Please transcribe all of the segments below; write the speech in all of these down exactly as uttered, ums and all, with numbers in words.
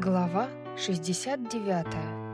Глава шестьдесят девять.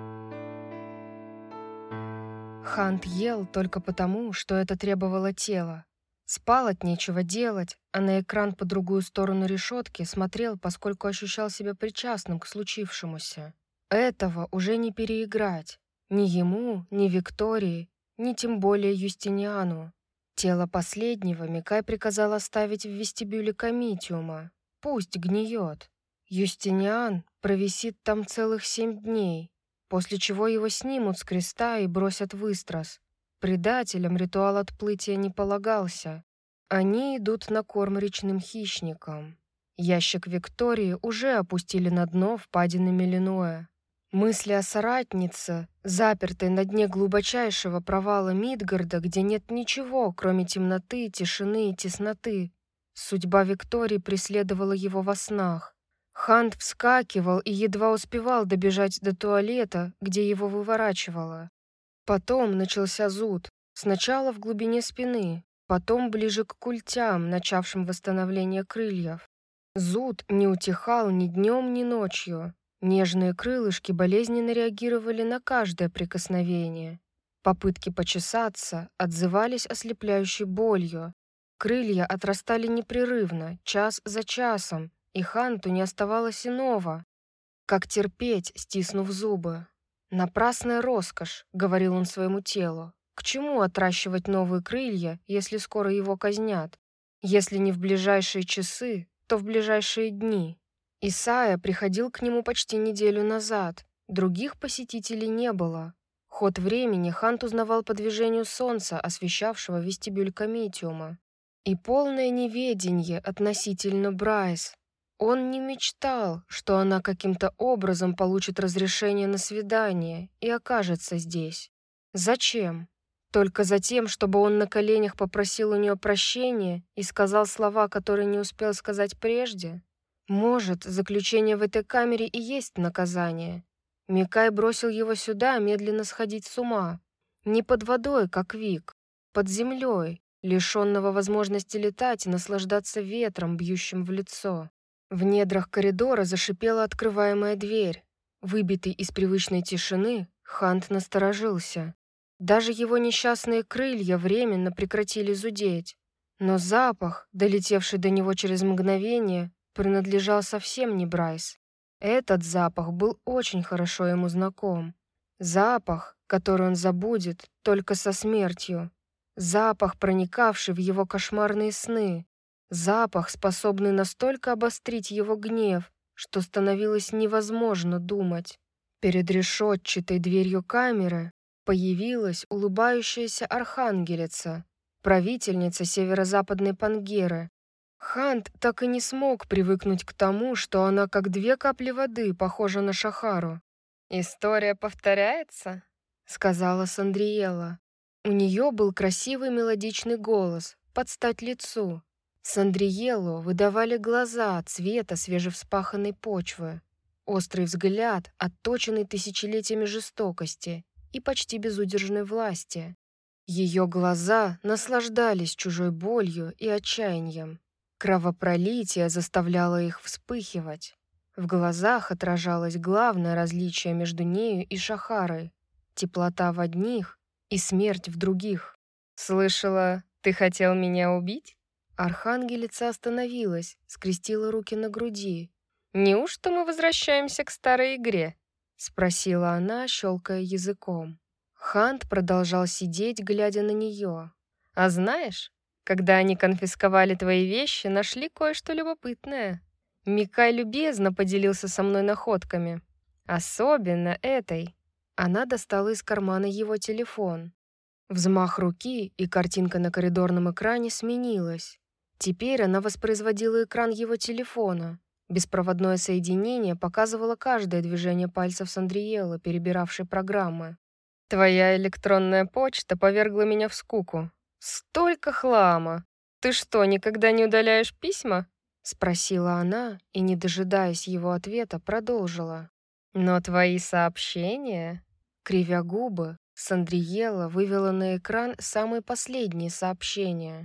Хант ел только потому, что это требовало тело. Спал от нечего делать, а на экран по другую сторону решетки смотрел, поскольку ощущал себя причастным к случившемуся. Этого уже не переиграть. Ни ему, ни Виктории, ни тем более Юстиниану. Тело последнего Микай приказал оставить в вестибюле комитиума. Пусть гниет. Юстиниан провисит там целых семь дней, после чего его снимут с креста и бросят в Истрас. Предателям ритуал отплытия не полагался. Они идут на корм речным хищникам. Ящик Виктории уже опустили на дно впадины Мелинуэ. Мысли о соратнице, запертой на дне глубочайшего провала Мидгарда, где нет ничего, кроме темноты, тишины и тесноты. Судьба Виктории преследовала его во снах. Хант вскакивал и едва успевал добежать до туалета, где его выворачивало. Потом начался зуд. Сначала в глубине спины, потом ближе к культям, начавшим восстановление крыльев. Зуд не утихал ни днем, ни ночью. Нежные крылышки болезненно реагировали на каждое прикосновение. Попытки почесаться отзывались ослепляющей болью. Крылья отрастали непрерывно, час за часом, и Ханту не оставалось иного, как терпеть, стиснув зубы. «Напрасная роскошь», — говорил он своему телу. «К чему отращивать новые крылья, если скоро его казнят? Если не в ближайшие часы, то в ближайшие дни». Исайя приходил к нему почти неделю назад. Других посетителей не было. Ход времени Хант узнавал по движению солнца, освещавшего вестибюль комитиума. И полное неведение относительно Брайс. Он не мечтал, что она каким-то образом получит разрешение на свидание и окажется здесь. Зачем? Только за тем, чтобы он на коленях попросил у нее прощения и сказал слова, которые не успел сказать прежде? Может, заключение в этой камере и есть наказание. Микай бросил его сюда медленно сходить с ума. Не под водой, как Вик, под землей, лишенного возможности летать и наслаждаться ветром, бьющим в лицо. В недрах коридора зашипела открываемая дверь. Выбитый из привычной тишины, Хант насторожился. Даже его несчастные крылья временно прекратили зудеть. Но запах, долетевший до него через мгновение, принадлежал совсем не Брайс. Этот запах был очень хорошо ему знаком. Запах, который он забудет только со смертью. Запах, проникавший в его кошмарные сны. Запах, способный настолько обострить его гнев, что становилось невозможно думать. Перед решетчатой дверью камеры появилась улыбающаяся архангелица, правительница северо-западной Пангеры. Хант так и не смог привыкнуть к тому, что она как две капли воды похожа на Шахару. «История повторяется?» — сказала Сандриэла. У нее был красивый мелодичный голос, под стать лицу. Сандриэлу выдавали глаза цвета свежевспаханной почвы, острый взгляд, отточенный тысячелетиями жестокости и почти безудержной власти. Ее глаза наслаждались чужой болью и отчаянием. Кровопролитие заставляло их вспыхивать. В глазах отражалось главное различие между нею и Шахарой — теплота в одних и смерть в других. «Слышала, ты хотел меня убить?» Архангелица остановилась, скрестила руки на груди. «Неужто мы возвращаемся к старой игре?» — спросила она, щелкая языком. Хант продолжал сидеть, глядя на нее. «А знаешь, когда они конфисковали твои вещи, нашли кое-что любопытное. Микай любезно поделился со мной находками. Особенно этой». Она достала из кармана его телефон. Взмах руки, и картинка на коридорном экране сменилась. Теперь она воспроизводила экран его телефона. Беспроводное соединение показывало каждое движение пальцев Сандриэлы, перебиравшей программы. «Твоя электронная почта повергла меня в скуку. Столько хлама! Ты что, никогда не удаляешь письма?» — спросила она и, не дожидаясь его ответа, продолжила. «Но твои сообщения...» Кривя губы, Сандриэла вывела на экран самые последние сообщения.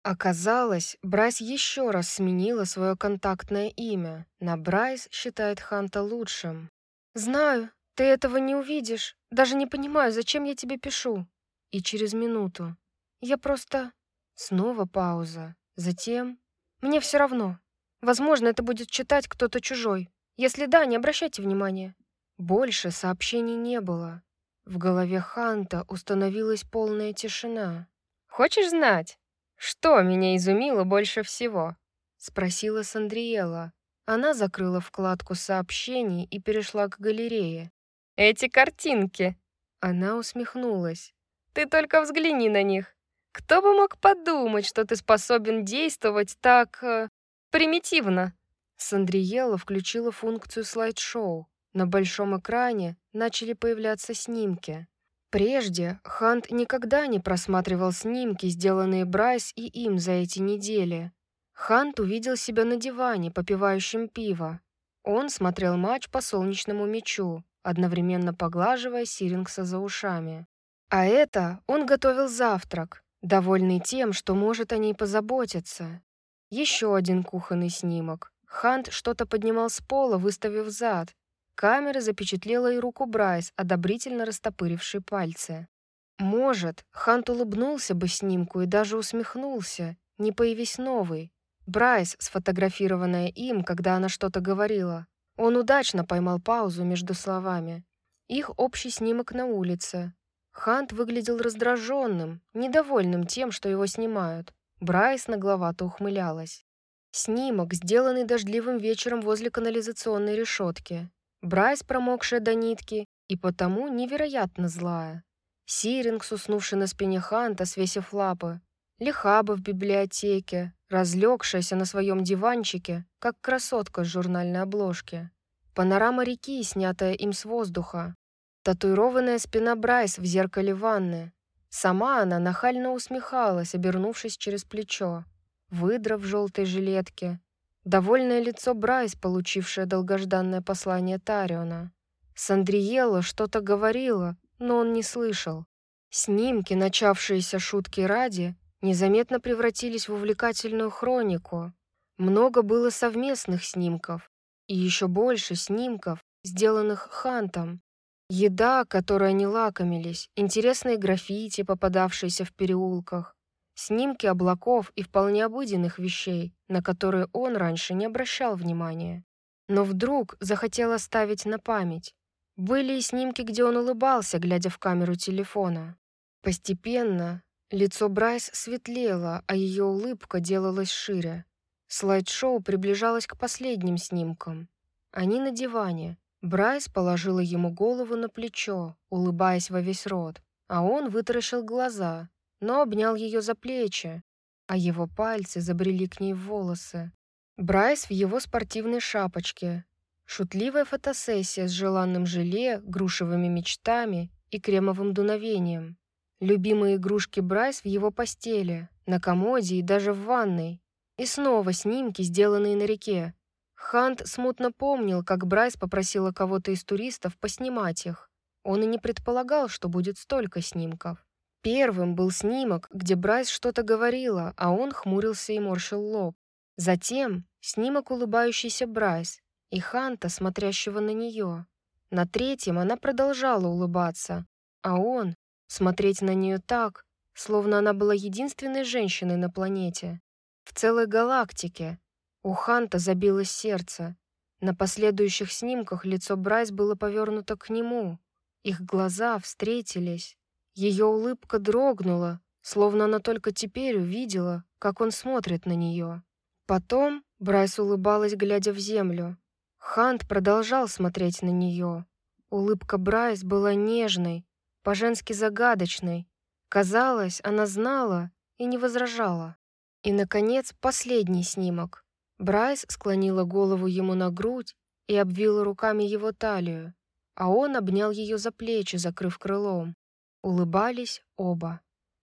Оказалось, Брайс еще раз сменила свое контактное имя. На Брайс считает Ханта лучшим. «Знаю, ты этого не увидишь. Даже не понимаю, зачем я тебе пишу». И через минуту. «Я просто...» Снова пауза. Затем... «Мне все равно. Возможно, это будет читать кто-то чужой. Если да, не обращайте внимания». Больше сообщений не было. В голове Ханта установилась полная тишина. «Хочешь знать, что меня изумило больше всего?» — спросила Сандриэла. Она закрыла вкладку сообщений и перешла к галерее. «Эти картинки!» Она усмехнулась. «Ты только взгляни на них. Кто бы мог подумать, что ты способен действовать так... Э, примитивно?» Сандриэла включила функцию слайд-шоу. На большом экране начали появляться снимки. Прежде Хант никогда не просматривал снимки, сделанные Брайс и им за эти недели. Хант увидел себя на диване, попивающим пиво. Он смотрел матч по солнечному мячу, одновременно поглаживая Сирингса за ушами. А это он готовил завтрак, довольный тем, что может о ней позаботиться. Еще один кухонный снимок. Хант что-то поднимал с пола, выставив зад. Камера запечатлела и руку Брайс, одобрительно растопырившей пальцы. Может, Хант улыбнулся бы снимку и даже усмехнулся, не появись новый. Брайс, сфотографированная им, когда она что-то говорила. Он удачно поймал паузу между словами. Их общий снимок на улице. Хант выглядел раздраженным, недовольным тем, что его снимают. Брайс нагловато ухмылялась. Снимок, сделанный дождливым вечером возле канализационной решетки. Брайс, промокшая до нитки, и потому невероятно злая. Сирингс, уснувший на спине Ханта, свесив лапы. Лихаба в библиотеке, разлегшаяся на своем диванчике, как красотка с журнальной обложки. Панорама реки, снятая им с воздуха. Татуированная спина Брайс в зеркале ванны. Сама она нахально усмехалась, обернувшись через плечо. Выдра в желтой жилетке. Довольное лицо Брайс, получившее долгожданное послание Тариона. Сандриэла что-то говорила, но он не слышал. Снимки, начавшиеся шутки ради, незаметно превратились в увлекательную хронику. Много было совместных снимков. И еще больше снимков, сделанных Хантом. Еда, которой они лакомились, интересные граффити, попадавшиеся в переулках. Снимки облаков и вполне обыденных вещей, на которые он раньше не обращал внимания. Но вдруг захотел оставить на память. Были и снимки, где он улыбался, глядя в камеру телефона. Постепенно лицо Брайс светлело, а ее улыбка делалась шире. Слайд-шоу приближалось к последним снимкам. Они на диване. Брайс положила ему голову на плечо, улыбаясь во весь рот, а он вытаращил глаза, но обнял ее за плечи, а его пальцы забрели к ней в волосы. Брайс в его спортивной шапочке. Шутливая фотосессия с желанным желе, грушевыми мечтами и кремовым дуновением. Любимые игрушки Брайс в его постели, на комоде и даже в ванной. И снова снимки, сделанные на реке. Хант смутно помнил, как Брайс попросила кого-то из туристов поснимать их. Он и не предполагал, что будет столько снимков. Первым был снимок, где Брайс что-то говорила, а он хмурился и морщил лоб. Затем снимок улыбающейся Брайс и Ханта, смотрящего на нее. На третьем она продолжала улыбаться, а он смотреть на нее так, словно она была единственной женщиной на планете. В целой галактике. У Ханта забилось сердце. На последующих снимках лицо Брайс было повернуто к нему. Их глаза встретились. Ее улыбка дрогнула, словно она только теперь увидела, как он смотрит на нее. Потом Брайс улыбалась, глядя в землю. Хант продолжал смотреть на нее. Улыбка Брайс была нежной, по-женски загадочной. Казалось, она знала и не возражала. И, наконец, последний снимок. Брайс склонила голову ему на грудь и обвила руками его талию, а он обнял ее за плечи, закрыв крылом. Улыбались оба.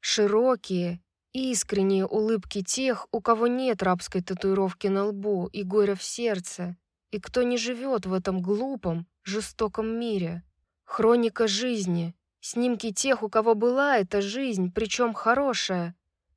Широкие, искренние улыбки тех, у кого нет рабской татуировки на лбу и горя в сердце, и кто не живет в этом глупом, жестоком мире. Хроника жизни, снимки тех, у кого была эта жизнь, причем хорошая,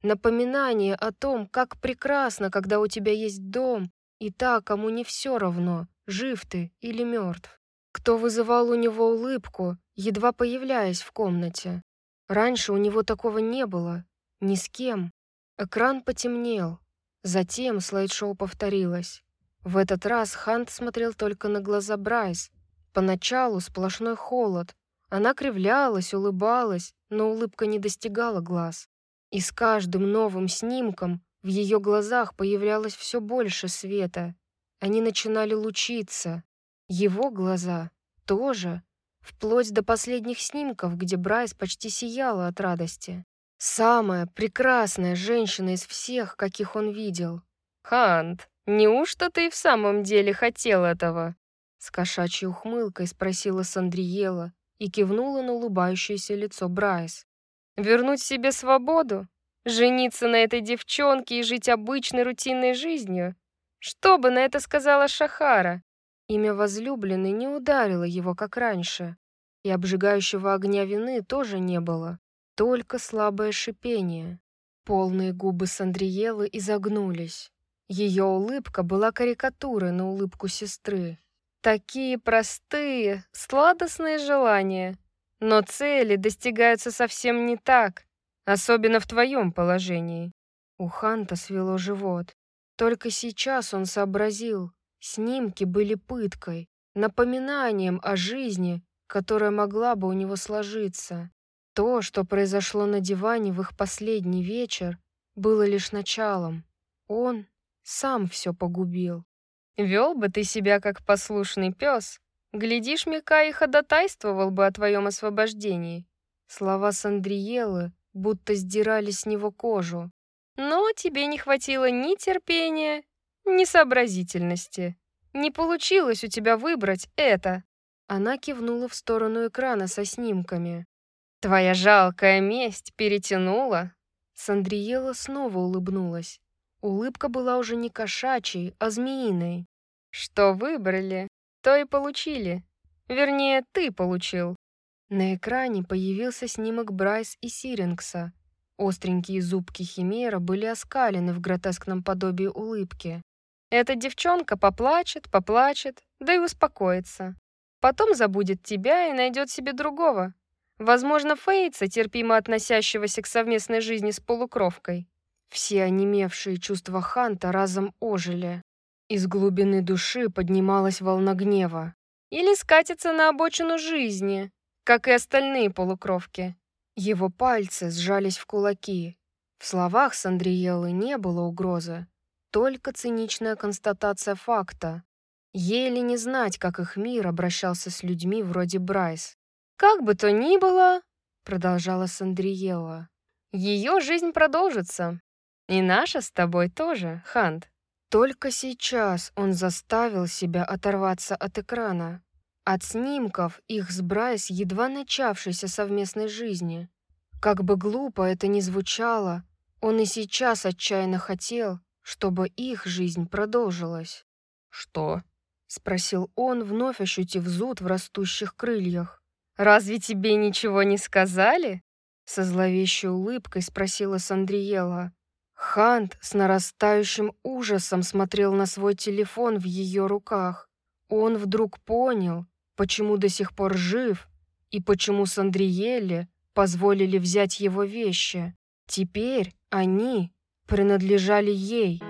Напоминание о том, как прекрасно, когда у тебя есть дом, и та, кому не все равно, жив ты или мертв. Кто вызывал у него улыбку, едва появляясь в комнате. Раньше у него такого не было. Ни с кем. Экран потемнел. Затем слайд-шоу повторилось. В этот раз Хант смотрел только на глаза Брайс. Поначалу сплошной холод. Она кривлялась, улыбалась, но улыбка не достигала глаз. И с каждым новым снимком в ее глазах появлялось все больше света. Они начинали лучиться. Его глаза тоже, вплоть до последних снимков, где Брайс почти сияла от радости. Самая прекрасная женщина из всех, каких он видел. «Хант, неужто ты в самом деле хотел этого?» С кошачьей ухмылкой спросила Сандриела и кивнула на улыбающееся лицо Брайс. «Вернуть себе свободу? Жениться на этой девчонке и жить обычной рутинной жизнью? Что бы на это сказала Шахара?» Имя возлюбленной не ударило его, как раньше, и обжигающего огня вины тоже не было, только слабое шипение. Полные губы Сандриелы изогнулись. Ее улыбка была карикатурой на улыбку сестры. Такие простые, сладостные желания, но цели достигаются совсем не так, особенно в твоем положении. У Ханта свело живот. Только сейчас он сообразил, снимки были пыткой, напоминанием о жизни, которая могла бы у него сложиться. То, что произошло на диване в их последний вечер, было лишь началом. Он сам все погубил. «Вел бы ты себя как послушный пес, глядишь, Микай и ходатайствовал бы о твоем освобождении». Слова Сандриелы будто сдирали с него кожу. «Но тебе не хватило ни терпения, ни сообразительности. Не получилось у тебя выбрать это». Она кивнула в сторону экрана со снимками. «Твоя жалкая месть перетянула». Сандриела снова улыбнулась. Улыбка была уже не кошачьей, а змеиной. «Что выбрали, то и получили. Вернее, ты получил». На экране появился снимок Брайс и Сирингса. Остренькие зубки Химера были оскалены в гротескном подобии улыбки. «Эта девчонка поплачет, поплачет, да и успокоится. Потом забудет тебя и найдет себе другого. Возможно, Фейтса, терпимо относящегося к совместной жизни с полукровкой». Все онемевшие чувства Ханта разом ожили. Из глубины души поднималась волна гнева. «Или скатится на обочину жизни, как и остальные полукровки». Его пальцы сжались в кулаки. В словах Сандриелы не было угрозы, только циничная констатация факта. Еле не знать, как их мир обращался с людьми вроде Брайс. «Как бы то ни было», — продолжала Сандриела, — «ее жизнь продолжится. И наша с тобой тоже, Хант». Только сейчас он заставил себя оторваться от экрана, от снимков их с Брайс едва начавшейся совместной жизни. Как бы глупо это ни звучало, он и сейчас отчаянно хотел, чтобы их жизнь продолжилась. «Что?» — спросил он, вновь ощутив зуд в растущих крыльях. «Разве тебе ничего не сказали?» — со зловещей улыбкой спросила Сандриела. Хант с нарастающим ужасом смотрел на свой телефон в ее руках. Он вдруг понял, почему до сих пор жив и почему Сандриеле позволили взять его вещи. Теперь они принадлежали ей.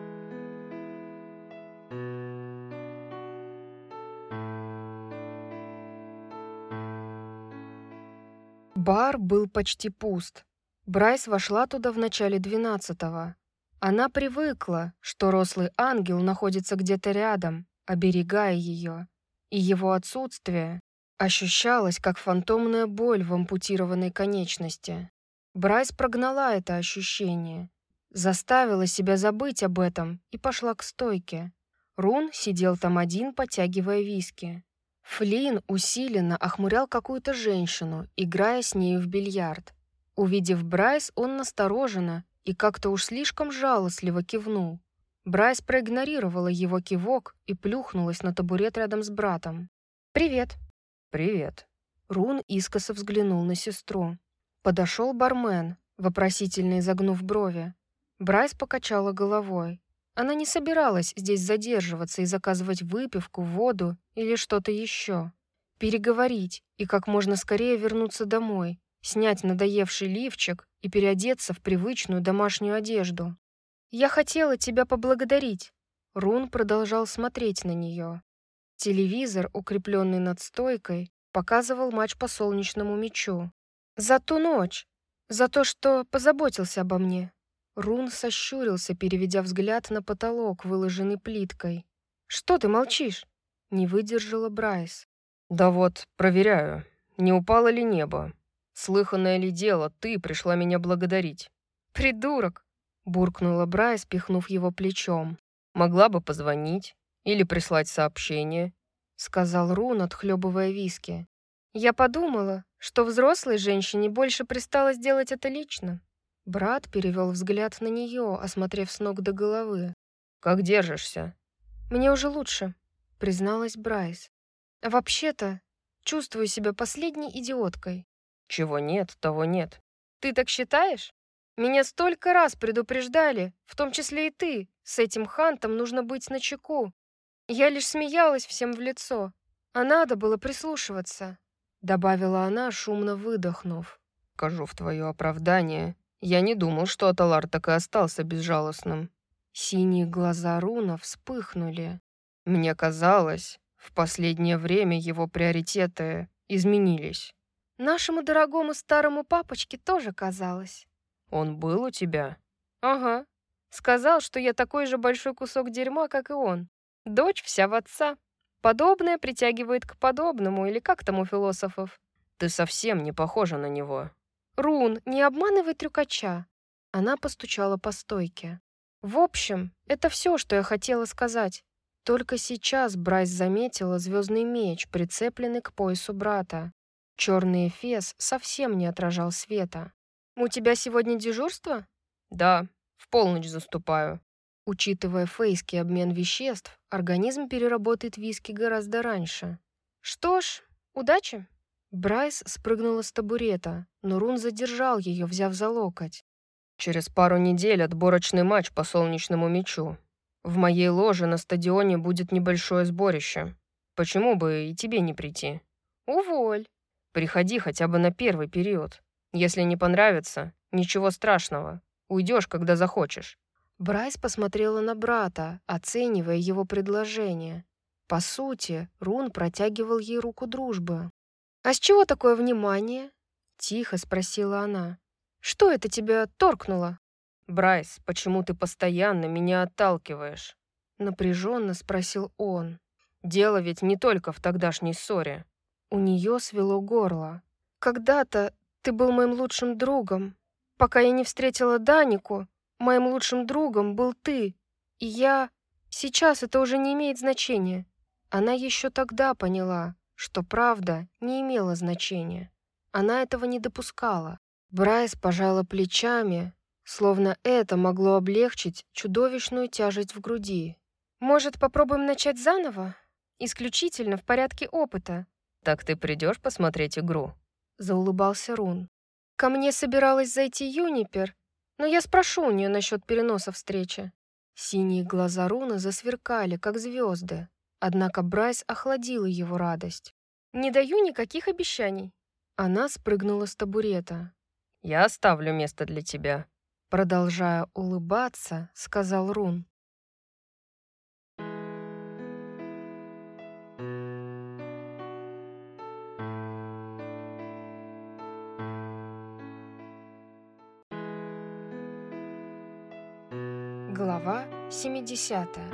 Бар был почти пуст. Брайс вошла туда в начале двенадцатого. Она привыкла, что рослый ангел находится где-то рядом, оберегая ее, и его отсутствие ощущалось как фантомная боль в ампутированной конечности. Брайс прогнала это ощущение, заставила себя забыть об этом и пошла к стойке. Рун сидел там один, потягивая виски. Флинн усиленно охмурял какую-то женщину, играя с нею в бильярд. Увидев Брайс, он настороженно и как-то уж слишком жалостливо кивнул. Брайс проигнорировала его кивок и плюхнулась на табурет рядом с братом. «Привет». «Привет». Рун искоса взглянул на сестру. Подошел бармен, вопросительно изогнув брови. Брайс покачала головой. Она не собиралась здесь задерживаться и заказывать выпивку, воду или что-то еще. Переговорить и как можно скорее вернуться домой, снять надоевший лифчик и переодеться в привычную домашнюю одежду. «Я хотела тебя поблагодарить». Рун продолжал смотреть на нее. Телевизор, укрепленный над стойкой, показывал матч по солнечному мячу. «За ту ночь! За то, что позаботился обо мне!» Рун сощурился, переведя взгляд на потолок, выложенный плиткой. «Что ты молчишь?» — не выдержала Брайс. «Да вот, проверяю, не упало ли небо. Слыханное ли дело, ты пришла меня благодарить?» «Придурок!» — буркнула Брайс, пихнув его плечом. «Могла бы позвонить или прислать сообщение», — сказал Рун, отхлебывая виски. «Я подумала, что взрослой женщине больше пристало сделать это лично». Брат перевел взгляд на нее, осмотрев с ног до головы. «Как держишься?» «Мне уже лучше», — призналась Брайс. «А вообще-то чувствую себя последней идиоткой». «Чего нет, того нет». «Ты так считаешь? Меня столько раз предупреждали, в том числе и ты. С этим Хантом нужно быть начеку. Я лишь смеялась всем в лицо, а надо было прислушиваться», — добавила она, шумно выдохнув. «Скажу в твое оправдание. Я не думал, что Аталар так и остался безжалостным». Синие глаза Руна вспыхнули. «Мне казалось, в последнее время его приоритеты изменились». «Нашему дорогому старому папочке тоже казалось». «Он был у тебя?» «Ага. Сказал, что я такой же большой кусок дерьма, как и он. Дочь вся в отца. Подобное притягивает к подобному, или как там у философов?» «Ты совсем не похожа на него». «Рун, не обманывай трюкача». Она постучала по стойке. «В общем, это все, что я хотела сказать». Только сейчас Брайс заметила звездный меч, прицепленный к поясу брата. Черный эфес совсем не отражал света. «У тебя сегодня дежурство?» «Да, в полночь заступаю». Учитывая фейский обмен веществ, организм переработает виски гораздо раньше. «Что ж, удачи!» Брайс спрыгнула с табурета, но Рун задержал ее, взяв за локоть. «Через пару недель отборочный матч по солнечному мячу. В моей ложе на стадионе будет небольшое сборище. Почему бы и тебе не прийти?» «Уволь!» «Приходи хотя бы на первый период. Если не понравится, ничего страшного. Уйдешь, когда захочешь». Брайс посмотрела на брата, оценивая его предложение. По сути, Рун протягивал ей руку дружбы. «А с чего такое внимание?» — тихо спросила она. «Что это тебя торкнуло?» «Брайс, почему ты постоянно меня отталкиваешь?» — напряженно спросил он. «Дело ведь не только в тогдашней ссоре». У нее свело горло. «Когда-то ты был моим лучшим другом. Пока я не встретила Данику, моим лучшим другом был ты. И я... Сейчас это уже не имеет значения». Она еще тогда поняла, что правда не имела значения. Она этого не допускала. Брайс пожала плечами, словно это могло облегчить чудовищную тяжесть в груди. «Может, попробуем начать заново? Исключительно в порядке опыта». «Так ты придешь посмотреть игру?» — заулыбался Рун. «Ко мне собиралась зайти Юнипер, но я спрошу у нее насчет переноса встречи». Синие глаза Руна засверкали, как звезды, однако Брайс охладила его радость. «Не даю никаких обещаний». Она спрыгнула с табурета. «Я оставлю место для тебя», — продолжая улыбаться, сказал Рун. Глава семидесятая.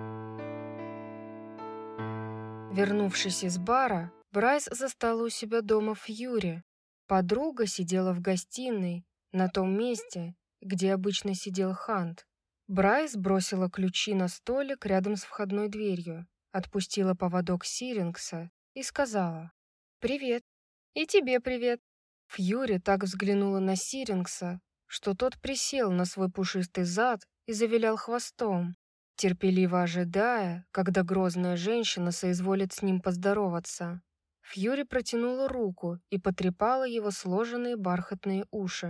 Вернувшись из бара, Брайс застала у себя дома Фьюри. Подруга сидела в гостиной, на том месте, где обычно сидел Хант. Брайс бросила ключи на столик рядом с входной дверью, отпустила поводок Сирингса и сказала: «Привет». «И тебе привет». Фьюри так взглянула на Сирингса, что тот присел на свой пушистый зад и завилял хвостом, терпеливо ожидая, когда грозная женщина соизволит с ним поздороваться. Фьюри протянула руку и потрепала его сложенные бархатные уши.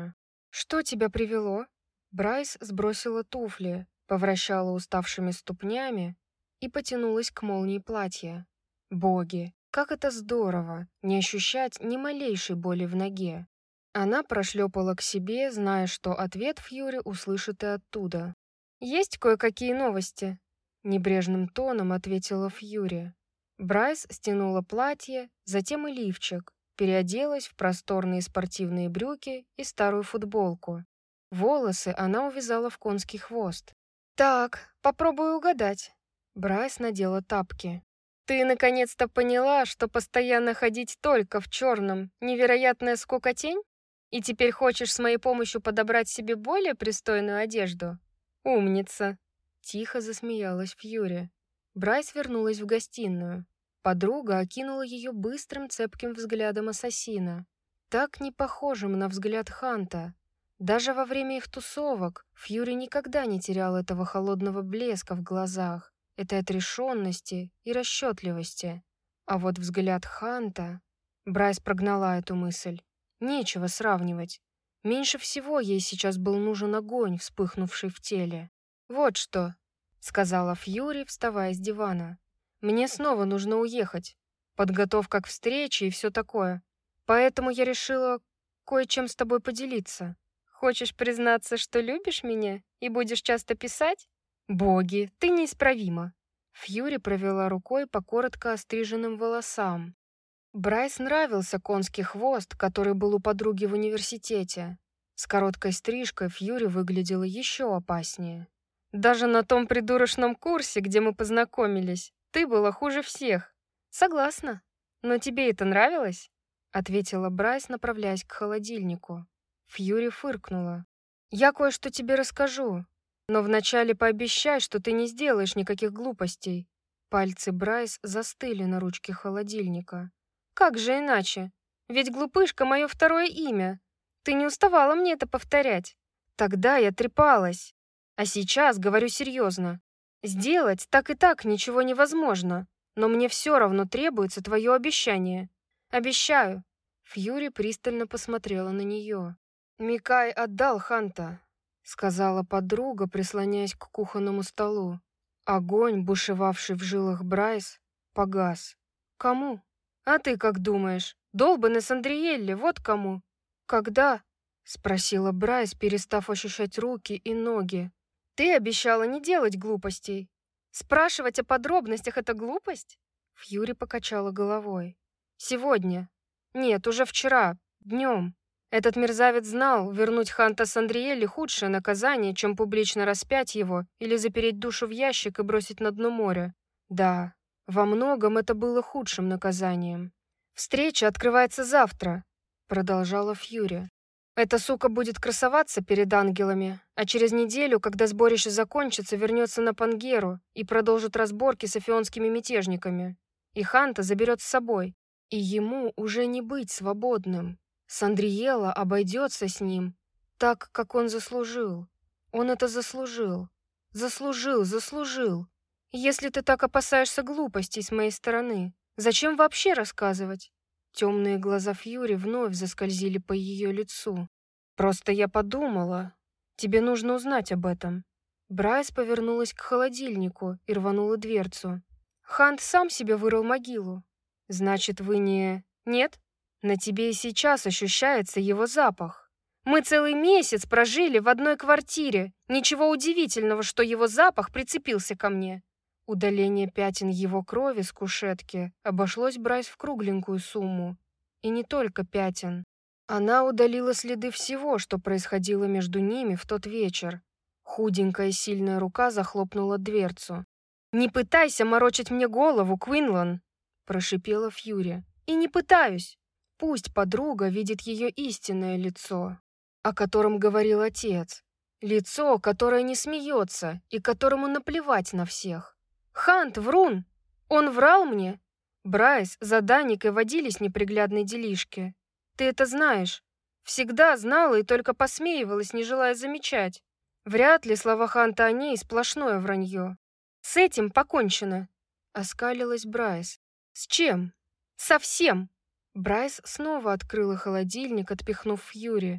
«Что тебя привело?» Брайс сбросила туфли, повращала уставшими ступнями и потянулась к молнии платья. Боги, как это здорово, не ощущать ни малейшей боли в ноге. Она прошлепала к себе, зная, что ответ Фьюри услышит и оттуда. «Есть кое-какие новости», — небрежным тоном ответила Фьюри. Брайс стянула платье, затем и лифчик, переоделась в просторные спортивные брюки и старую футболку. Волосы она увязала в конский хвост. «Так, попробую угадать». Брайс надела тапки. «Ты наконец-то поняла, что постоянно ходить только в черном — невероятная скукотень? И теперь хочешь с моей помощью подобрать себе более пристойную одежду? Умница!» Тихо засмеялась Фьюри. Брайс вернулась в гостиную. Подруга окинула ее быстрым цепким взглядом ассасина. Так не похожим на взгляд Ханта. Даже во время их тусовок Фьюри никогда не терял этого холодного блеска в глазах, этой отрешенности и расчетливости. А вот взгляд Ханта... Брайс прогнала эту мысль. Нечего сравнивать. Меньше всего ей сейчас был нужен огонь, вспыхнувший в теле. «Вот что», — сказала Фьюри, вставая с дивана. «Мне снова нужно уехать. Подготовка к встрече и все такое. Поэтому я решила кое-чем с тобой поделиться». «Хочешь признаться, что любишь меня и будешь часто писать? Боги, ты неисправима!» Фьюри провела рукой по коротко остриженным волосам. Брайс нравился конский хвост, который был у подруги в университете. С короткой стрижкой Фьюри выглядела еще опаснее. «Даже на том придурочном курсе, где мы познакомились, ты была хуже всех». «Согласна. Но тебе это нравилось?» — ответила Брайс, направляясь к холодильнику. Фьюри фыркнула. «Я кое-что тебе расскажу, но вначале пообещай, что ты не сделаешь никаких глупостей». Пальцы Брайс застыли на ручке холодильника. «Как же иначе? Ведь глупышка — мое второе имя. Ты не уставала мне это повторять. Тогда я трепалась. А сейчас говорю серьезно. Сделать так и так ничего невозможно, но мне все равно требуется твое обещание». «Обещаю». Фьюри пристально посмотрела на нее. «Микай отдал Ханта», — сказала подруга, прислоняясь к кухонному столу. Огонь, бушевавший в жилах Брайс, погас. «Кому?» «А ты как думаешь? Долбанный Сандриэлли, вот кому!» «Когда?» — спросила Брайс, перестав ощущать руки и ноги. «Ты обещала не делать глупостей. Спрашивать о подробностях — это глупость?» Фьюри покачала головой. «Сегодня. Нет, уже вчера. Днем. Этот мерзавец знал, вернуть Ханта Сандриэлли худшее наказание, чем публично распять его или запереть душу в ящик и бросить на дно моря. Да, во многом это было худшим наказанием. «Встреча открывается завтра», — продолжала Фьюри. «Эта сука будет красоваться перед ангелами, а через неделю, когда сборище закончится, вернется на Пангеру и продолжит разборки с эфионскими мятежниками. И Ханта заберет с собой. И ему уже не быть свободным. Сандриэла обойдется с ним так, как он заслужил. Он это заслужил. Заслужил, заслужил. Если ты так опасаешься глупостей с моей стороны, зачем вообще рассказывать?» Темные глаза Фьюри вновь заскользили по ее лицу. «Просто я подумала. Тебе нужно узнать об этом». Брайс повернулась к холодильнику и рванула дверцу. «Хант сам себе вырыл могилу. Значит, вы не... Нет? На тебе и сейчас ощущается его запах. Мы целый месяц прожили в одной квартире. Ничего удивительного, что его запах прицепился ко мне». Удаление пятен его крови с кушетки обошлось Брайс в кругленькую сумму. И не только пятен. Она удалила следы всего, что происходило между ними в тот вечер. Худенькая сильная рука захлопнула дверцу. «Не пытайся морочить мне голову, Квинлан!» прошипела Фьюри. «И не пытаюсь. Пусть подруга видит ее истинное лицо, о котором говорил отец. Лицо, которое не смеется и которому наплевать на всех. Хант врун! Он врал мне! Брайс за Даникой водились неприглядные делишки. Ты это знаешь. Всегда знала и только посмеивалась, не желая замечать. Вряд ли слова Ханта о ней сплошное вранье. С этим покончено!» Оскалилась Брайс. «С чем?» «Со всем!» Брайс снова открыла холодильник, отпихнув Фьюри.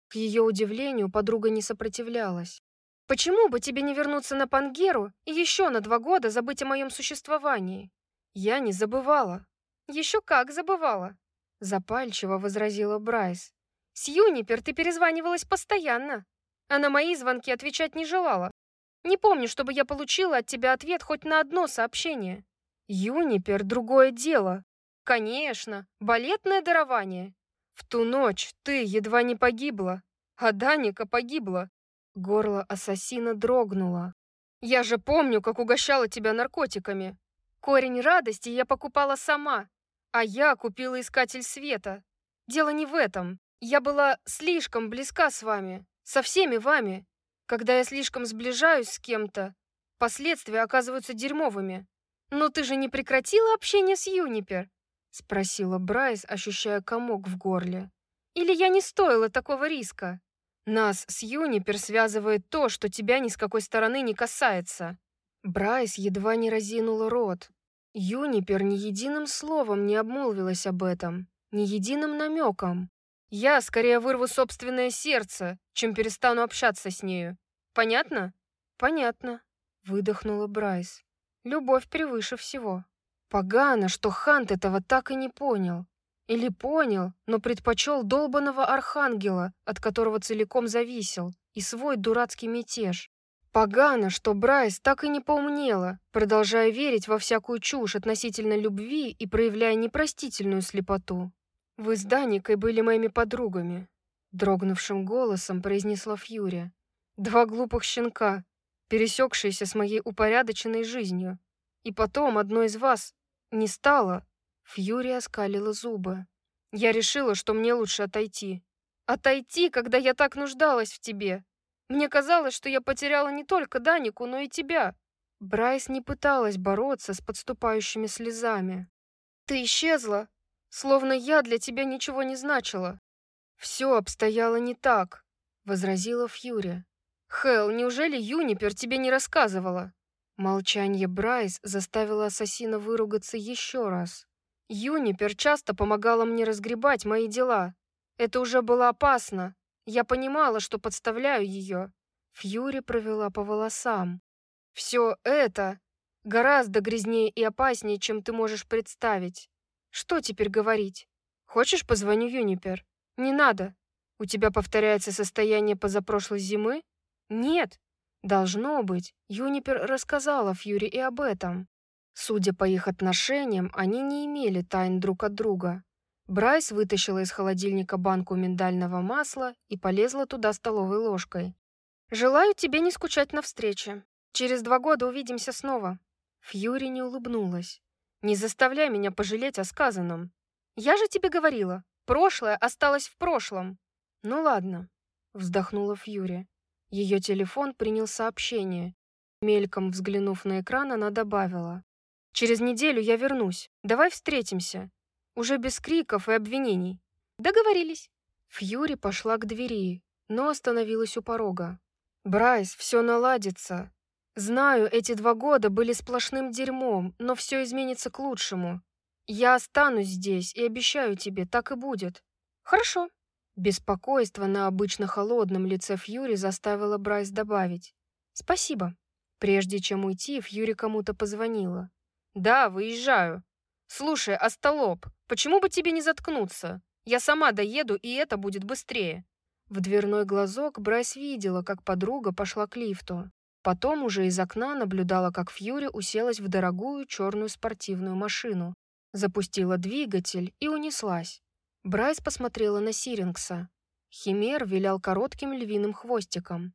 К ее удивлению подруга не сопротивлялась. «Почему бы тебе не вернуться на Пангеру и еще на два года забыть о моем существовании?» «Я не забывала». «Еще как забывала», — запальчиво возразила Брайс. «С Юнипер ты перезванивалась постоянно, а на мои звонки отвечать не желала. Не помню, чтобы я получила от тебя ответ хоть на одно сообщение». «Юнипер — другое дело». «Конечно, балетное дарование. В ту ночь ты едва не погибла, а Даника погибла». Горло ассасина дрогнуло. «Я же помню, как угощала тебя наркотиками. Корень радости я покупала сама, а я купила искатель света. Дело не в этом. Я была слишком близка с вами, со всеми вами. Когда я слишком сближаюсь с кем-то, последствия оказываются дерьмовыми. Но ты же не прекратила общение с Юнипер?» — спросила Брайс, ощущая комок в горле. «Или я не стоила такого риска? Нас с Юнипер связывает то, что тебя ни с какой стороны не касается». Брайс едва не разинула рот. Юнипер ни единым словом не обмолвилась об этом, ни единым намеком. «Я скорее вырву собственное сердце, чем перестану общаться с нею. Понятно?» «Понятно», — выдохнула Брайс. «Любовь превыше всего». Погано, что Хант этого так и не понял. Или понял, но предпочел долбаного архангела, от которого целиком зависел, и свой дурацкий мятеж. Погано, что Брайс так и не поумнела, продолжая верить во всякую чушь относительно любви и проявляя непростительную слепоту. «Вы с Даникой были моими подругами», — дрогнувшим голосом произнесла Фьюри. «Два глупых щенка, пересекшиеся с моей упорядоченной жизнью. И потом одной из вас не стало». Фьюри оскалила зубы. «Я решила, что мне лучше отойти. Отойти, когда я так нуждалась в тебе. Мне казалось, что я потеряла не только Данику, но и тебя». Брайс не пыталась бороться с подступающими слезами. «Ты исчезла, словно я для тебя ничего не значила». «Все обстояло не так», — возразила Фьюри. «Хелл, неужели Юнипер тебе не рассказывала?» Молчание Брайс заставило ассасина выругаться еще раз. «Юнипер часто помогала мне разгребать мои дела. Это уже было опасно. Я понимала, что подставляю ее». Фьюри провела по волосам. «Все это гораздо грязнее и опаснее, чем ты можешь представить. Что теперь говорить? Хочешь, позвоню Юнипер?» «Не надо. У тебя повторяется состояние позапрошлой зимы?» «Нет». Должно быть, Юнипер рассказала Фьюри и об этом. Судя по их отношениям, они не имели тайн друг от друга. Брайс вытащила из холодильника банку миндального масла и полезла туда столовой ложкой. «Желаю тебе не скучать на встрече. Через два года увидимся снова». Фьюри не улыбнулась. «Не заставляй меня пожалеть о сказанном. Я же тебе говорила, прошлое осталось в прошлом». «Ну ладно», — вздохнула Фьюри. Ее телефон принял сообщение. Мельком взглянув на экран, она добавила: «Через неделю я вернусь. Давай встретимся. Уже без криков и обвинений». «Договорились». Фьюри пошла к двери, но остановилась у порога. «Брайс, все наладится. Знаю, эти два года были сплошным дерьмом, но все изменится к лучшему. Я останусь здесь и обещаю тебе, так и будет». «Хорошо». Беспокойство на обычно холодном лице Фьюри заставило Брайс добавить: «Спасибо». Прежде чем уйти, Фьюри кому-то позвонила. «Да, выезжаю. Слушай, остолоп, почему бы тебе не заткнуться? Я сама доеду, и это будет быстрее». В дверной глазок Брайс видела, как подруга пошла к лифту. Потом уже из окна наблюдала, как Фьюри уселась в дорогую черную спортивную машину, запустила двигатель и унеслась. Брайс посмотрела на Сирингса. Химер вилял коротким львиным хвостиком.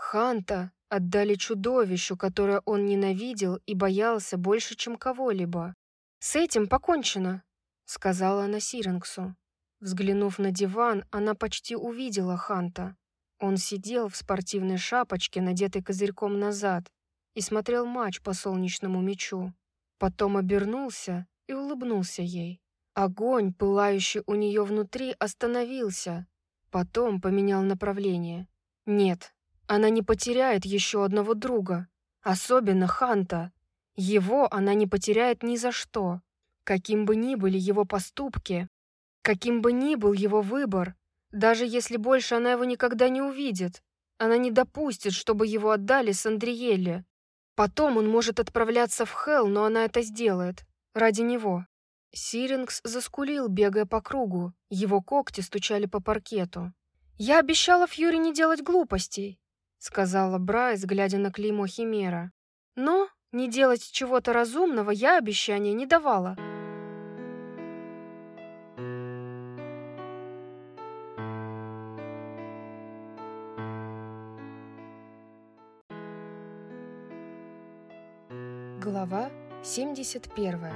Ханта отдали чудовищу, которое он ненавидел и боялся больше, чем кого-либо. «С этим покончено», — сказала она Сирингсу. Взглянув на диван, она почти увидела Ханта. Он сидел в спортивной шапочке, надетой козырьком назад, и смотрел матч по солнечному мячу. Потом обернулся и улыбнулся ей. Огонь, пылающий у нее внутри, остановился. Потом поменял направление. Нет, она не потеряет еще одного друга. Особенно Ханта. Его она не потеряет ни за что. Каким бы ни были его поступки, каким бы ни был его выбор, Даже если больше она его никогда не увидит, она не допустит, чтобы его отдали Сандриэлле. Потом он может отправляться в Хелл, но она это сделает. Ради него. Сирингс заскулил, бегая по кругу. Его когти стучали по паркету. «Я обещала Фьюри не делать глупостей», — сказала Брайс, глядя на клеймо Химера. «Но не делать чего-то разумного я обещания не давала». Глава семьдесят первая.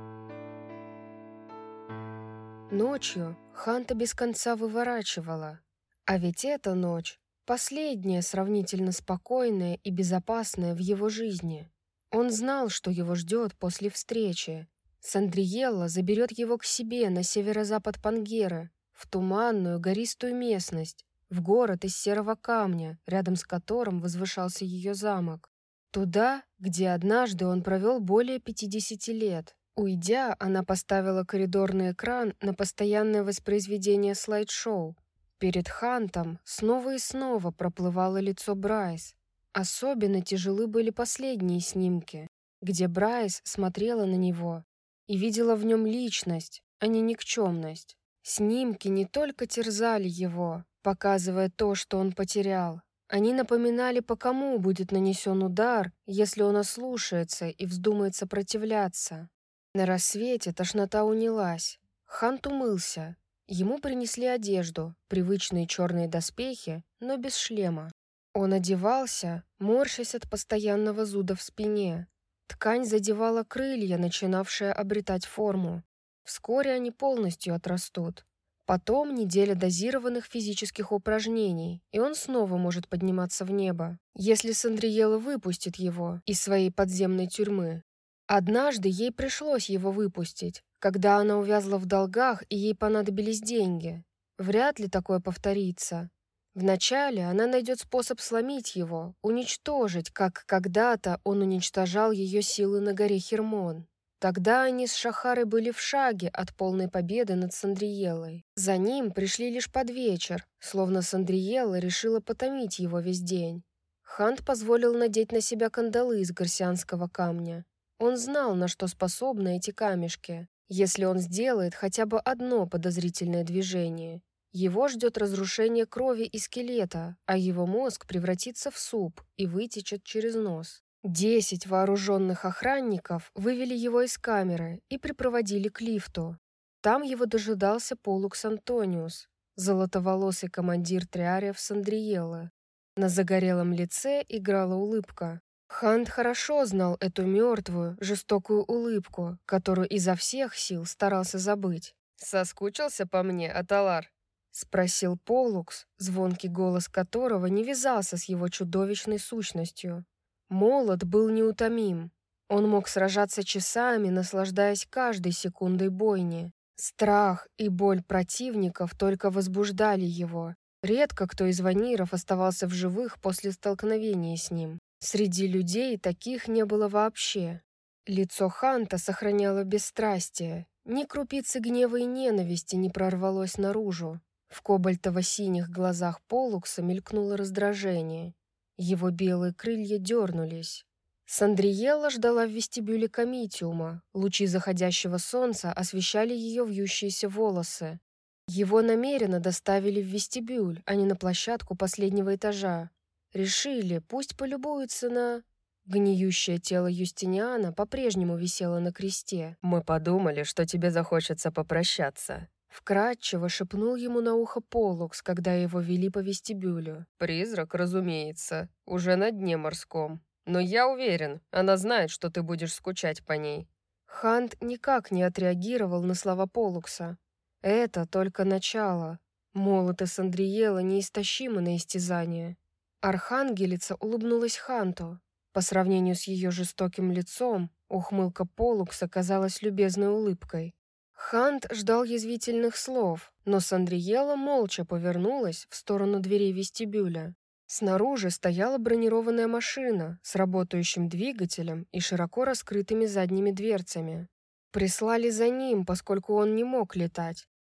Ночью Ханта без конца выворачивала. А ведь эта ночь — последняя, сравнительно спокойная и безопасная в его жизни. Он знал, что его ждет после встречи. Сандриэлла заберет его к себе на северо-запад Пангеры, в туманную гористую местность, в город из серого камня, рядом с которым возвышался ее замок. Туда, где однажды он провел более пятидесяти лет. Уйдя, она поставила коридорный экран на постоянное воспроизведение слайд-шоу. Перед Хантом снова и снова проплывало лицо Брайс. Особенно тяжелы были последние снимки, где Брайс смотрела на него и видела в нем личность, а не никчемность. Снимки не только терзали его, показывая то, что он потерял. Они напоминали, по кому будет нанесен удар, если он ослушается и вздумает сопротивляться. На рассвете тошнота унялась. Хант умылся. Ему принесли одежду, привычные черные доспехи, но без шлема. Он одевался, морщась от постоянного зуда в спине. Ткань задевала крылья, начинавшие обретать форму. Вскоре они полностью отрастут. Потом неделя дозированных физических упражнений, и он снова может подниматься в небо, если Сандриэлла выпустит его из своей подземной тюрьмы. Однажды ей пришлось его выпустить, когда она увязла в долгах и ей понадобились деньги. Вряд ли такое повторится. Вначале она найдет способ сломить его, уничтожить, как когда-то он уничтожал ее силы на горе Хермон. Тогда они с Шахарой были в шаге от полной победы над Сандриэллой. За ним пришли лишь под вечер, словно Сандриэлла решила потомить его весь день. Хант позволил надеть на себя кандалы из гарсианского камня. Он знал, на что способны эти камешки. Если он сделает хотя бы одно подозрительное движение, его ждет разрушение крови и скелета, а его мозг превратится в суп и вытечет через нос. Десять вооруженных охранников вывели его из камеры и припроводили к лифту. Там его дожидался Полукс Антониус, золотоволосый командир триариев Сандриэллы. На загорелом лице играла улыбка. Хант хорошо знал эту мертвую, жестокую улыбку, которую изо всех сил старался забыть. «Соскучился по мне, Аталар?» — спросил Полукс, звонкий голос которого не вязался с его чудовищной сущностью. Молот был неутомим. Он мог сражаться часами, наслаждаясь каждой секундой бойни. Страх и боль противников только возбуждали его. Редко кто из ваниров оставался в живых после столкновения с ним. Среди людей таких не было вообще. Лицо Ханта сохраняло бесстрастие. Ни крупицы гнева и ненависти не прорвалось наружу. В кобальтово-синих глазах Полукса мелькнуло раздражение. Его белые крылья дернулись. Сандриэлла ждала в вестибюле комитиума. Лучи заходящего солнца освещали ее вьющиеся волосы. Его намеренно доставили в вестибюль, а не на площадку последнего этажа. Решили, пусть полюбуются на... Гниющее тело Юстиниана по-прежнему висело на кресте. «Мы подумали, что тебе захочется попрощаться», — вкратчиво шепнул ему на ухо Полукс, когда его вели по вестибюлю. «Призрак, разумеется, уже на дне морском. Но я уверен, она знает, что ты будешь скучать по ней». Хант никак не отреагировал на слова Полукса. Это только начало. Молот и Сандриэлла неистощимы на истязание. Архангелица улыбнулась Ханту. По сравнению с ее жестоким лицом, ухмылка Полукса казалась любезной улыбкой. Хант ждал язвительных слов, но Сандриэлла молча повернулась в сторону дверей вестибюля. Снаружи стояла бронированная машина с работающим двигателем и широко раскрытыми задними дверцами. Прислали за ним, поскольку он не мог летать.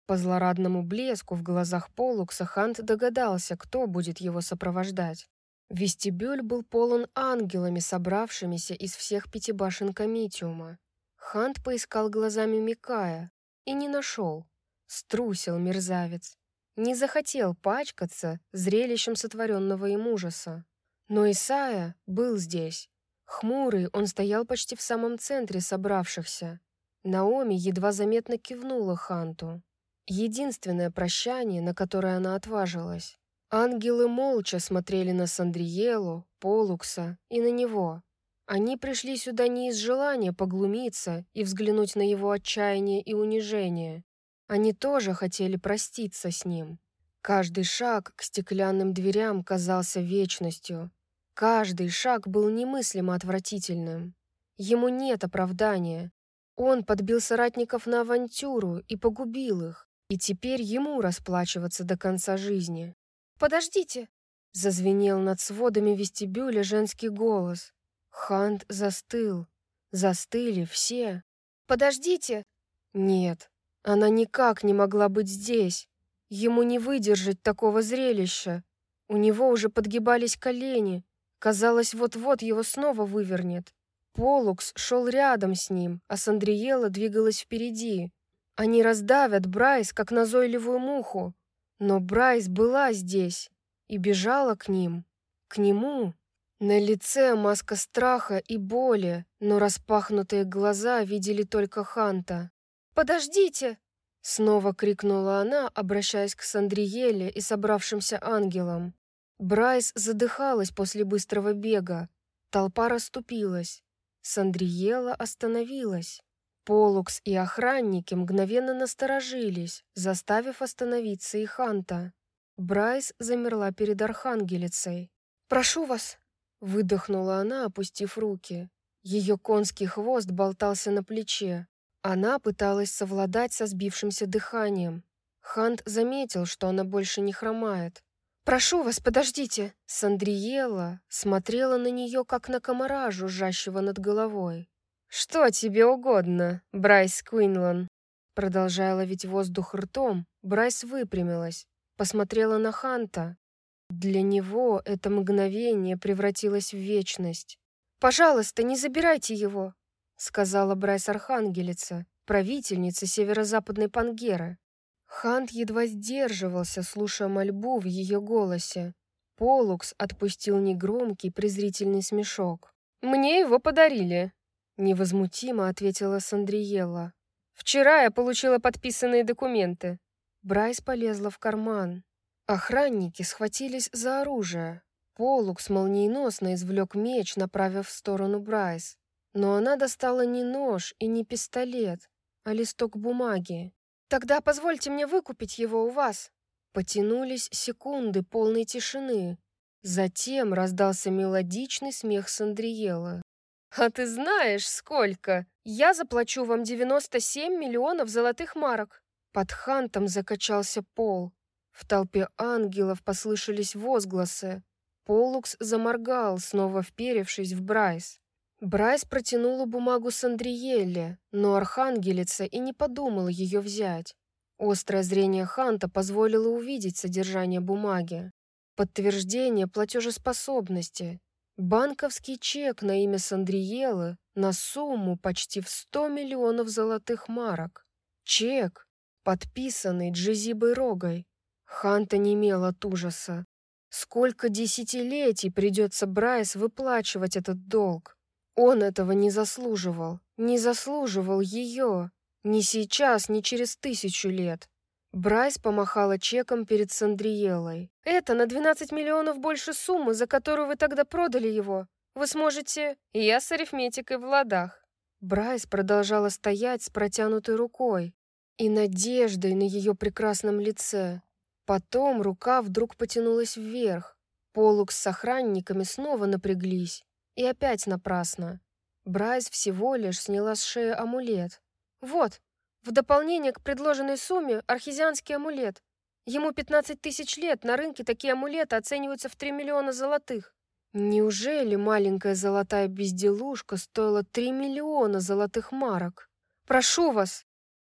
По злорадному блеску в глазах Полукса Хант догадался, кто будет его сопровождать. Вестибюль был полон ангелами, собравшимися из всех пяти башен Комитиума. Хант поискал глазами Микая и не нашел. Струсил мерзавец. Не захотел пачкаться зрелищем сотворенного им ужаса. Но Исайя был здесь. Хмурый, он стоял почти в самом центре собравшихся. Наоми едва заметно кивнула Ханту. Единственное прощание, на которое она отважилась. Ангелы молча смотрели на Сандриелу, Полукса и на него. Они пришли сюда не из желания поглумиться и взглянуть на его отчаяние и унижение. Они тоже хотели проститься с ним. Каждый шаг к стеклянным дверям казался вечностью. Каждый шаг был немыслимо отвратительным. Ему нет оправдания. Он подбил соратников на авантюру и погубил их, и теперь ему расплачиваться до конца жизни. «Подождите!» — зазвенел над сводами вестибюля женский голос. Хант застыл. Застыли все. «Подождите!» Нет, она никак не могла быть здесь. Ему не выдержать такого зрелища. У него уже подгибались колени. Казалось, вот-вот его снова вывернет. Полукс шел рядом с ним, а Сандриела двигалась впереди. Они раздавят Брайс, как назойливую муху. Но Брайс была здесь и бежала к ним, к нему. На лице маска страха и боли, но распахнутые глаза видели только Ханта. «Подождите!» — снова крикнула она, обращаясь к Сандриеле и собравшимся ангелам. Брайс задыхалась после быстрого бега. Толпа расступилась. Сандриела остановилась. Полукс и охранники мгновенно насторожились, заставив остановиться и Ханта. Брайс замерла перед архангелицей. «Прошу вас!» — выдохнула она, опустив руки. Ее конский хвост болтался на плече. Она пыталась совладать со сбившимся дыханием. Хант заметил, что она больше не хромает. «Прошу вас, подождите!» Сандриела смотрела на нее, как на комара, жужжащего над головой. «Что тебе угодно, Брайс Квинлан?» Продолжая ловить воздух ртом, Брайс выпрямилась, посмотрела на Ханта. Для него это мгновение превратилось в вечность. «Пожалуйста, не забирайте его!» сказала Брайс Архангелица, правительница северо-западной Пангеры. Хант едва сдерживался, слушая мольбу в ее голосе. Полукс отпустил негромкий презрительный смешок. «Мне его подарили», — невозмутимо ответила Сандриела. «Вчера я получила подписанные документы». Брайс полезла в карман. Охранники схватились за оружие. Полукс молниеносно извлек меч, направив в сторону Брайс. Но она достала не нож и не пистолет, а листок бумаги. «Тогда позвольте мне выкупить его у вас». Потянулись секунды полной тишины. Затем раздался мелодичный смех Сандриелы. «А ты знаешь, сколько? Я заплачу вам девяносто семь миллионов золотых марок». Под Хантом закачался пол. В толпе ангелов послышались возгласы. Полукс заморгал, снова вперевшись в Брайс. Брайс протянула бумагу Сандриелле, но архангелица и не подумала ее взять. Острое зрение Ханта позволило увидеть содержание бумаги. Подтверждение платежеспособности. Банковский чек на имя Сандриелы на сумму почти в сто миллионов золотых марок. Чек, подписанный Джизибой Рогой. Хант онемел от ужаса. Сколько десятилетий придется Брайс выплачивать этот долг? Он этого не заслуживал, не заслуживал ее, ни сейчас, ни через тысячу лет. Брайс помахала чеком перед Сандриелой. «Это на двенадцать миллионов больше суммы, за которую вы тогда продали его. Вы сможете...» «Я с арифметикой в ладах». Брайс продолжала стоять с протянутой рукой и надеждой на ее прекрасном лице. Потом рука вдруг потянулась вверх. Полукс с охранниками снова напряглись. И опять напрасно. Брайс всего лишь сняла с шеи амулет. «Вот, в дополнение к предложенной сумме архизианский амулет. Ему пятнадцать тысяч лет, на рынке такие амулеты оцениваются в три миллиона золотых». Неужели маленькая золотая безделушка стоила три миллиона золотых марок? «Прошу вас!»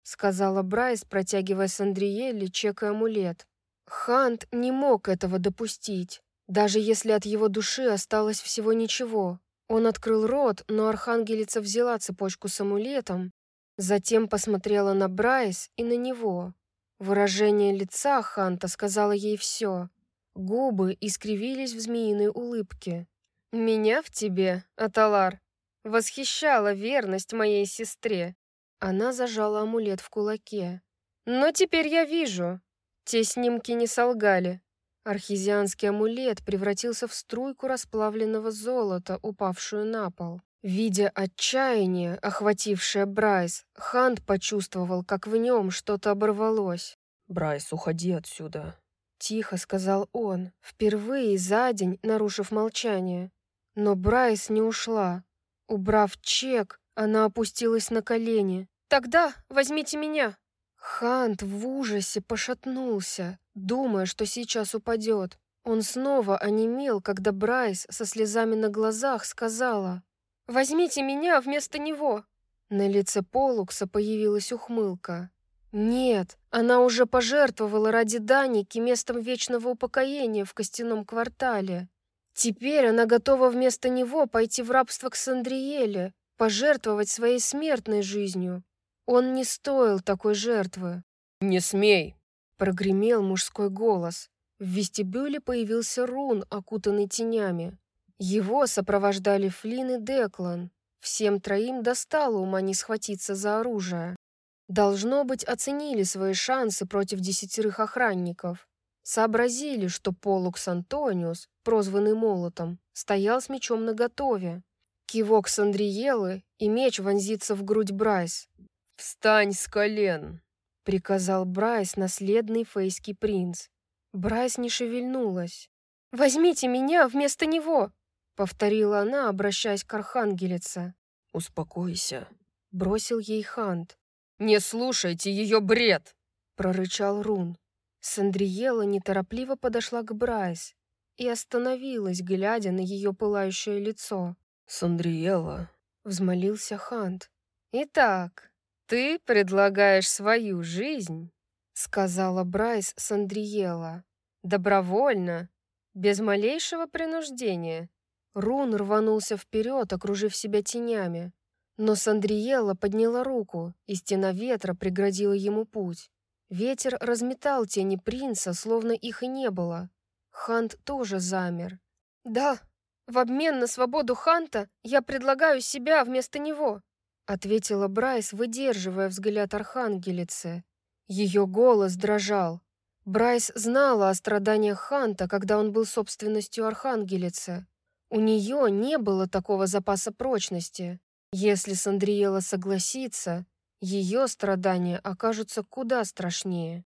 сказала Брайс, протягивая Сандриэлле чек и амулет. Хант не мог этого допустить, даже если от его души осталось всего ничего. Он открыл рот, но архангелица взяла цепочку с амулетом, затем посмотрела на Брайс и на него. Выражение лица Ханта сказала ей все. Губы искривились в змеиной улыбке. «Меня в тебе, Аталар, восхищала верность моей сестре». Она зажала амулет в кулаке. «Но теперь я вижу. Те снимки не солгали». Архизианский амулет превратился в струйку расплавленного золота, упавшую на пол. Видя отчаяние, охватившее Брайс, Хант почувствовал, как в нем что-то оборвалось. «Брайс, уходи отсюда», — тихо сказал он, впервые за день нарушив молчание. Но Брайс не ушла. Убрав чек, она опустилась на колени. «Тогда возьмите меня!» Хант в ужасе пошатнулся, думая, что сейчас упадет. Он снова онемел, когда Брайс со слезами на глазах сказала: «Возьмите меня вместо него!» На лице Полукса появилась ухмылка. Нет, она уже пожертвовала ради Даники местом вечного упокоения в костяном квартале. Теперь она готова вместо него пойти в рабство к Сандриэле, пожертвовать своей смертной жизнью. Он не стоил такой жертвы. «Не смей!» — прогремел мужской голос. В вестибюле появился Рун, окутанный тенями. Его сопровождали Флинн и Деклан. Всем троим достало ума не схватиться за оружие. Должно быть, оценили свои шансы против десятерых охранников. Сообразили, что Полукс Антониус, прозванный Молотом, стоял с мечом наготове. Кивок Сандриэлы, и меч вонзится в грудь Брайс. «Встань с колен!» — приказал Брайс, наследный фейский принц. Брайс не шевельнулась. «Возьмите меня вместо него!» — повторила она, обращаясь к архангелице. «Успокойся», — бросил ей Хант. «Не слушайте ее бред!» — прорычал Рун. Сандриэла неторопливо подошла к Брайс и остановилась, глядя на ее пылающее лицо. «Сандриэла», — взмолился Хант. «Итак, ты предлагаешь свою жизнь?» — сказала Брайс Сандриэла. «Добровольно, без малейшего принуждения». Рун рванулся вперед, окружив себя тенями. Но Сандриэла подняла руку, и стена ветра преградила ему путь. Ветер разметал тени принца, словно их и не было. Хант тоже замер. «Да, в обмен на свободу Ханта я предлагаю себя вместо него», ответила Брайс, выдерживая взгляд архангелицы. Ее голос дрожал. Брайс знала о страданиях Ханта, когда он был собственностью архангелицы. У нее не было такого запаса прочности. Если Сандриэла согласится, ее страдания окажутся куда страшнее.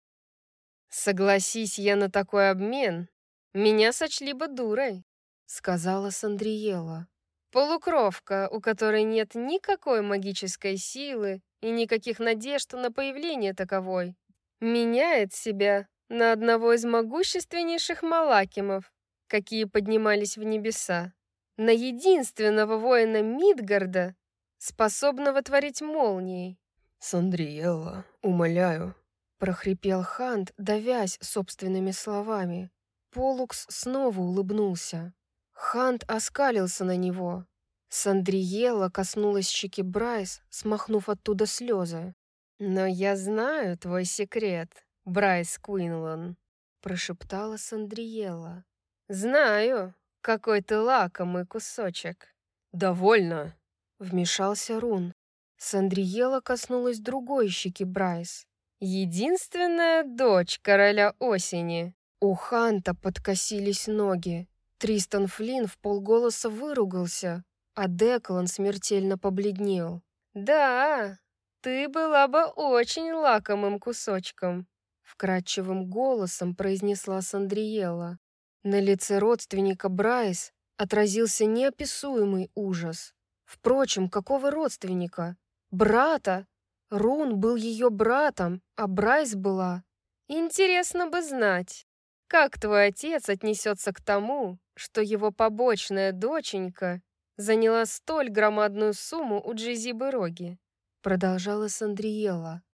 «Согласись я на такой обмен, меня сочли бы дурой», — сказала Сандриэла. «Полукровка, у которой нет никакой магической силы и никаких надежд на появление таковой, меняет себя на одного из могущественнейших малакимов, какие поднимались в небеса, на единственного воина Мидгарда, способного творить молнии». «Сандриэла, умоляю», — прохрипел Хант, давясь собственными словами. Полукс снова улыбнулся. Хант оскалился на него. Сандриэла коснулась щеки Брайс, смахнув оттуда слезы. «Но я знаю твой секрет, Брайс Куинлан», — прошептала Сандриэла. «Знаю, какой ты лакомый кусочек». «Довольно», — вмешался Рун. Сандриэла коснулась другой щеки Брайс. «Единственная дочь короля осени». У Ханта подкосились ноги. Тристан Флинн вполголоса выругался, а Деклан смертельно побледнел. «Да, ты была бы очень лакомым кусочком», — вкрадчивым голосом произнесла Сандриэла. На лице родственника Брайс отразился неописуемый ужас. Впрочем, какого родственника? Брата! Рун был ее братом, а Брайс была. Интересно бы знать, как твой отец отнесется к тому, что его побочная доченька заняла столь громадную сумму у Джизибы Роги, продолжала Сандриэла.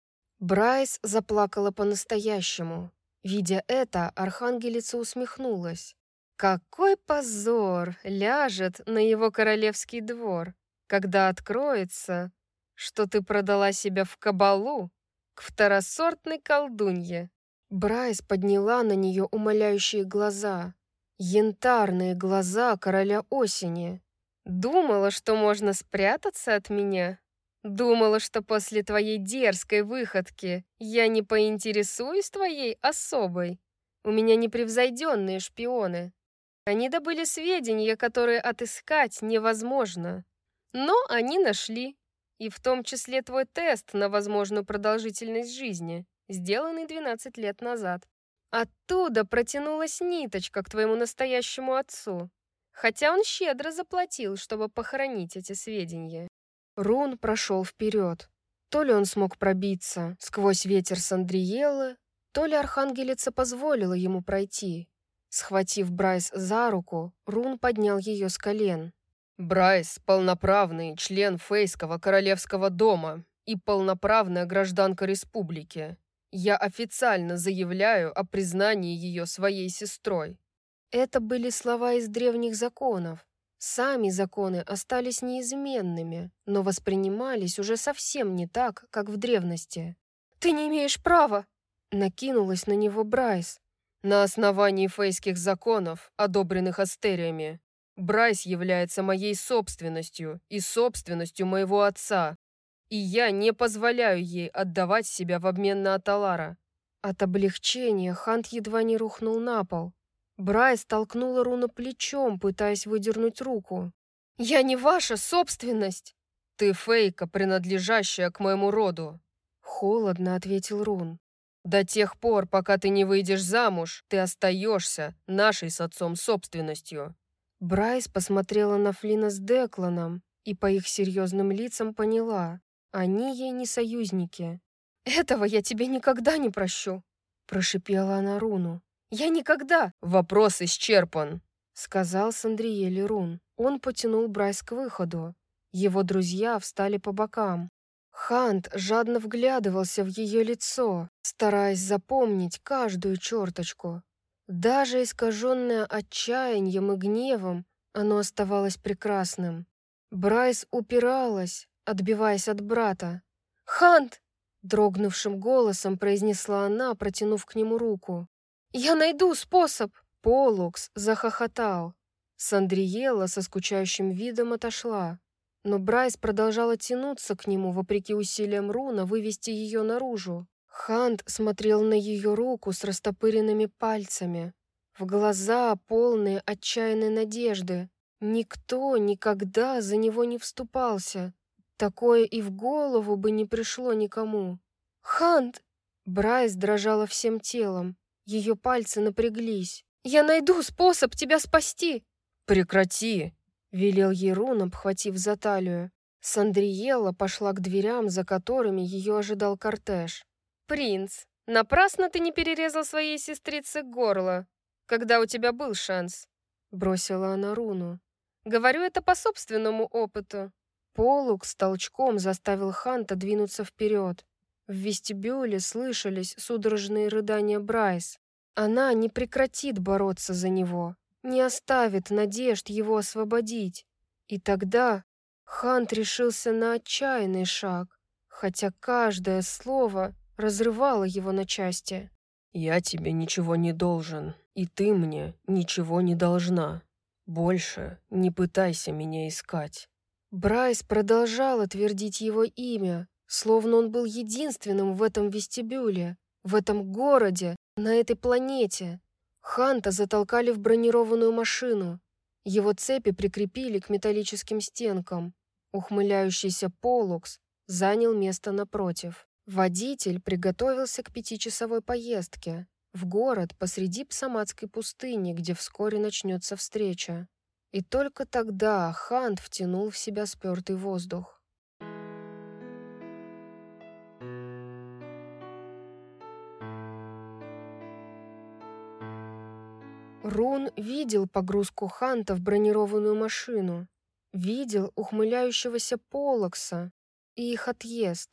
Брайс заплакала по-настоящему. Видя это, архангелица усмехнулась. Какой позор ляжет на его королевский двор, когда откроется, что ты продала себя в кабалу к второсортной колдунье. Брайс подняла на нее умоляющие глаза, янтарные глаза короля осени. Думала, что можно спрятаться от меня? Думала, что после твоей дерзкой выходки я не поинтересуюсь твоей особой? У меня непревзойденные шпионы. Они добыли сведения, которые отыскать невозможно. Но они нашли. И в том числе твой тест на возможную продолжительность жизни, сделанный двенадцать лет назад. Оттуда протянулась ниточка к твоему настоящему отцу. Хотя он щедро заплатил, чтобы похоронить эти сведения. Рун прошел вперед. То ли он смог пробиться сквозь ветер Сандриелы, то ли архангелица позволила ему пройти. Схватив Брайс за руку, Рун поднял ее с колен. Брайс – полноправный член Фейского королевского дома и полноправная гражданка республики. Я официально заявляю о признании ее своей сестрой. Это были слова из древних законов. Сами законы остались неизменными, но воспринимались уже совсем не так, как в древности. «Ты не имеешь права!» — накинулась на него Брайс. На основании фейских законов, одобренных астериями, Брайс является моей собственностью и собственностью моего отца, и я не позволяю ей отдавать себя в обмен на Аталара». От облегчения Хант едва не рухнул на пол. Брайс толкнула Руна плечом, пытаясь выдернуть руку. «Я не ваша собственность!» «Ты фейка, принадлежащая к моему роду», — холодно ответил Рун. «До тех пор, пока ты не выйдешь замуж, ты остаешься нашей с отцом собственностью». Брайс посмотрела на Флина с Декланом и по их серьезным лицам поняла, они ей не союзники. «Этого я тебе никогда не прощу», — прошипела она Руну. «Я никогда!» «Вопрос исчерпан», — сказал Сандриэль Рун. Он потянул Брайс к выходу. Его друзья встали по бокам. Хант жадно вглядывался в ее лицо, стараясь запомнить каждую черточку. Даже искаженное отчаянием и гневом, оно оставалось прекрасным. Брайс упиралась, отбиваясь от брата. «Хант!» — дрогнувшим голосом произнесла она, протянув к нему руку. «Я найду способ!» Полукс захохотал. Сандриела со скучающим видом отошла. Но Брайс продолжала тянуться к нему, вопреки усилиям Руна вывести ее наружу. Хант смотрел на ее руку с растопыренными пальцами. В глаза, полные отчаянной надежды. Никто никогда за него не вступался. Такое и в голову бы не пришло никому. «Хант!» Брайс дрожала всем телом. Ее пальцы напряглись. «Я найду способ тебя спасти!» «Прекрати!» — велел ей Рун, обхватив за талию. Сандриела пошла к дверям, за которыми ее ожидал кортеж. «Принц, напрасно ты не перерезал своей сестрице горло, когда у тебя был шанс», — бросила она Руну. «Говорю это по собственному опыту». Полукс толчком заставил Ханта двинуться вперед. В вестибюле слышались судорожные рыдания Брайс. Она не прекратит бороться за него, не оставит надежд его освободить. И тогда Хант решился на отчаянный шаг, хотя каждое слово разрывало его на части. «Я тебе ничего не должен, и ты мне ничего не должна. Больше не пытайся меня искать». Брайс продолжала твердить его имя, словно он был единственным в этом вестибюле, в этом городе, на этой планете. Ханта затолкали в бронированную машину. Его цепи прикрепили к металлическим стенкам. Ухмыляющийся Полукс занял место напротив. Водитель приготовился к пятичасовой поездке в город посреди Псаматской пустыни, где вскоре начнется встреча. И только тогда Хант втянул в себя спертый воздух. Рун видел погрузку Ханта в бронированную машину, видел ухмыляющегося Полукса и их отъезд,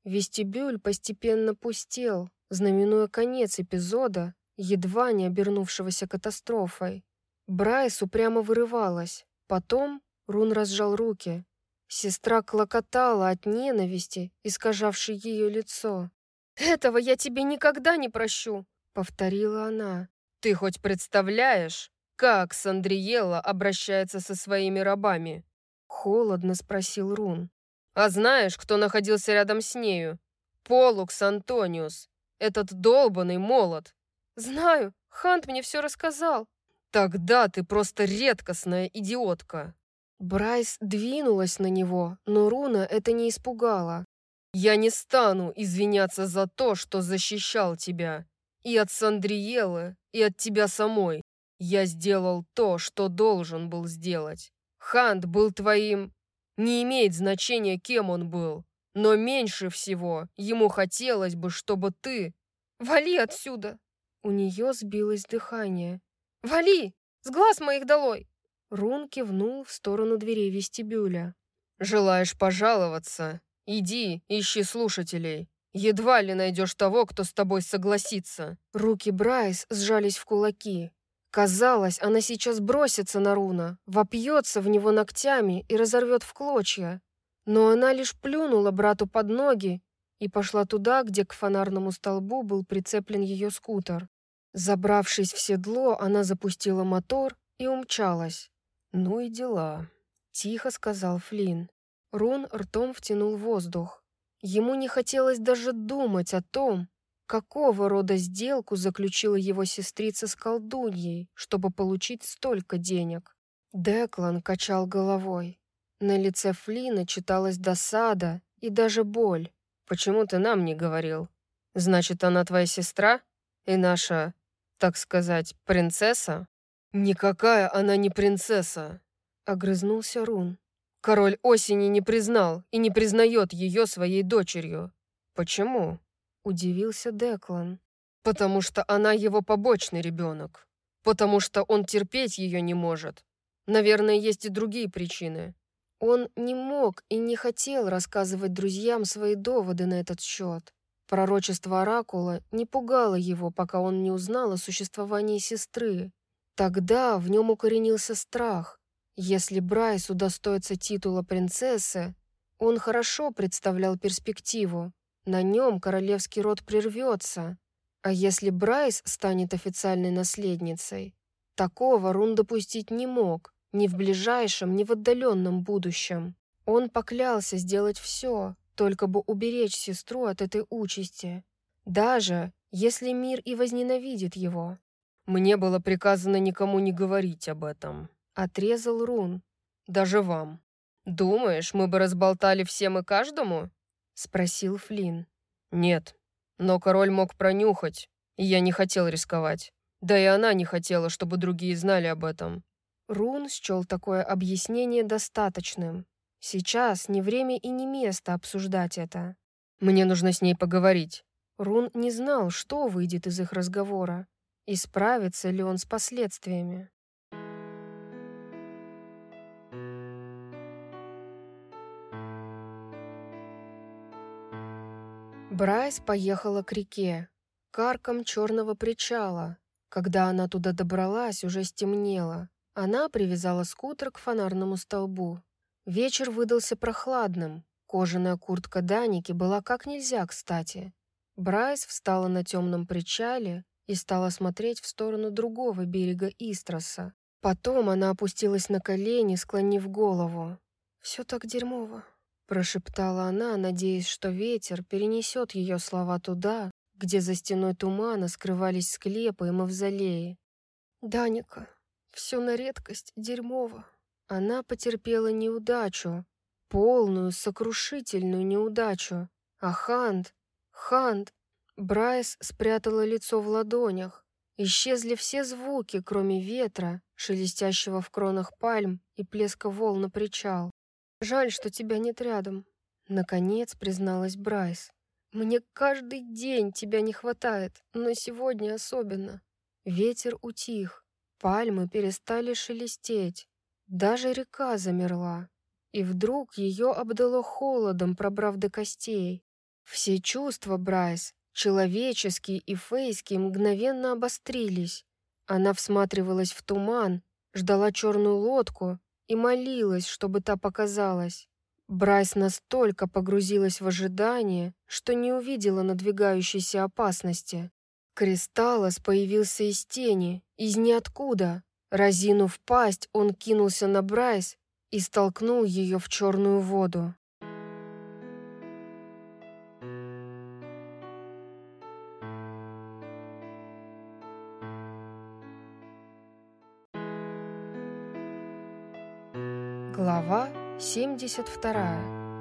Вестибюль постепенно пустел, знаменуя конец эпизода, едва не обернувшегося катастрофой. Брайс упрямо вырывалась. Потом Рун разжал руки. Сестра клокотала от ненависти, искажавшей ее лицо. «Этого я тебе никогда не прощу», — повторила она. «Ты хоть представляешь, как Сандриелла обращается со своими рабами?» — холодно спросил Рун. «А знаешь, кто находился рядом с нею? Полукс Антониус, этот долбанный молот». «Знаю, Хант мне все рассказал». «Тогда ты просто редкостная идиотка». Брайс двинулась на него, но Руна это не испугало. «Я не стану извиняться за то, что защищал тебя. И от Сандриеллы, и от тебя самой. Я сделал то, что должен был сделать. Хант был твоим... Не имеет значения, кем он был. Но меньше всего ему хотелось бы, чтобы ты... Вали отсюда!» У нее сбилось дыхание. «Вали! С глаз моих долой!» Рун кивнул в сторону дверей вестибюля. «Желаешь пожаловаться? Иди, ищи слушателей. Едва ли найдешь того, кто с тобой согласится». Руки Брайс сжались в кулаки. Казалось, она сейчас бросится на Руна, вопьется в него ногтями и разорвет в клочья. Но она лишь плюнула брату под ноги и пошла туда, где к фонарному столбу был прицеплен ее скутер. Забравшись в седло, она запустила мотор и умчалась. «Ну и дела», — тихо сказал Флинн. Рун ртом втянул воздух. Ему не хотелось даже думать о том, какого рода сделку заключила его сестрица с колдуньей, чтобы получить столько денег. Деклан качал головой. На лице Флина читалась досада и даже боль. «Почему ты нам не говорил? Значит, она твоя сестра? И наша, так сказать, принцесса?» «Никакая она не принцесса», — огрызнулся Рун. «Король Осени не признал и не признает ее своей дочерью». «Почему?» — удивился Деклан. «Потому что она его побочный ребенок. Потому что он терпеть ее не может. Наверное, есть и другие причины». Он не мог и не хотел рассказывать друзьям свои доводы на этот счет. Пророчество Оракула не пугало его, пока он не узнал о существовании сестры. Тогда в нем укоренился страх. Если Брайс удостоится титула принцессы, он хорошо представлял перспективу. На нем королевский род прервется. А если Брайс станет официальной наследницей, такого Рун допустить не мог. Ни в ближайшем, ни в отдаленном будущем. Он поклялся сделать все, только бы уберечь сестру от этой участи. Даже если мир и возненавидит его. «Мне было приказано никому не говорить об этом», — отрезал Рун. «Даже вам. Думаешь, мы бы разболтали всем и каждому?» — спросил Флинн. «Нет, но король мог пронюхать, и я не хотел рисковать. Да и она не хотела, чтобы другие знали об этом». Рун счел такое объяснение достаточным. Сейчас не время и не место обсуждать это. «Мне нужно с ней поговорить». Рун не знал, что выйдет из их разговора, и справится ли он с последствиями. Брайс поехала к реке, к аркам черного причала. Когда она туда добралась, уже стемнело. Она привязала скутер к фонарному столбу. Вечер выдался прохладным. Кожаная куртка Даники была как нельзя кстати. Брайс встала на темном причале и стала смотреть в сторону другого берега Истроса. Потом она опустилась на колени, склонив голову. «Все так дерьмово», — прошептала она, надеясь, что ветер перенесет ее слова туда, где за стеной тумана скрывались склепы и мавзолеи. «Даника, все на редкость дерьмово». Она потерпела неудачу, полную, сокрушительную неудачу. А Хант, Хант... Брайс спрятала лицо в ладонях. Исчезли все звуки, кроме ветра, шелестящего в кронах пальм и плеска волн на причал. «Жаль, что тебя нет рядом», — наконец призналась Брайс. «Мне каждый день тебя не хватает, но сегодня особенно». Ветер утих, пальмы перестали шелестеть. Даже река замерла, и вдруг ее обдало холодом, пробрав до костей. Все чувства Брайс, человеческие и фейские, мгновенно обострились. Она всматривалась в туман, ждала черную лодку и молилась, чтобы та показалась. Брайс настолько погрузилась в ожидание, что не увидела надвигающейся опасности. Кристаллос появился из тени, из ниоткуда. Разинув пасть, он кинулся на Брайс и столкнул ее в черную воду. Глава семьдесят вторая.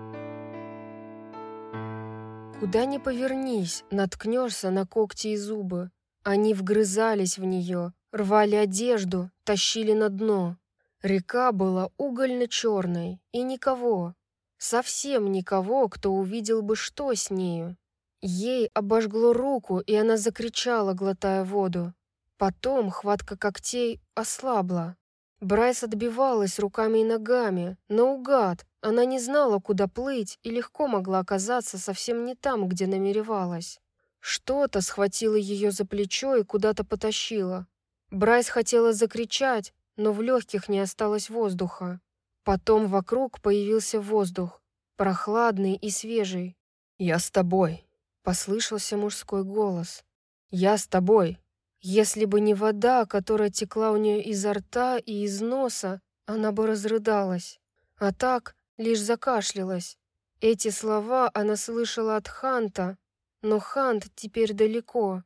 Куда ни повернись, наткнешься на когти и зубы. Они вгрызались в нее, рвали одежду, тащили на дно. Река была угольно-черной, и никого, совсем никого, кто увидел бы, что с нею. Ей обожгло руку, и она закричала, глотая воду. Потом хватка когтей ослабла. Брайс отбивалась руками и ногами, наугад. Она не знала, куда плыть, и легко могла оказаться совсем не там, где намеревалась. Что-то схватило ее за плечо и куда-то потащило. Брайс хотела закричать, но в легких не осталось воздуха. Потом вокруг появился воздух, прохладный и свежий. «Я с тобой», — послышался мужской голос. «Я с тобой». Если бы не вода, которая текла у нее изо рта и из носа, она бы разрыдалась. А так лишь закашлялась. Эти слова она слышала от Ханта, но Хант теперь далеко.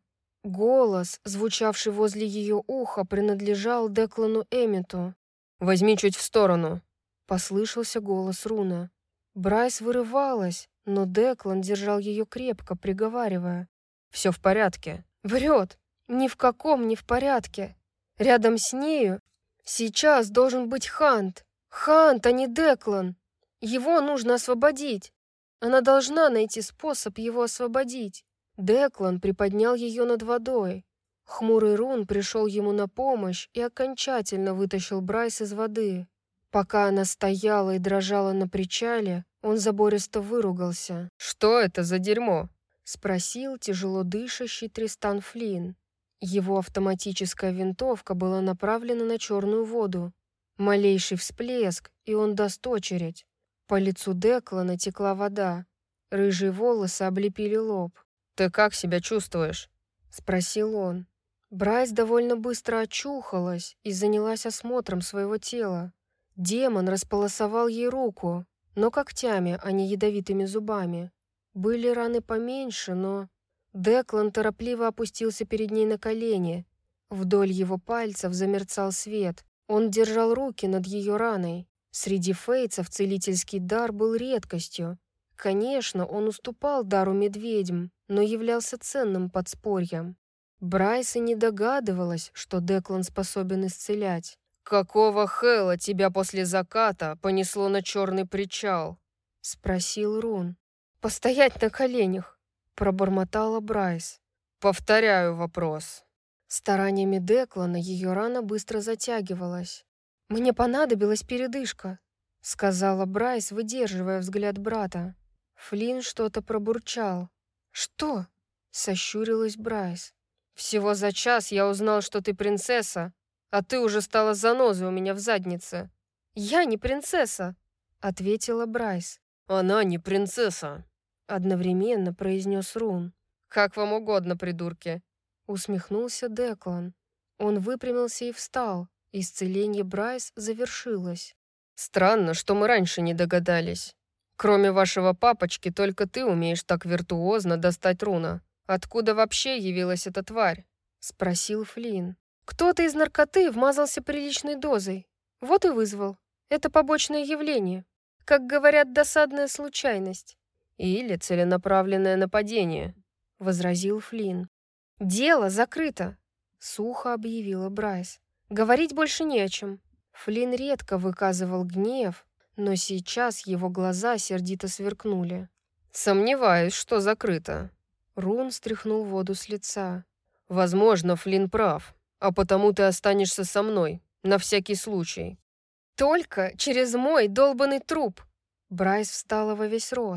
Голос, звучавший возле ее уха, принадлежал Деклану Эммету. «Возьми чуть в сторону», — послышался голос Руна. Брайс вырывалась, но Деклан держал ее крепко, приговаривая. «Все в порядке». Врет. Ни в каком не в порядке. Рядом с нею сейчас должен быть Хант. Хант, а не Деклан. Его нужно освободить. Она должна найти способ его освободить. Деклан приподнял ее над водой. Хмурый Рун пришел ему на помощь и окончательно вытащил Брайс из воды. Пока она стояла и дрожала на причале, он забористо выругался. «Что это за дерьмо?» — спросил тяжело дышащий Тристан Флинн. Его автоматическая винтовка была направлена на черную воду. Малейший всплеск, и он даст очередь. По лицу Деклана текла вода. Рыжие волосы облепили лоб. «Ты как себя чувствуешь?» — спросил он. Брайс довольно быстро очухалась и занялась осмотром своего тела. Демон располосовал ей руку, но когтями, а не ядовитыми зубами. Были раны поменьше, но... Деклан торопливо опустился перед ней на колени. Вдоль его пальцев замерцал свет. Он держал руки над ее раной. Среди фейцев целительский дар был редкостью. Конечно, он уступал дару медведям, но являлся ценным подспорьем. Брайс и не догадывалась, что Деклан способен исцелять. «Какого хэла тебя после заката понесло на черный причал?» — спросил Рун. «Постоять на коленях», — пробормотала Брайс. «Повторяю вопрос». Стараниями Деклана ее рана быстро затягивалась. «Мне понадобилась передышка», — сказала Брайс, выдерживая взгляд брата. Флинн что-то пробурчал. «Что?» — сощурилась Брайс. «Всего за час я узнал, что ты принцесса, а ты уже стала занозой у меня в заднице». «Я не принцесса», — ответила Брайс. «Она не принцесса», — одновременно произнес Рун. «Как вам угодно, придурки», — усмехнулся Деклан. Он выпрямился и встал. Исцеление Брайс завершилось. «Странно, что мы раньше не догадались. Кроме вашего папочки, только ты умеешь так виртуозно достать руна. Откуда вообще явилась эта тварь?» — спросил Флинн. «Кто-то из наркоты вмазался приличной дозой. Вот и вызвал. Это побочное явление. Как говорят, досадная случайность». «Или целенаправленное нападение», — возразил Флинн. «Дело закрыто», — сухо объявила Брайс. «Говорить больше не о чем». Флинн редко выказывал гнев, но сейчас его глаза сердито сверкнули. «Сомневаюсь, что закрыто». Рун стряхнул воду с лица. «Возможно, Флинн прав, а потому ты останешься со мной, на всякий случай». «Только через мой долбанный труп!» Брайс встала во весь рост.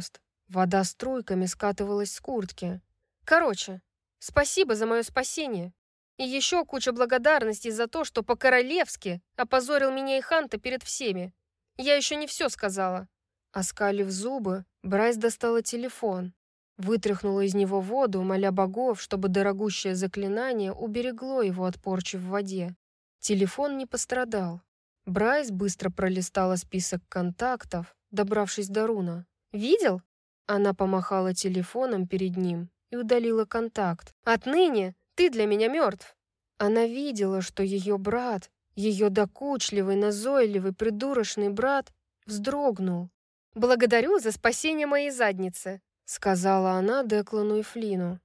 Вода струйками скатывалась с куртки. Короче, спасибо за мое спасение. И еще куча благодарностей за то, что по-королевски опозорил меня и Ханта перед всеми. Я еще не все сказала. Оскалив зубы, Брайс достала телефон, вытряхнула из него воду, моля богов, чтобы дорогущее заклинание уберегло его от порчи в воде. Телефон не пострадал. Брайс быстро пролистала список контактов, добравшись до руна. «Видел?» Она помахала телефоном перед ним и удалила контакт. «Отныне ты для меня мертв». Она видела, что ее брат, ее докучливый, назойливый, придурочный брат, вздрогнул. «Благодарю за спасение моей задницы», — сказала она Деклану и Флину.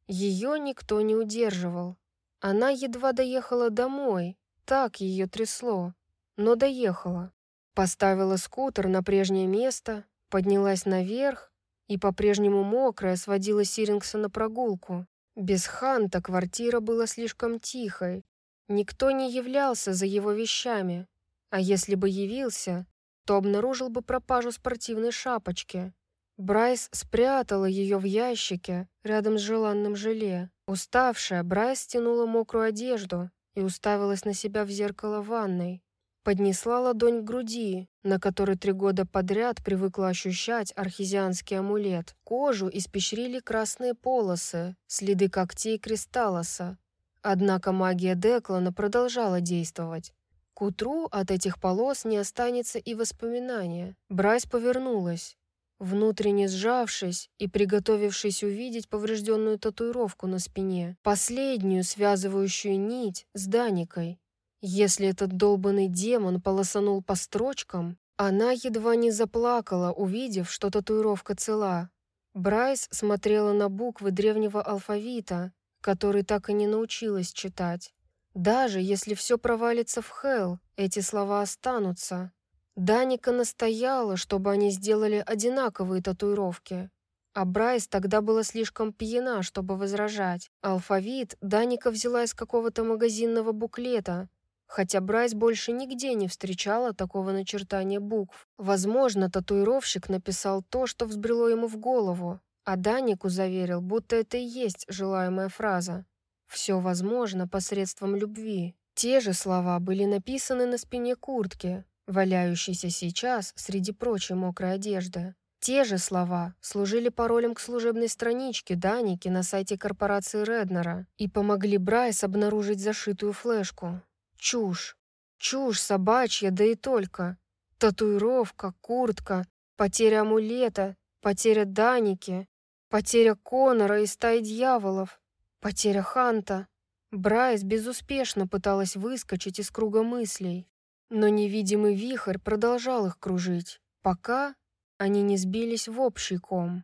Ее никто не удерживал. Она едва доехала домой, так ее трясло, но доехала. Поставила скутер на прежнее место, поднялась наверх и, по-прежнему мокрая, сводила Сирингса на прогулку. Без Ханта квартира была слишком тихой. Никто не являлся за его вещами, а если бы явился, то обнаружил бы пропажу спортивной шапочки. Брайс спрятала ее в ящике рядом с желанным желе. Уставшая, Брайс стянула мокрую одежду и уставилась на себя в зеркало ванной. Поднесла ладонь к груди, на которой три года подряд привыкла ощущать архизианский амулет. Кожу испещрили красные полосы, следы когтей Кристаллоса. Однако магия Деклана продолжала действовать. К утру от этих полос не останется и воспоминания. Брайс повернулась, внутренне сжавшись и приготовившись увидеть поврежденную татуировку на спине, последнюю связывающую нить с Даникой. Если этот долбанный демон полосанул по строчкам, она едва не заплакала, увидев, что татуировка цела. Брайс смотрела на буквы древнего алфавита, который так и не научилась читать. Даже если все провалится в Хелл, эти слова останутся. Даника настояла, чтобы они сделали одинаковые татуировки. А Брайс тогда была слишком пьяна, чтобы возражать. Алфавит Даника взяла из какого-то магазинного буклета, хотя Брайс больше нигде не встречала такого начертания букв. Возможно, татуировщик написал то, что взбрело ему в голову, а Данику заверил, будто это и есть желаемая фраза. Все возможно посредством любви. Те же слова были написаны на спине куртки, валяющейся сейчас среди прочей мокрой одежды. Те же слова служили паролем к служебной страничке Даники на сайте корпорации Реднера и помогли Брайс обнаружить зашитую флешку. Чушь. Чушь собачья, да и только. Татуировка, куртка, потеря амулета, потеря Даники, потеря Конора и стаи дьяволов, потеря Ханта. Брайс безуспешно пыталась выскочить из круга мыслей, но невидимый вихрь продолжал их кружить, пока они не сбились в общий ком.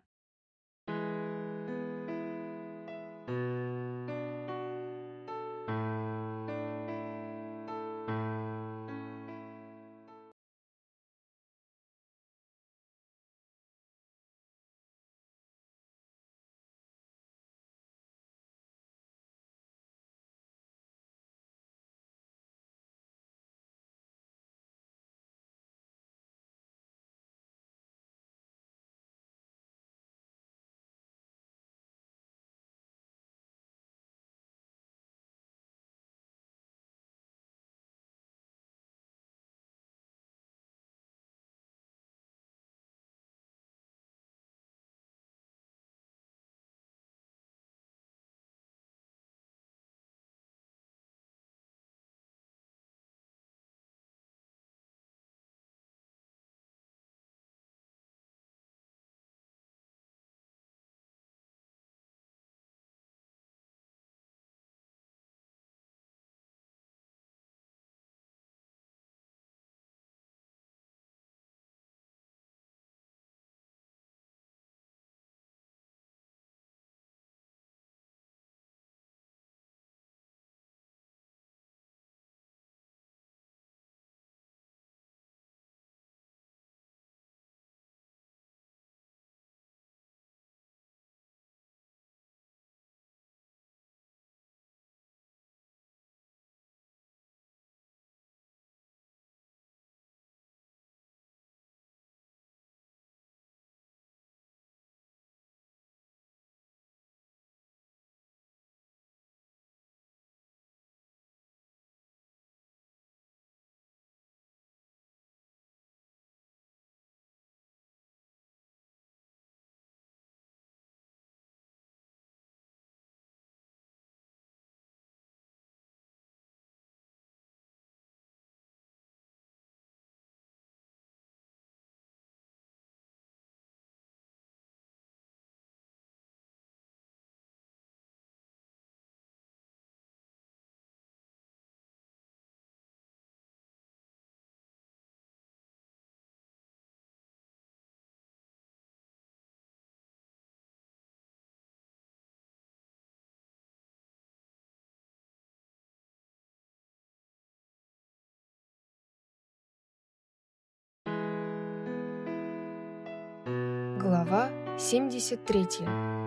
Глава семьдесят третья.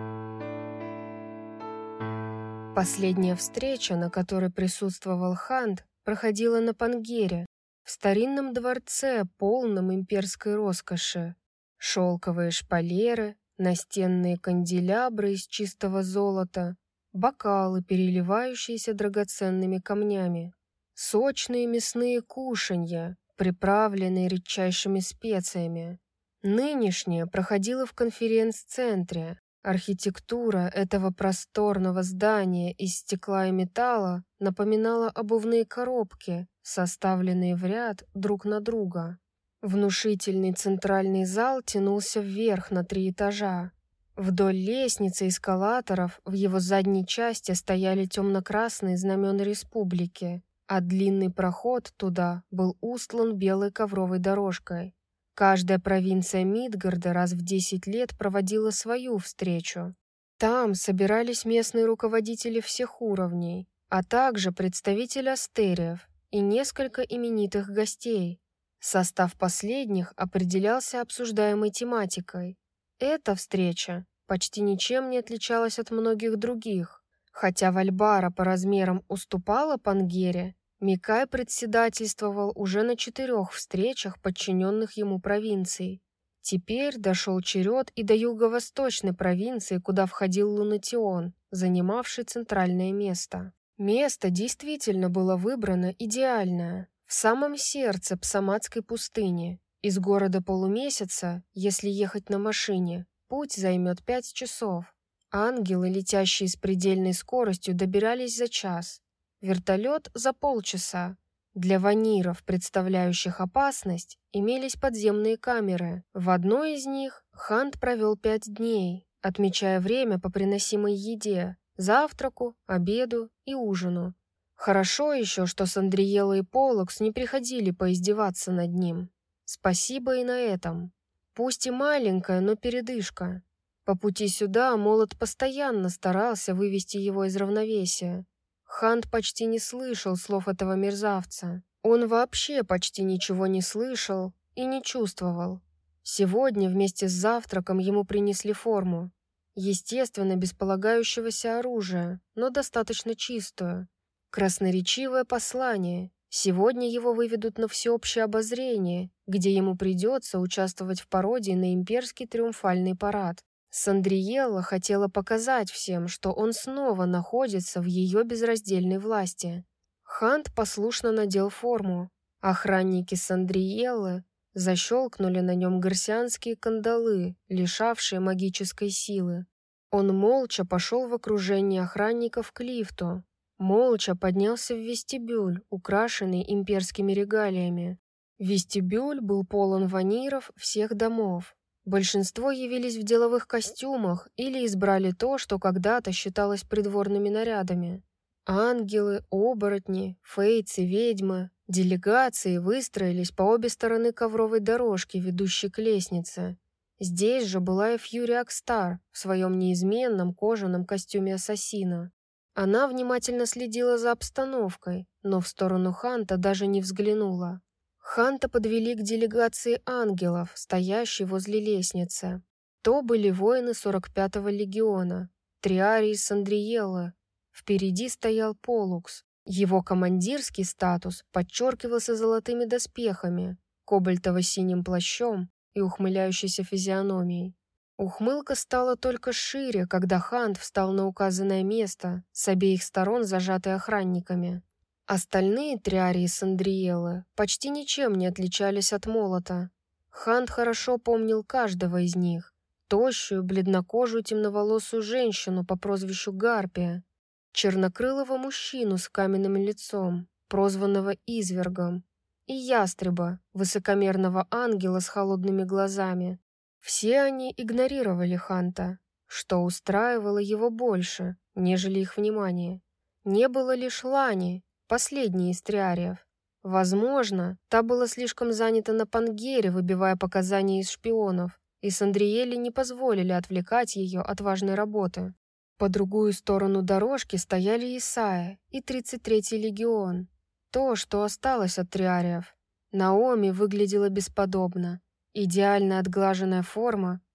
Последняя встреча, на которой присутствовал Хант, проходила на Пангере, в старинном дворце, полном имперской роскоши. Шелковые шпалеры, настенные канделябры из чистого золота, бокалы, переливающиеся драгоценными камнями, сочные мясные кушанья, приправленные редчайшими специями. Нынешнее проходило в конференц-центре. Архитектура этого просторного здания из стекла и металла напоминала обувные коробки, составленные в ряд друг на друга. Внушительный центральный зал тянулся вверх на три этажа. Вдоль лестницы эскалаторов в его задней части стояли темно-красные знамена республики, а длинный проход туда был устлан белой ковровой дорожкой. Каждая провинция Мидгарда раз в десять лет проводила свою встречу. Там собирались местные руководители всех уровней, а также представители астериев и несколько именитых гостей. Состав последних определялся обсуждаемой тематикой. Эта встреча почти ничем не отличалась от многих других. Хотя Вальбара по размерам уступала Пангере, Микай председательствовал уже на четырех встречах подчиненных ему провинций. Теперь дошел черед и до юго-восточной провинции, куда входил Лунатион, занимавший центральное место. Место действительно было выбрано идеальное, в самом сердце Псаматской пустыни. Из города полумесяца, если ехать на машине, путь займет пять часов. Ангелы, летящие с предельной скоростью, добирались за час. Вертолет за полчаса. Для ваниров, представляющих опасность, имелись подземные камеры. В одной из них Хант провел пять дней, отмечая время по приносимой еде, завтраку, обеду и ужину. Хорошо еще, что Сандриела и Полокс не приходили поиздеваться над ним. Спасибо и на этом. Пусть и маленькая, но передышка. По пути сюда Молот постоянно старался вывести его из равновесия. Хант почти не слышал слов этого мерзавца. Он вообще почти ничего не слышал и не чувствовал. Сегодня вместе с завтраком ему принесли форму. Естественно, без полагающегося оружия, но достаточно чистую. Красноречивое послание. Сегодня его выведут на всеобщее обозрение, где ему придется участвовать в пародии на имперский триумфальный парад. Сандриела хотела показать всем, что он снова находится в ее безраздельной власти. Хант послушно надел форму. Охранники Сандриеллы защелкнули на нем гарсианские кандалы, лишавшие магической силы. Он молча пошел в окружении охранников к лифту. Молча поднялся в вестибюль, украшенный имперскими регалиями. Вестибюль был полон ваниров всех домов. Большинство явились в деловых костюмах или избрали то, что когда-то считалось придворными нарядами. Ангелы, оборотни, фейцы, ведьмы, делегации выстроились по обе стороны ковровой дорожки, ведущей к лестнице. Здесь же была и Фьюри Акстар в своем неизменном кожаном костюме ассасина. Она внимательно следила за обстановкой, но в сторону Ханта даже не взглянула. Ханта подвели к делегации ангелов, стоящей возле лестницы. То были воины сорок пятого легиона, триарии Сандриеллы. Впереди стоял Полукс. Его командирский статус подчеркивался золотыми доспехами, кобальтово-синим плащом и ухмыляющейся физиономией. Ухмылка стала только шире, когда Хант встал на указанное место, с обеих сторон зажатый охранниками. Остальные триарии Сандриеллы почти ничем не отличались от Молота. Хант хорошо помнил каждого из них. Тощую, бледнокожую, темноволосую женщину по прозвищу Гарпия, чернокрылого мужчину с каменным лицом, прозванного Извергом, и ястреба, высокомерного ангела с холодными глазами. Все они игнорировали Ханта, что устраивало его больше, нежели их внимание. Не было лишь Лани, последней из триариев. Возможно, та была слишком занята на Пангере, выбивая показания из шпионов, и Сандриелли не позволили отвлекать ее от важной работы. По другую сторону дорожки стояли Исайя и тридцать третий легион. То, что осталось от триариев. Наоми выглядела бесподобно. Идеально отглаженная форма,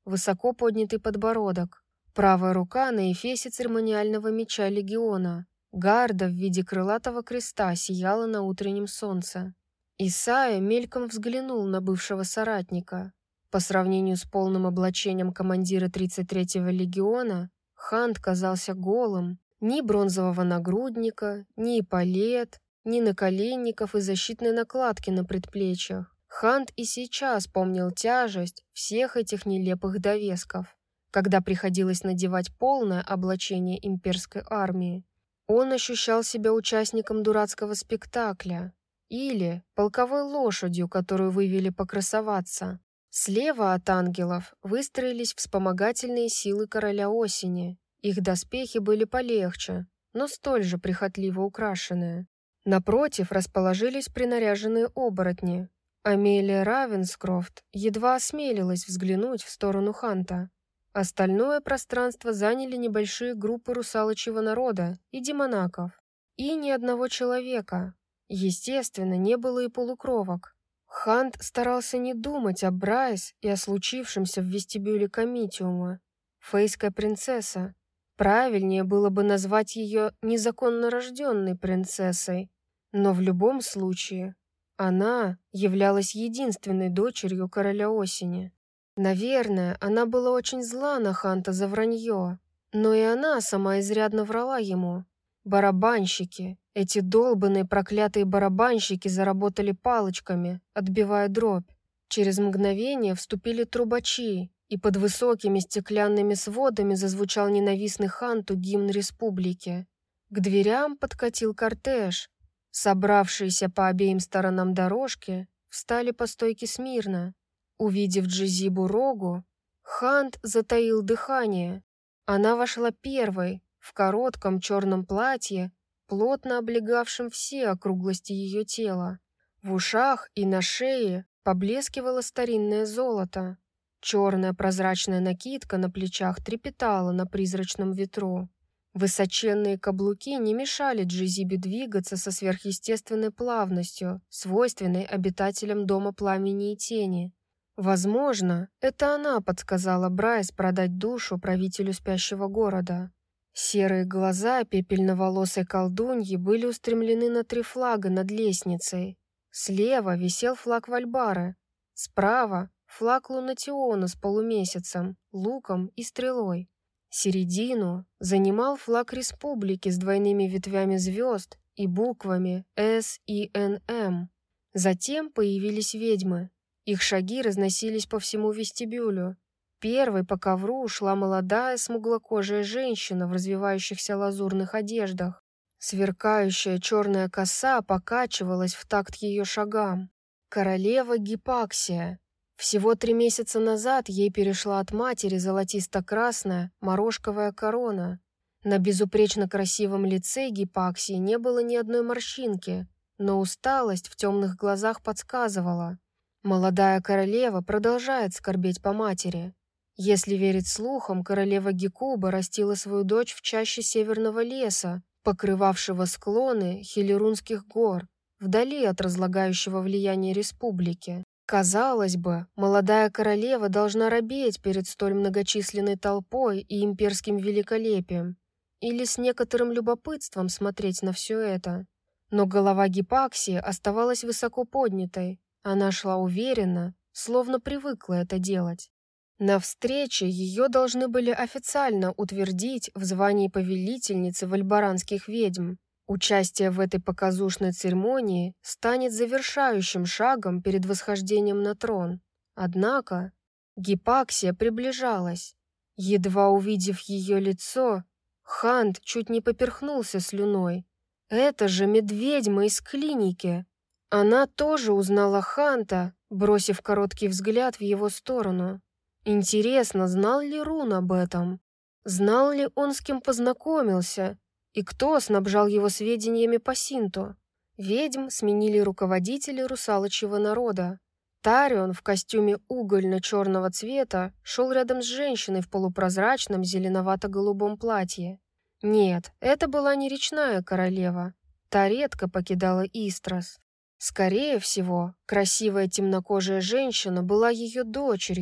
высоко поднятый подбородок. Правая рука на эфесе церемониального меча легиона. Гарда в виде крылатого креста сияла на утреннем солнце. Исайя мельком взглянул на бывшего соратника. По сравнению с полным облачением командира тридцать третьего легиона, Хант казался голым. Ни бронзового нагрудника, ни эполет, ни наколенников и защитной накладки на предплечьях. Хант и сейчас помнил тяжесть всех этих нелепых довесков, когда приходилось надевать полное облачение имперской армии. Он ощущал себя участником дурацкого спектакля или полковой лошадью, которую вывели покрасоваться. Слева от ангелов выстроились вспомогательные силы короля осени. Их доспехи были полегче, но столь же прихотливо украшенные. Напротив расположились принаряженные оборотни. Амелия Равенскрофт едва осмелилась взглянуть в сторону Ханта. Остальное пространство заняли небольшие группы русалочьего народа и демонаков. И ни одного человека. Естественно, не было и полукровок. Хант старался не думать о Брайс и о случившемся в вестибюле комитиума. Фейская принцесса. Правильнее было бы назвать ее незаконно рожденной принцессой. Но в любом случае, она являлась единственной дочерью короля осени. Наверное, она была очень зла на Ханта за вранье, но и она сама изрядно врала ему. Барабанщики, эти долбанные проклятые барабанщики заработали палочками, отбивая дробь. Через мгновение вступили трубачи, и под высокими стеклянными сводами зазвучал ненавистный Ханту гимн республики. К дверям подкатил кортеж. Собравшиеся по обеим сторонам дорожки встали по стойке смирно. Увидев Джизибу Рогу, Хант затаил дыхание. Она вошла первой, в коротком черном платье, плотно облегавшем все округлости ее тела. В ушах и на шее поблескивало старинное золото. Черная прозрачная накидка на плечах трепетала на призрачном ветру. Высоченные каблуки не мешали Джизибе двигаться со сверхъестественной плавностью, свойственной обитателям Дома Пламени и Тени. Возможно, это она подсказала Брайс продать душу правителю спящего города. Серые глаза пепельноволосой колдуньи были устремлены на три флага над лестницей. Слева висел флаг Вальбары, справа флаг Лунатиона с полумесяцем, луком и стрелой. Середину занимал флаг республики с двойными ветвями звезд и буквами С и Н М. Затем появились ведьмы. Их шаги разносились по всему вестибюлю. Первой по ковру шла молодая смуглокожая женщина в развивающихся лазурных одеждах. Сверкающая черная коса покачивалась в такт ее шагам. Королева Гипаксия. Всего три месяца назад ей перешла от матери золотисто-красная морошковая корона. На безупречно красивом лице Гипаксии не было ни одной морщинки, но усталость в темных глазах подсказывала. Молодая королева продолжает скорбеть по матери. Если верить слухам, королева Гекуба растила свою дочь в чаще северного леса, покрывавшего склоны Хилерунских гор, вдали от разлагающего влияния республики. Казалось бы, молодая королева должна робеть перед столь многочисленной толпой и имперским великолепием, или с некоторым любопытством смотреть на все это. Но голова Гипаксии оставалась высоко поднятой, она шла уверенно, словно привыкла это делать. На встрече ее должны были официально утвердить в звании повелительницы вальбаранских ведьм. Участие в этой показушной церемонии станет завершающим шагом перед восхождением на трон. Однако Гипаксия приближалась. Едва увидев ее лицо, Хант чуть не поперхнулся слюной. Это же медведьма из клиники. Она тоже узнала Ханта, бросив короткий взгляд в его сторону. Интересно, знал ли Рун об этом? Знал ли он, с кем познакомился? И кто снабжал его сведениями по Синту? Ведьм сменили руководители русалочьего народа. Тарион в костюме угольно-черного цвета шел рядом с женщиной в полупрозрачном зеленовато-голубом платье. Нет, это была не речная королева. Та редко покидала Истрас. Скорее всего, красивая темнокожая женщина была ее дочерью.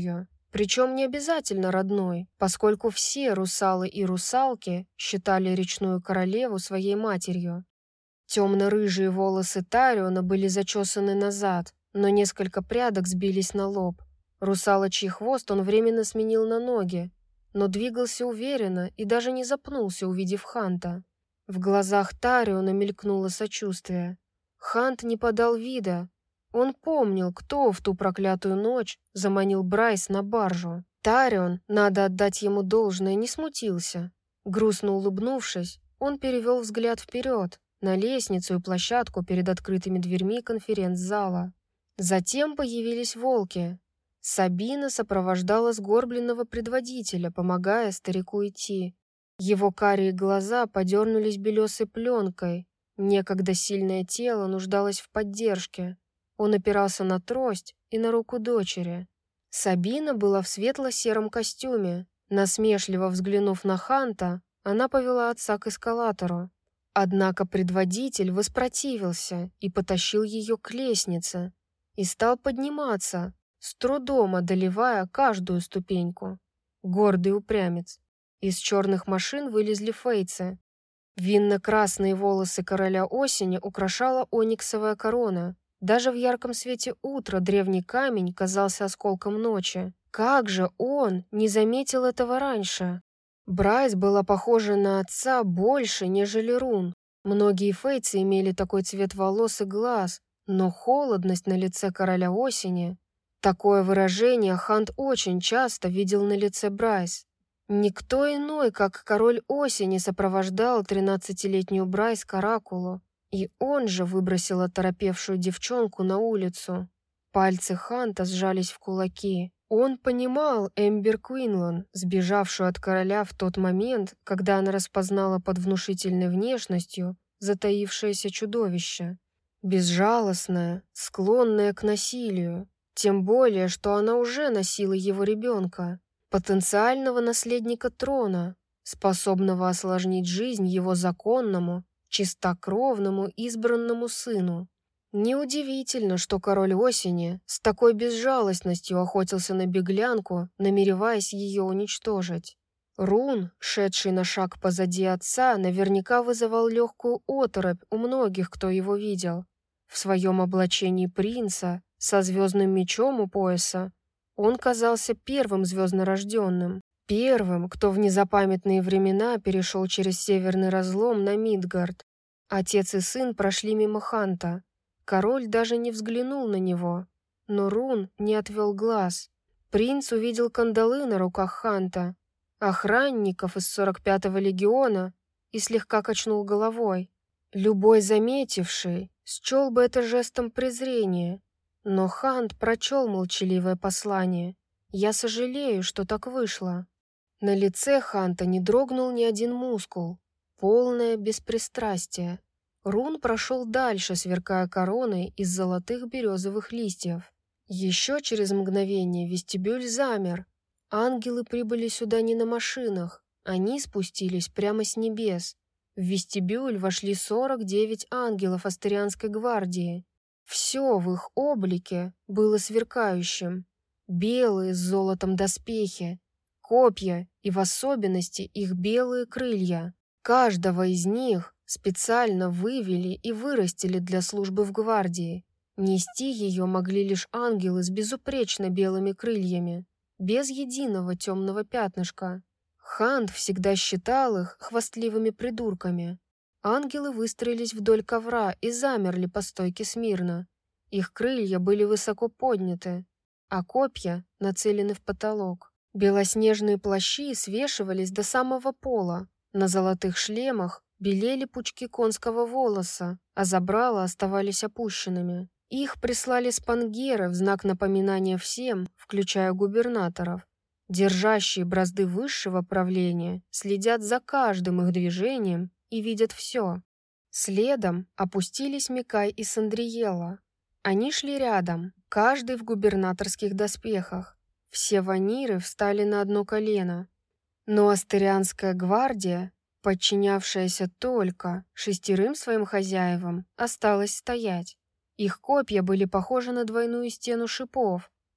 Причем не обязательно родной, поскольку все русалы и русалки считали речную королеву своей матерью. Темно-рыжие волосы Тариона были зачесаны назад, но несколько прядок сбились на лоб. Русалочий хвост он временно сменил на ноги, но двигался уверенно и даже не запнулся, увидев Ханта. В глазах Тариона мелькнуло сочувствие. Хант не подал вида. Он помнил, кто в ту проклятую ночь заманил Брайс на баржу. Тарион, надо отдать ему должное, не смутился. Грустно улыбнувшись, он перевел взгляд вперед, на лестницу и площадку перед открытыми дверьми конференц-зала. Затем появились волки. Сабина сопровождала сгорбленного предводителя, помогая старику идти. Его карие глаза подернулись белесой пленкой. Некогда сильное тело нуждалось в поддержке. Он опирался на трость и на руку дочери. Сабина была в светло-сером костюме. Насмешливо взглянув на Ханта, она повела отца к эскалатору. Однако предводитель воспротивился и потащил ее к лестнице. И стал подниматься, с трудом одолевая каждую ступеньку. Гордый упрямец. Из черных машин вылезли фейцы. Винно-красные волосы короля осени украшала ониксовая корона. Даже в ярком свете утра древний камень казался осколком ночи. Как же он не заметил этого раньше? Брайс была похожа на отца больше, нежели Рун. Многие фейцы имели такой цвет волос и глаз, но холодность на лице короля осени... Такое выражение Хант очень часто видел на лице Брайс. Никто иной, как король осени, сопровождал тринадцатилетнюю Брайс к оракулу. И он же выбросил оторопевшую девчонку на улицу. Пальцы Ханта сжались в кулаки. Он понимал Эмбер Квинлан, сбежавшую от короля в тот момент, когда она распознала под внушительной внешностью затаившееся чудовище. Безжалостное, склонное к насилию. Тем более, что она уже носила его ребенка, потенциального наследника трона, способного осложнить жизнь его законному, чистокровному избранному сыну. Неудивительно, что король осени с такой безжалостностью охотился на беглянку, намереваясь ее уничтожить. Рун, шедший на шаг позади отца, наверняка вызывал легкую оторопь у многих, кто его видел. В своем облачении принца, со звездным мечом у пояса, он казался первым звезднорожденным, первым, кто в незапамятные времена перешел через северный разлом на Мидгард. Отец и сын прошли мимо Ханта. Король даже не взглянул на него, но Рун не отвел глаз. Принц увидел кандалы на руках Ханта, охранников из сорок пятого легиона и слегка качнул головой. Любой заметивший счел бы это жестом презрения, но Хант прочел молчаливое послание. «Я сожалею, что так вышло». На лице Ханта не дрогнул ни один мускул. Полное беспристрастие. Рун прошел дальше, сверкая короной из золотых березовых листьев. Еще через мгновение вестибюль замер. Ангелы прибыли сюда не на машинах. Они спустились прямо с небес. В вестибюль вошли сорок девять ангелов Астерианской гвардии. Все в их облике было сверкающим. Белые с золотом доспехи, копья и в особенности их белые крылья. Каждого из них специально вывели и вырастили для службы в гвардии. Нести ее могли лишь ангелы с безупречно белыми крыльями, без единого темного пятнышка. Хант всегда считал их хвастливыми придурками. Ангелы выстроились вдоль ковра и замерли по стойке смирно. Их крылья были высоко подняты, а копья нацелены в потолок. Белоснежные плащи свешивались до самого пола. На золотых шлемах белели пучки конского волоса, а забрала оставались опущенными. Их прислали с Пангеры в знак напоминания всем, включая губернаторов. Держащие бразды высшего правления следят за каждым их движением и видят все. Следом опустились Микай и Сандриела. Они шли рядом, каждый в губернаторских доспехах. Все ваниры встали на одно колено. Но Астерианская гвардия, подчинявшаяся только шестерым своим хозяевам, осталась стоять. Их копья были похожи на двойную стену шипов,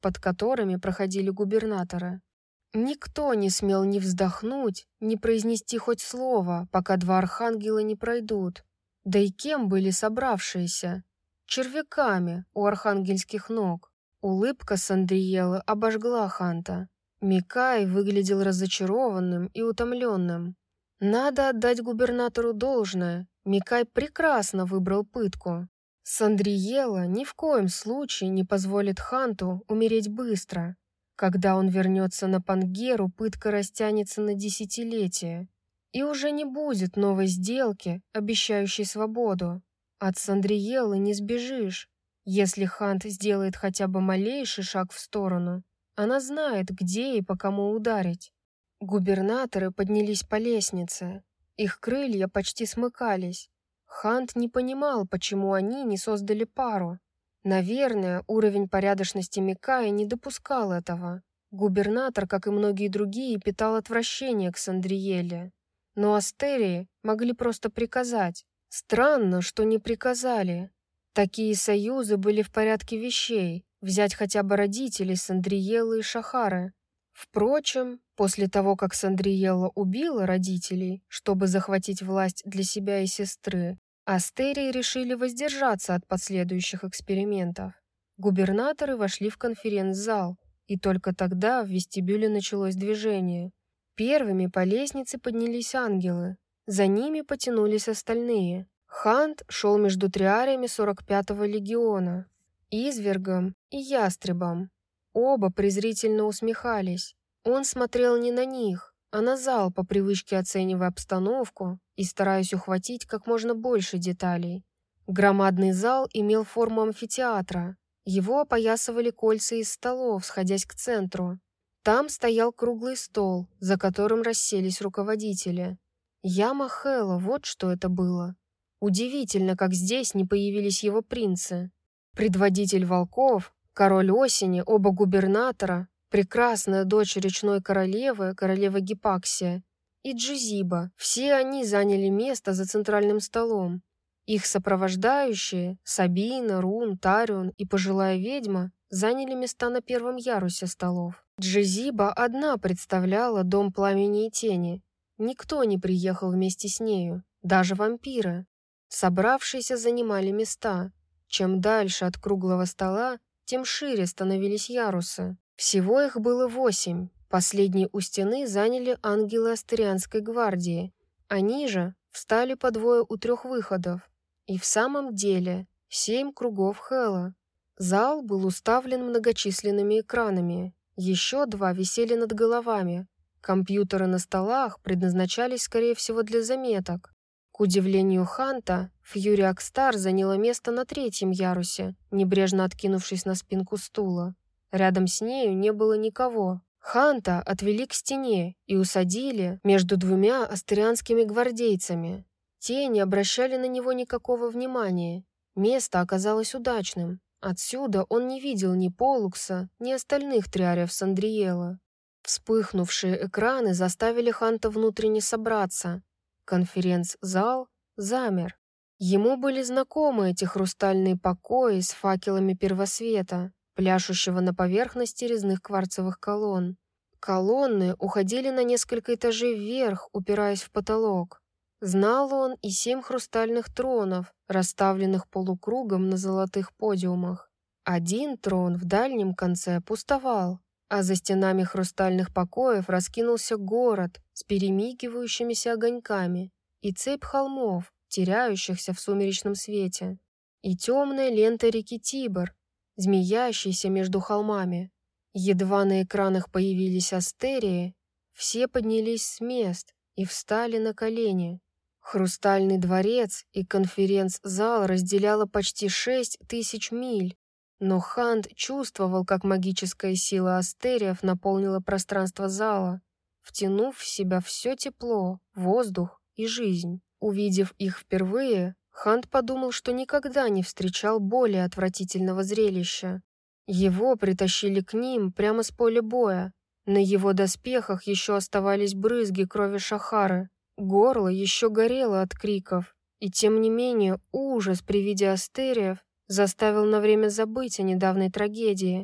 под которыми проходили губернаторы. Никто не смел ни вздохнуть, ни произнести хоть слово, пока два архангела не пройдут. Да и кем были собравшиеся? Червяками у архангельских ног. Улыбка Сандриелы обожгла Ханта. Микай выглядел разочарованным и утомленным. Надо отдать губернатору должное. Микай прекрасно выбрал пытку. Сандриела ни в коем случае не позволит Ханту умереть быстро. Когда он вернется на Пангеру, пытка растянется на десятилетия. И уже не будет новой сделки, обещающей свободу. От Сандриелы не сбежишь. Если Хант сделает хотя бы малейший шаг в сторону, она знает, где и по кому ударить. Губернаторы поднялись по лестнице. Их крылья почти смыкались. Хант не понимал, почему они не создали пару. Наверное, уровень порядочности Микая не допускал этого. Губернатор, как и многие другие, питал отвращение к Сандриеле. Но астерии могли просто приказать. Странно, что не приказали. Такие союзы были в порядке вещей. Взять хотя бы родителей Сандриелы и Шахары. Впрочем, после того, как Сандриела убила родителей, чтобы захватить власть для себя и сестры, астерии решили воздержаться от последующих экспериментов. Губернаторы вошли в конференц-зал, и только тогда в вестибюле началось движение. Первыми по лестнице поднялись ангелы, за ними потянулись остальные. Хант шел между триариями сорок пятого легиона, извергом и ястребом. Оба презрительно усмехались. Он смотрел не на них, а на зал, по привычке оценивая обстановку и стараясь ухватить как можно больше деталей. Громадный зал имел форму амфитеатра. Его опоясывали кольца из столов, сходясь к центру. Там стоял круглый стол, за которым расселись руководители. Яма Хэлла, вот что это было. Удивительно, как здесь не появились его принцы. Предводитель волков, король осени, оба губернатора, прекрасная дочь речной королевы, королева Гипаксия, и Джизиба. Все они заняли место за центральным столом. Их сопровождающие, Сабина, Рун, Тарион и пожилая ведьма, заняли места на первом ярусе столов. Джизиба одна представляла дом пламени и тени. Никто не приехал вместе с нею, даже вампиры. Собравшиеся занимали места. Чем дальше от круглого стола, тем шире становились ярусы. Всего их было восемь. Последние у стены заняли ангелы Астерианской гвардии. Они же встали по двое у трех выходов. И в самом деле семь кругов Хэлла. Зал был уставлен многочисленными экранами. Еще два висели над головами. Компьютеры на столах предназначались, скорее всего, для заметок. К удивлению Ханта, Фьюри Акстар заняла место на третьем ярусе, небрежно откинувшись на спинку стула. Рядом с нею не было никого. Ханта отвели к стене и усадили между двумя астерианскими гвардейцами. Те не обращали на него никакого внимания. Место оказалось удачным. Отсюда он не видел ни Полукса, ни остальных триариев Сандриела. Вспыхнувшие экраны заставили Ханта внутренне собраться. Конференц-зал замер. Ему были знакомы эти хрустальные покои с факелами первосвета, пляшущего на поверхности резных кварцевых колонн. Колонны уходили на несколько этажей вверх, упираясь в потолок. Знал он и семь хрустальных тронов, расставленных полукругом на золотых подиумах. Один трон в дальнем конце пустовал, а за стенами хрустальных покоев раскинулся город с перемигивающимися огоньками и цепь холмов, теряющихся в сумеречном свете, и темная лента реки Тибр, змеящейся между холмами. Едва на экранах появились астерии, все поднялись с мест и встали на колени. Хрустальный дворец и конференц-зал разделяло почти шесть тысяч миль, но Хант чувствовал, как магическая сила астериев наполнила пространство зала, втянув в себя все тепло, воздух и жизнь. Увидев их впервые, Хант подумал, что никогда не встречал более отвратительного зрелища. Его притащили к ним прямо с поля боя. На его доспехах еще оставались брызги крови Шахары. Горло еще горело от криков, и тем не менее ужас при виде астериев заставил на время забыть о недавней трагедии.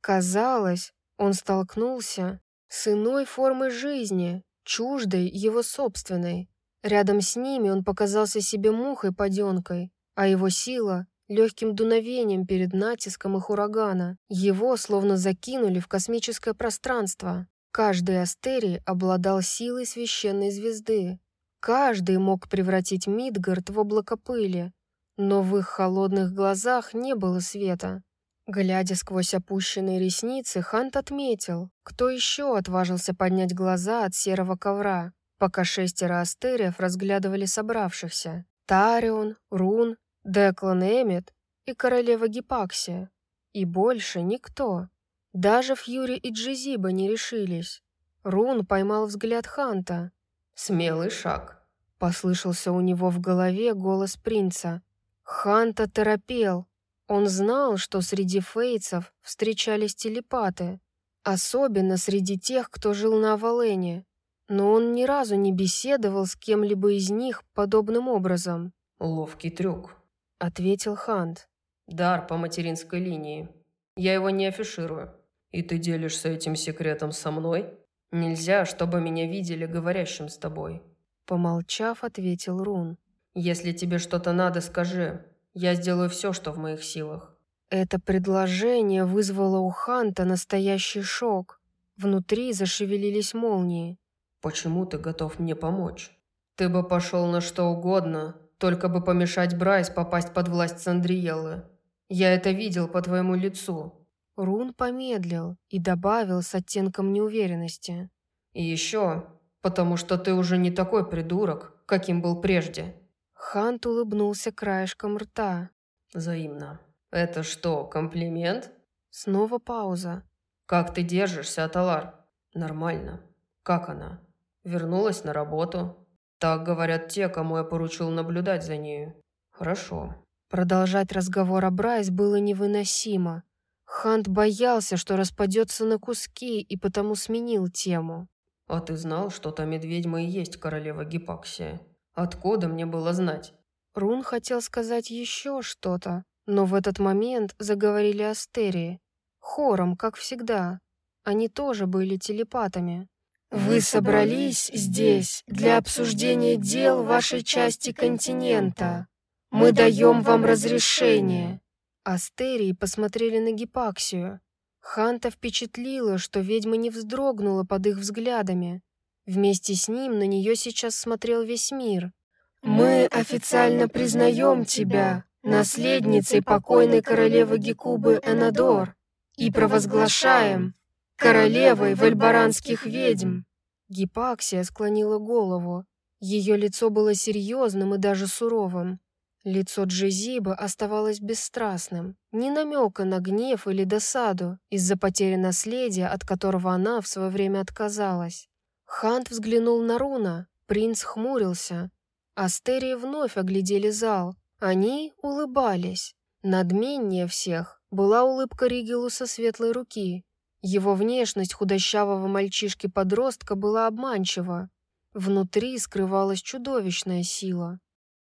Казалось, он столкнулся с иной формой жизни, чуждой его собственной. Рядом с ними он показался себе мухой-поденкой, а его сила — легким дуновением перед натиском их урагана. Его словно закинули в космическое пространство. Каждый Астерий обладал силой священной звезды. Каждый мог превратить Мидгард в облако пыли, но в их холодных глазах не было света. Глядя сквозь опущенные ресницы, Хант отметил, кто еще отважился поднять глаза от серого ковра, пока шестеро астериев разглядывали собравшихся. Тарион, Рун, Деклан Эммет и королева Гипаксия. И больше никто. Даже Фьюри и Джизиба не решились. Рун поймал взгляд Ханта. «Смелый шаг», — послышался у него в голове голос принца. Хант оторопел. Он знал, что среди фейцев встречались телепаты, особенно среди тех, кто жил на Авалене, но он ни разу не беседовал с кем-либо из них подобным образом. «Ловкий трюк», — ответил Хант. «Дар по материнской линии. Я его не афиширую. И ты делишься этим секретом со мной? Нельзя, чтобы меня видели говорящим с тобой». Помолчав, ответил Рун. «Если тебе что-то надо, скажи. Я сделаю все, что в моих силах». Это предложение вызвало у Ханта настоящий шок. Внутри зашевелились молнии. «Почему ты готов мне помочь? Ты бы пошел на что угодно, только бы помешать Брайс попасть под власть Сандриеллы. Я это видел по твоему лицу». Рун помедлил и добавил с оттенком неуверенности. «И еще, потому что ты уже не такой придурок, каким был прежде». Хант улыбнулся краешком рта. «Взаимно. Это что, комплимент?» Снова пауза. «Как ты держишься, Аталар?» «Нормально. Как она? Вернулась на работу?» «Так говорят те, кому я поручил наблюдать за нею». «Хорошо». Продолжать разговор о Брайс было невыносимо. Хант боялся, что распадется на куски, и потому сменил тему. «А ты знал, что та медведьма и есть королева Гипаксия? Откуда мне было знать?» Рун хотел сказать еще что-то, но в этот момент заговорили астерии. Хором, как всегда. Они тоже были телепатами. «Вы собрались здесь для обсуждения дел вашей части континента. Мы даем вам разрешение». Астерии посмотрели на Гипаксию. Ханта впечатлило, что ведьма не вздрогнула под их взглядами. Вместе с ним на нее сейчас смотрел весь мир. «Мы официально признаем тебя наследницей покойной королевы Гекубы Энадор и провозглашаем королевой вальбаранских ведьм». Гипаксия склонила голову. Ее лицо было серьезным и даже суровым. Лицо Джизибы оставалось бесстрастным, ни намека на гнев или досаду из-за потери наследия, от которого она в свое время отказалась. Хант взглянул на Руна, принц хмурился. Астерии вновь оглядели зал. Они улыбались. Надменнее всех была улыбка Ригелуса светлой руки. Его внешность худощавого мальчишки-подростка была обманчива. Внутри скрывалась чудовищная сила.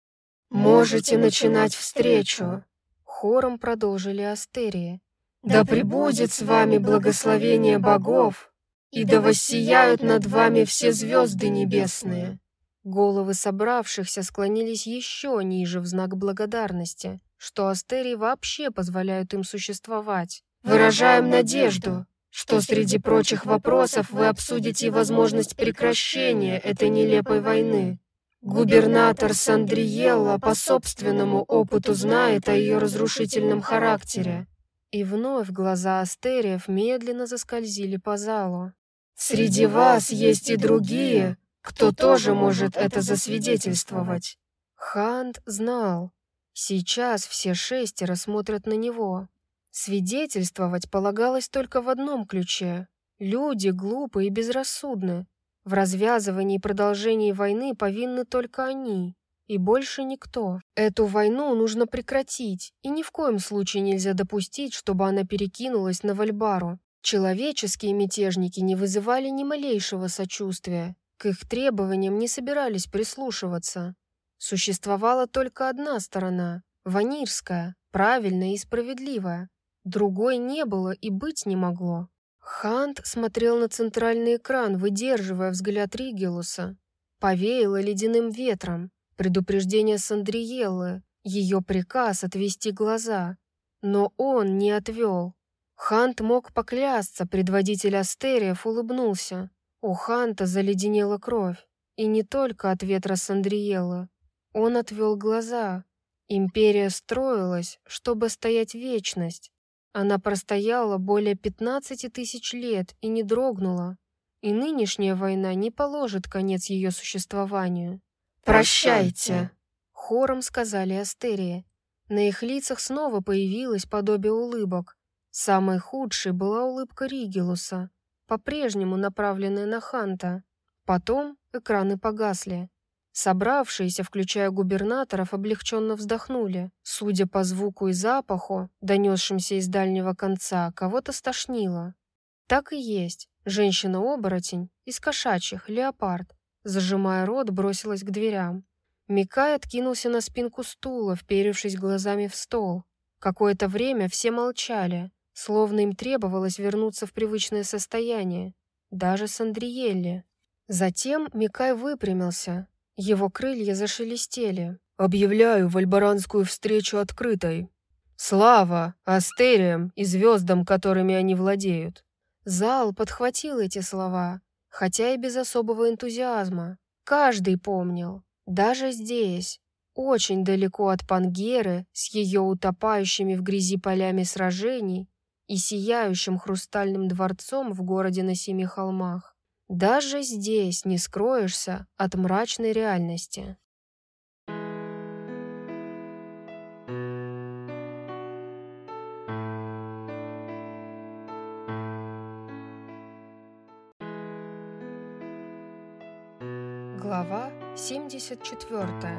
«Можете начинать встречу», — хором продолжили астерии. «Да пребудет с вами благословение богов, и да воссияют над вами все звезды небесные». Головы собравшихся склонились еще ниже в знак благодарности, что астерии вообще позволяют им существовать. «Выражаем надежду, что среди прочих вопросов вы обсудите возможность прекращения этой нелепой войны. Губернатор Сандриелла по собственному опыту знает о ее разрушительном характере». И вновь глаза астериев медленно заскользили по залу. «Среди вас есть и другие, кто тоже может это засвидетельствовать». Хант знал. Сейчас все шестеро смотрят на него. Свидетельствовать полагалось только в одном ключе. Люди глупы и безрассудны. В развязывании и продолжении войны повинны только они, и больше никто. Эту войну нужно прекратить, и ни в коем случае нельзя допустить, чтобы она перекинулась на Вальбару. Человеческие мятежники не вызывали ни малейшего сочувствия, к их требованиям не собирались прислушиваться. Существовала только одна сторона, ванирская, правильная и справедливая. Другой не было и быть не могло. Хант смотрел на центральный экран, выдерживая взгляд Ригелуса. Повеяло ледяным ветром. Предупреждение Сандриеллы, ее приказ отвести глаза. Но он не отвел. Хант мог поклясться, предводитель Астериев улыбнулся. У Ханта заледенела кровь. И не только от ветра Сандриеллы. Он отвел глаза. Империя строилась, чтобы стоять вечность. Она простояла более пятнадцати тысяч лет и не дрогнула. И нынешняя война не положит конец ее существованию. «Прощайте!» — хором сказали Астерии. На их лицах снова появилось подобие улыбок. Самой худшей была улыбка Ригелуса, по-прежнему направленная на Ханта. Потом экраны погасли. Собравшиеся, включая губернаторов, облегченно вздохнули. Судя по звуку и запаху, донесшимся из дальнего конца, кого-то стошнило. Так и есть. Женщина-оборотень, из кошачьих, леопард, зажимая рот, бросилась к дверям. Микай откинулся на спинку стула, вперевшись глазами в стол. Какое-то время все молчали, словно им требовалось вернуться в привычное состояние. Даже Сандриелле. Затем Микай выпрямился. Его крылья зашелестели. «Объявляю вальбаранскую встречу открытой. Слава Астериям и звездам, которыми они владеют». Зал подхватил эти слова, хотя и без особого энтузиазма. Каждый помнил. Даже здесь, очень далеко от Пангеры, с ее утопающими в грязи полями сражений и сияющим хрустальным дворцом в городе на семи холмах. Даже здесь не скроешься от мрачной реальности. Глава семьдесят четвёртая.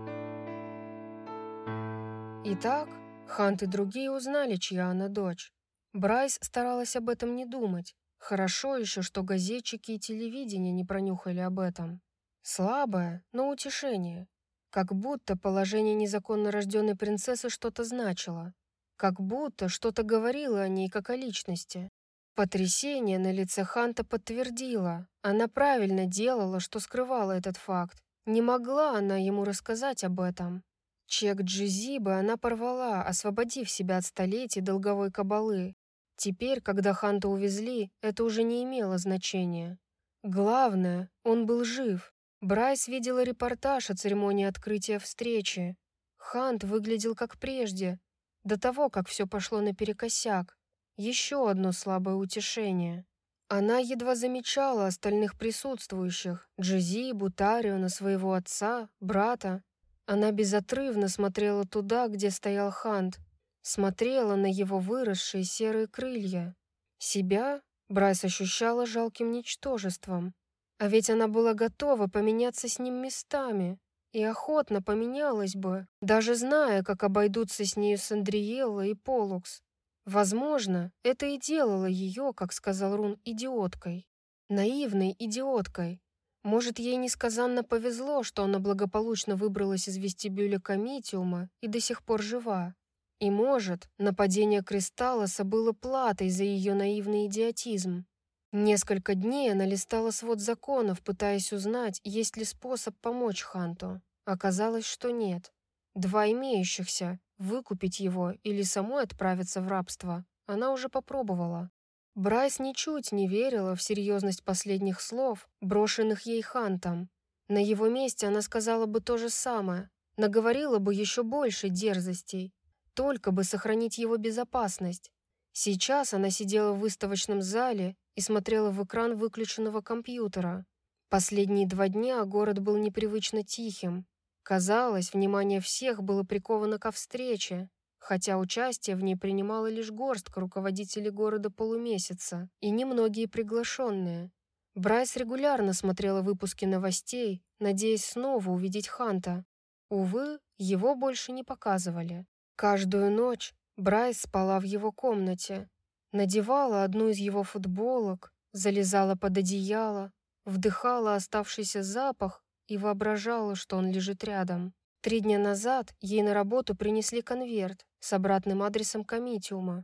Итак, Хант и другие узнали, чья она дочь. Брайс старалась об этом не думать. Хорошо еще, что газетчики и телевидение не пронюхали об этом. Слабое, но утешение. Как будто положение незаконно рожденной принцессы что-то значило. Как будто что-то говорило о ней как о личности. Потрясение на лице Ханта подтвердило. Она правильно делала, что скрывала этот факт. Не могла она ему рассказать об этом. Чек Джизибы она порвала, освободив себя от столетий долговой кабалы. Теперь, когда Ханта увезли, это уже не имело значения. Главное, он был жив. Брайс видела репортаж о церемонии открытия встречи. Хант выглядел как прежде, до того, как все пошло наперекосяк. Еще одно слабое утешение. Она едва замечала остальных присутствующих, Джизибу, Тариона, своего отца, брата. Она безотрывно смотрела туда, где стоял Хант, смотрела на его выросшие серые крылья. Себя Брайс ощущала жалким ничтожеством. А ведь она была готова поменяться с ним местами и охотно поменялась бы, даже зная, как обойдутся с нею Сандриелла и Полукс. Возможно, это и делало ее, как сказал Рун, идиоткой. Наивной идиоткой. Может, ей несказанно повезло, что она благополучно выбралась из вестибюля комитиума и до сих пор жива. И, может, нападение Кристаллоса было платой за ее наивный идиотизм. Несколько дней она листала свод законов, пытаясь узнать, есть ли способ помочь Ханту. Оказалось, что нет. Два имеющихся, выкупить его или самой отправиться в рабство, она уже попробовала. Брайс ничуть не верила в серьезность последних слов, брошенных ей Хантом. На его месте она сказала бы то же самое, наговорила бы еще больше дерзостей, только бы сохранить его безопасность. Сейчас она сидела в выставочном зале и смотрела в экран выключенного компьютера. Последние два дня город был непривычно тихим. Казалось, внимание всех было приковано ко встрече, хотя участие в ней принимала лишь горстка руководителей города полумесяца и немногие приглашенные. Брайс регулярно смотрела выпуски новостей, надеясь снова увидеть Ханта. Увы, его больше не показывали. Каждую ночь Брайс спала в его комнате, надевала одну из его футболок, залезала под одеяло, вдыхала оставшийся запах и воображала, что он лежит рядом. Три дня назад ей на работу принесли конверт с обратным адресом комитиума.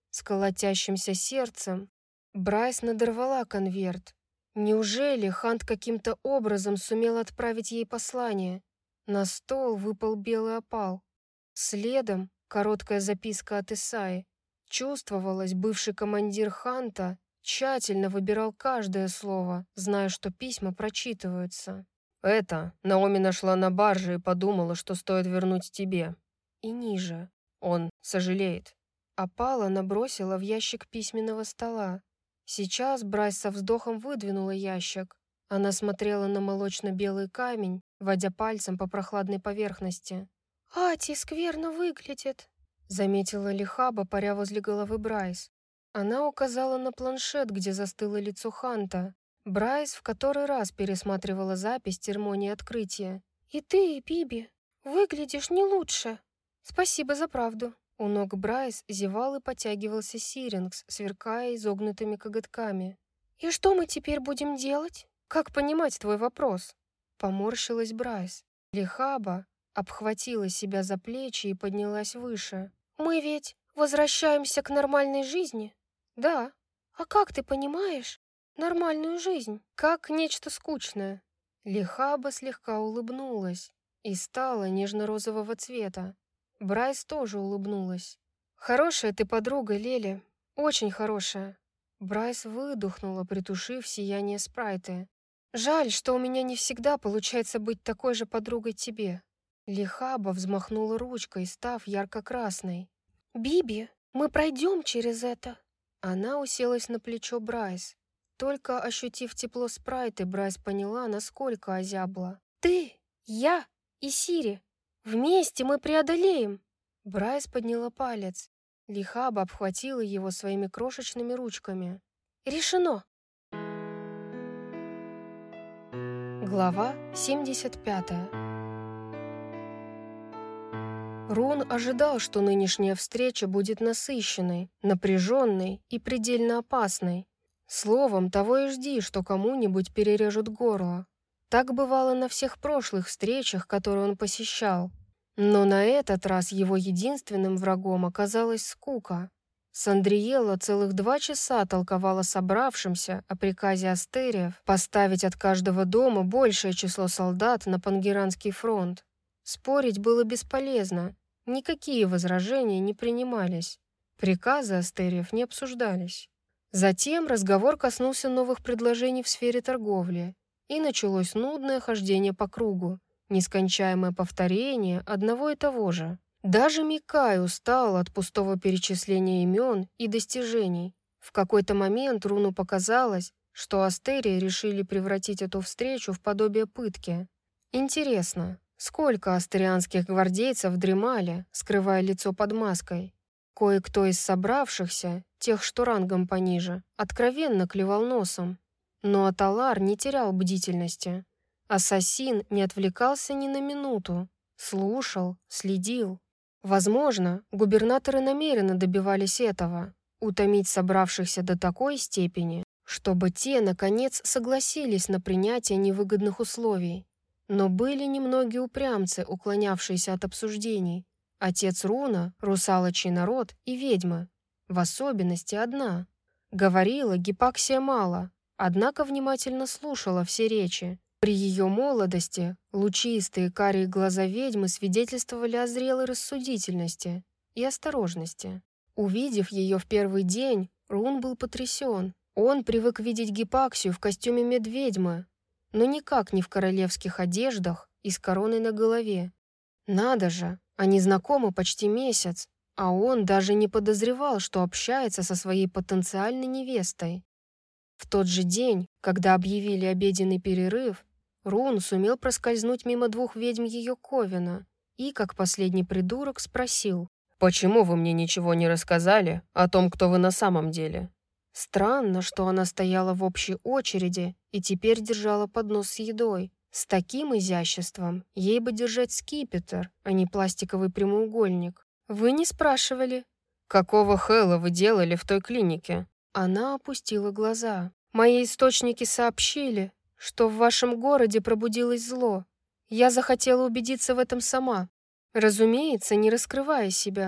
С колотящимся сердцем Брайс надорвала конверт. Неужели Хант каким-то образом сумел отправить ей послание? На стол выпал белый опал. Следом короткая записка от Исаи. Чувствовалось, бывший командир Ханта тщательно выбирал каждое слово, зная, что письма прочитываются. «Это Наоми нашла на барже и подумала, что стоит вернуть тебе». И ниже. «Он сожалеет». Опала набросила в ящик письменного стола. Сейчас Брайс со вздохом выдвинула ящик. Она смотрела на молочно-белый камень, водя пальцем по прохладной поверхности. «Ати скверно выглядит», — заметила Лихаба, паря возле головы Брайс. Она указала на планшет, где застыло лицо Ханта. Брайс в который раз пересматривала запись церемонии открытия. «И ты, Биби, выглядишь не лучше. Спасибо за правду». У ног Брайс зевал и потягивался Сирингс, сверкая изогнутыми коготками. «И что мы теперь будем делать?» «Как понимать твой вопрос?» Поморщилась Брайс. Лихаба обхватила себя за плечи и поднялась выше. «Мы ведь возвращаемся к нормальной жизни?» «Да». «А как ты понимаешь нормальную жизнь?» «Как нечто скучное». Лихаба слегка улыбнулась и стала нежно-розового цвета. Брайс тоже улыбнулась. «Хорошая ты подруга, Лели. Очень хорошая». Брайс выдохнула, притушив сияние спрайта. «Жаль, что у меня не всегда получается быть такой же подругой тебе». Лихаба взмахнула ручкой, став ярко-красной. «Биби, мы пройдем через это». Она уселась на плечо Брайс. Только ощутив тепло спрайта, Брайс поняла, насколько озябла. «Ты, я и Сири. Вместе мы преодолеем!» Брайс подняла палец. Лихаба обхватила его своими крошечными ручками. «Решено!» Глава семьдесят пятая. Рун ожидал, что нынешняя встреча будет насыщенной, напряженной и предельно опасной. Словом, того и жди, что кому-нибудь перережут горло. Так бывало на всех прошлых встречах, которые он посещал. Но на этот раз его единственным врагом оказалась скука. Сандриелла целых два часа толковала собравшимся о приказе Астериев поставить от каждого дома большее число солдат на Пангеранский фронт. Спорить было бесполезно, никакие возражения не принимались. Приказы Астериев не обсуждались. Затем разговор коснулся новых предложений в сфере торговли, и началось нудное хождение по кругу, нескончаемое повторение одного и того же. Даже Микай устал от пустого перечисления имен и достижений. В какой-то момент Руну показалось, что Астерии решили превратить эту встречу в подобие пытки. Интересно, сколько астерианских гвардейцев дремали, скрывая лицо под маской? Кое-кто из собравшихся, тех, что рангом пониже, откровенно клевал носом. Но Аталар не терял бдительности. Ассасин не отвлекался ни на минуту. Слушал, следил. Возможно, губернаторы намеренно добивались этого — утомить собравшихся до такой степени, чтобы те, наконец, согласились на принятие невыгодных условий. Но были немногие упрямцы, уклонявшиеся от обсуждений. Отец Руна, русалочий народ и ведьмы. В особенности одна. Говорила Гипаксия мало, однако внимательно слушала все речи. При ее молодости лучистые карие глаза ведьмы свидетельствовали о зрелой рассудительности и осторожности. Увидев ее в первый день, Рун был потрясен. Он привык видеть Гипаксию в костюме медведьмы, но никак не в королевских одеждах и с короной на голове. Надо же, они знакомы почти месяц, а он даже не подозревал, что общается со своей потенциальной невестой. В тот же день, когда объявили обеденный перерыв, Рун сумел проскользнуть мимо двух ведьм ее ковена и, как последний придурок, спросил: «Почему вы мне ничего не рассказали о том, кто вы на самом деле?» Странно, что она стояла в общей очереди и теперь держала поднос с едой. С таким изяществом ей бы держать скипетр, а не пластиковый прямоугольник. «Вы не спрашивали?» «Какого хэла вы делали в той клинике?» Она опустила глаза. «Мои источники сообщили, что в вашем городе пробудилось зло. Я захотела убедиться в этом сама. Разумеется, не раскрывая себя.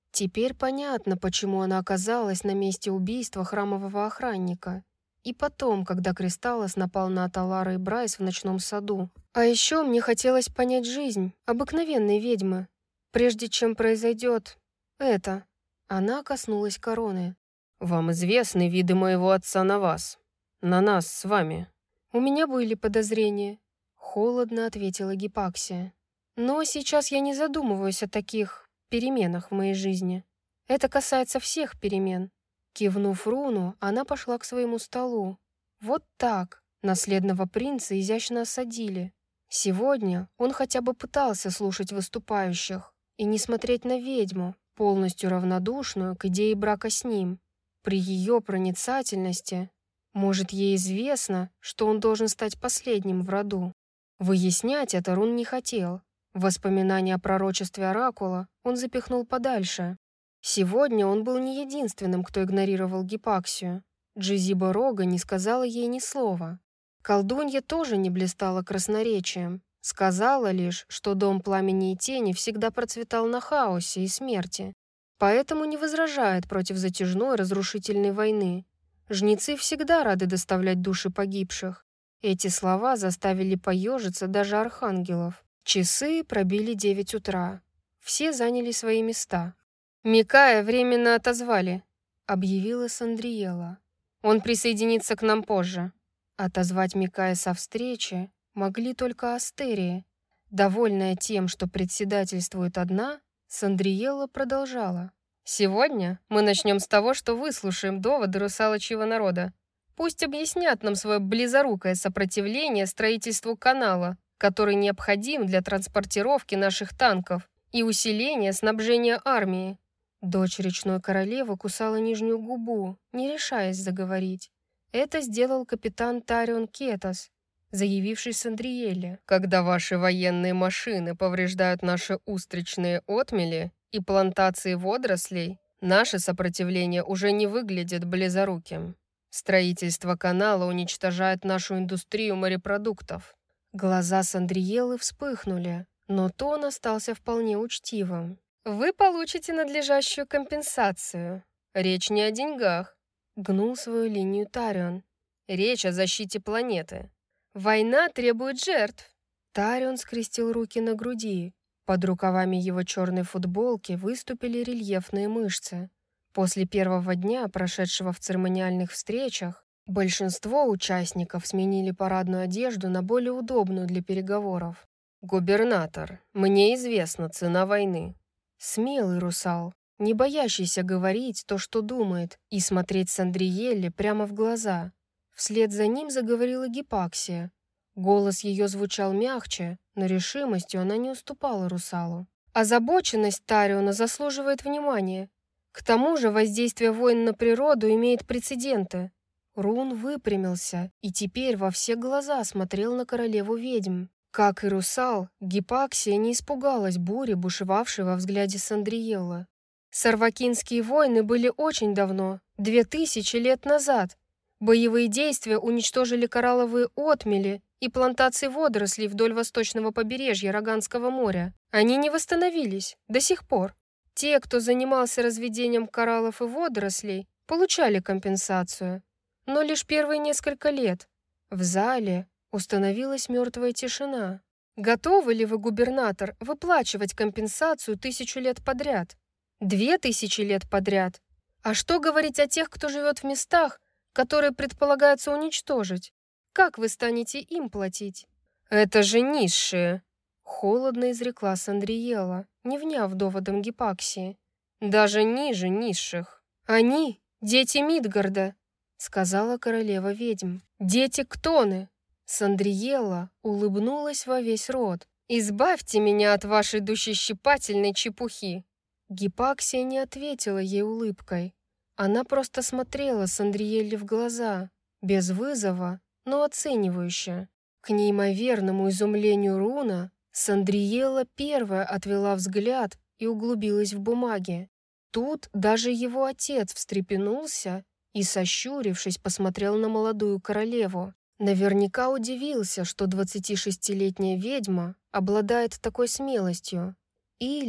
Теперь понятно, почему она оказалась на месте убийства храмового охранника. И потом, когда Кристаллос напал на Аталара и Брайс в ночном саду. А еще мне хотелось понять жизнь обыкновенной ведьмы, прежде чем произойдет это. Она коснулась короны. «Вам известны виды моего отца на вас, на нас с вами?» «У меня были подозрения», — холодно ответила Гипаксия. «Но сейчас я не задумываюсь о таких переменах в моей жизни. Это касается всех перемен». Кивнув руну, она пошла к своему столу. Вот так наследного принца изящно осадили. Сегодня он хотя бы пытался слушать выступающих и не смотреть на ведьму, полностью равнодушную к идее брака с ним. При ее проницательности, может, ей известно, что он должен стать последним в роду. Выяснять это Рун не хотел. Воспоминания о пророчестве Оракула он запихнул подальше. Сегодня он был не единственным, кто игнорировал Гипаксию. Джизиба Рога не сказала ей ни слова. Колдунья тоже не блистала красноречием. Сказала лишь, что дом пламени и тени всегда процветал на хаосе и смерти, поэтому не возражает против затяжной разрушительной войны. Жнецы всегда рады доставлять души погибших. Эти слова заставили поежиться даже архангелов. Часы пробили девять утра. Все заняли свои места. «Микая временно отозвали», — объявила Сандриела. «Он присоединится к нам позже». Отозвать Микая со встречи могли только Астерии. Довольная тем, что председательствует одна, Сандриела продолжала. «Сегодня мы начнем с того, что выслушаем доводы русалочьего народа. Пусть объяснят нам свое близорукое сопротивление строительству канала, который необходим для транспортировки наших танков и усиления снабжения армии». Дочь речной королевы кусала нижнюю губу, не решаясь заговорить. Это сделал капитан Тарион Кетас, заявивший Сандриеле. «Когда ваши военные машины повреждают наши устричные отмели и плантации водорослей, наше сопротивление уже не выглядит близоруким. Строительство канала уничтожает нашу индустрию морепродуктов». Глаза Сандриелы вспыхнули, но тон остался вполне учтивым. «Вы получите надлежащую компенсацию. Речь не о деньгах», — гнул свою линию Тарион. «Речь о защите планеты. Война требует жертв». Тарион скрестил руки на груди. Под рукавами его черной футболки выступили рельефные мышцы. После первого дня, прошедшего в церемониальных встречах, большинство участников сменили парадную одежду на более удобную для переговоров. «Губернатор, мне известна цена войны». Смелый русал, не боящийся говорить то, что думает, и смотреть Сандриелле прямо в глаза. Вслед за ним заговорила Гипаксия. Голос ее звучал мягче, но решимостью она не уступала русалу. Озабоченность Тариона заслуживает внимания. К тому же воздействие войн на природу имеет прецеденты. Рун выпрямился и теперь во все глаза смотрел на королеву ведьм. Как и русал, Гипаксия не испугалась бури, бушевавшей во взгляде Сандриелла. Сарвакинские войны были очень давно, две тысячи лет назад. Боевые действия уничтожили коралловые отмели и плантации водорослей вдоль восточного побережья Роганского моря. Они не восстановились до сих пор. Те, кто занимался разведением кораллов и водорослей, получали компенсацию, но лишь первые несколько лет. В зале установилась мертвая тишина. Готовы ли вы, губернатор, выплачивать компенсацию тысячу лет подряд? Две тысячи лет подряд? А что говорить о тех, кто живет в местах, которые предполагается уничтожить? Как вы станете им платить? «Это же низшие», — холодно изрекла Сандриела, не вняв доводом Гипаксии. «Даже ниже низших». «Они — дети Мидгарда», — сказала королева ведьм. «Дети Ктоны». Сандриела улыбнулась во весь рот. «Избавьте меня от вашей душещипательной чепухи». Гипаксия не ответила ей улыбкой. Она просто смотрела Сандриелле в глаза, без вызова, но оценивающе. К неимоверному изумлению Руна Сандриела первая отвела взгляд и углубилась в бумаги. Тут даже его отец встрепенулся и, сощурившись, посмотрел на молодую королеву. Наверняка удивился, что двадцатишестилетняя ведьма обладает такой смелостью. Или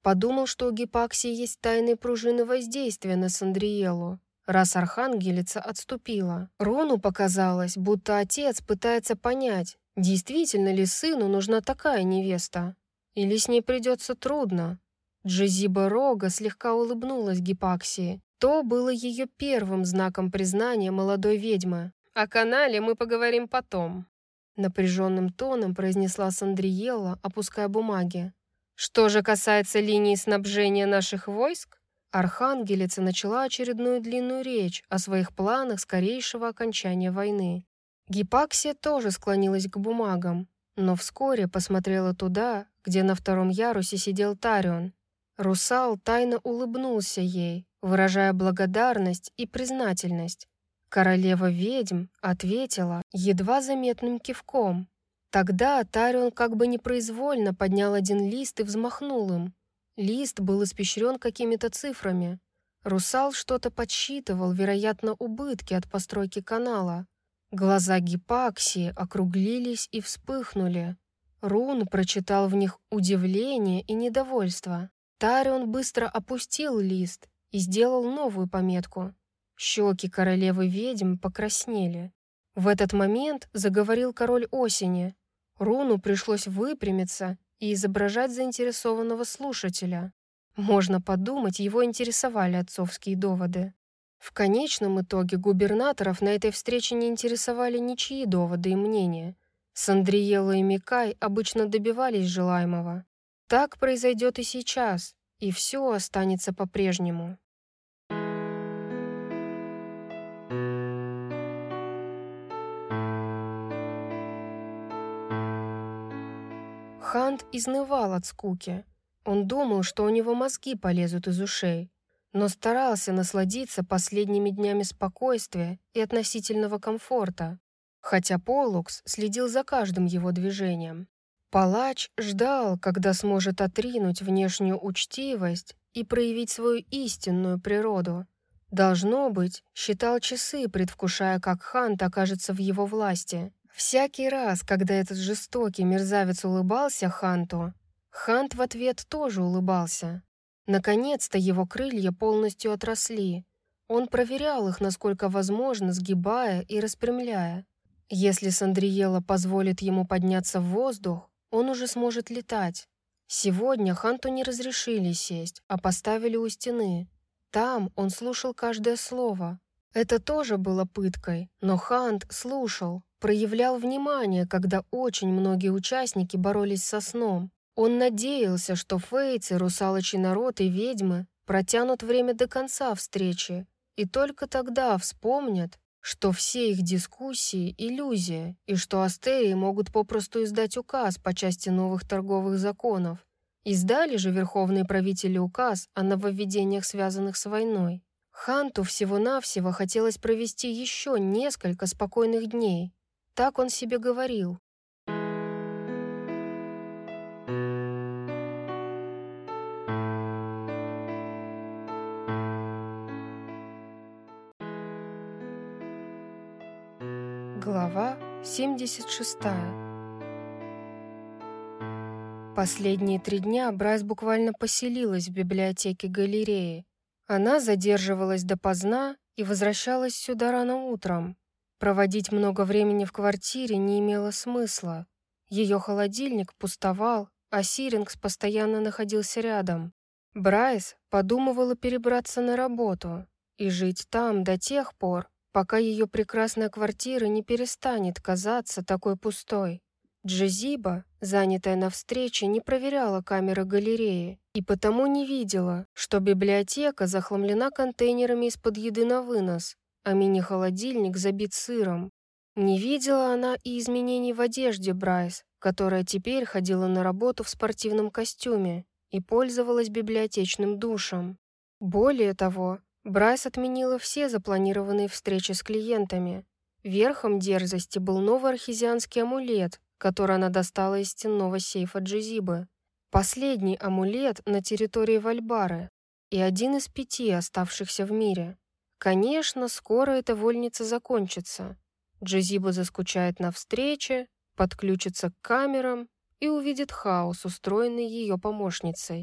Подумал, что у Гипаксии есть тайные пружины воздействия на Сандриелу, раз архангелица отступила. Рону показалось, будто отец пытается понять, действительно ли сыну нужна такая невеста, или с ней придется трудно. Джезиба Рога слегка улыбнулась Гипаксии. То было ее первым знаком признания молодой ведьмы. «О канале мы поговорим потом», — напряженным тоном произнесла Сандриелла, опуская бумаги. «Что же касается линии снабжения наших войск?» Архангелица начала очередную длинную речь о своих планах скорейшего окончания войны. Гипаксия тоже склонилась к бумагам, но вскоре посмотрела туда, где на втором ярусе сидел Тарион. Русал тайно улыбнулся ей, выражая благодарность и признательность. Королева ведьм ответила едва заметным кивком. Тогда Тарион как бы непроизвольно поднял один лист и взмахнул им. Лист был испещрен какими-то цифрами. Русал что-то подсчитывал, вероятно, убытки от постройки канала. Глаза Гипаксии округлились и вспыхнули. Рун прочитал в них удивление и недовольство. Тарион быстро опустил лист и сделал новую пометку. Щеки королевы ведьм покраснели. В этот момент заговорил король осени. Руну пришлось выпрямиться и изображать заинтересованного слушателя. Можно подумать, его интересовали отцовские доводы. В конечном итоге губернаторов на этой встрече не интересовали ничьи доводы и мнения. Сандриелла и Микай обычно добивались желаемого. Так произойдет и сейчас, и все останется по-прежнему. Хант изнывал от скуки. Он думал, что у него мозги полезут из ушей, но старался насладиться последними днями спокойствия и относительного комфорта, хотя Полукс следил за каждым его движением. Палач ждал, когда сможет отринуть внешнюю учтивость и проявить свою истинную природу. Должно быть, считал часы, предвкушая, как Хант окажется в его власти. Всякий раз, когда этот жестокий мерзавец улыбался Ханту, Хант в ответ тоже улыбался. Наконец-то его крылья полностью отросли. Он проверял их, насколько возможно, сгибая и распрямляя. Если Сандриелла позволит ему подняться в воздух, он уже сможет летать. Сегодня Ханту не разрешили сесть, а поставили у стены. Там он слушал каждое слово. Это тоже было пыткой, но Хант слушал, проявлял внимание, когда очень многие участники боролись со сном. Он надеялся, что фейцы, русалочий народ и ведьмы протянут время до конца встречи, и только тогда вспомнят, что все их дискуссии — иллюзия, и что астерии могут попросту издать указ по части новых торговых законов. Издали же верховные правители указ о нововведениях, связанных с войной. Ханту всего-навсего хотелось провести еще несколько спокойных дней. Так он себе говорил. Глава семьдесят шестая. Последние три дня Брайс буквально поселилась в библиотеке галереи. Она задерживалась допоздна и возвращалась сюда рано утром. Проводить много времени в квартире не имело смысла. Ее холодильник пустовал, а Сирингс постоянно находился рядом. Брайс подумывала перебраться на работу и жить там до тех пор, пока ее прекрасная квартира не перестанет казаться такой пустой. Джезиба, занятая на встрече, не проверяла камеры галереи и потому не видела, что библиотека захламлена контейнерами из-под еды на вынос, а мини-холодильник забит сыром. Не видела она и изменений в одежде Брайс, которая теперь ходила на работу в спортивном костюме и пользовалась библиотечным душем. Более того, Брайс отменила все запланированные встречи с клиентами. Верхом дерзости был новый архизианский амулет, который она достала из стенного сейфа Джезибы. Последний амулет на территории Вальбары и один из пяти оставшихся в мире. Конечно, скоро эта вольница закончится. Джезиба заскучает на встрече, подключится к камерам и увидит хаос, устроенный ее помощницей.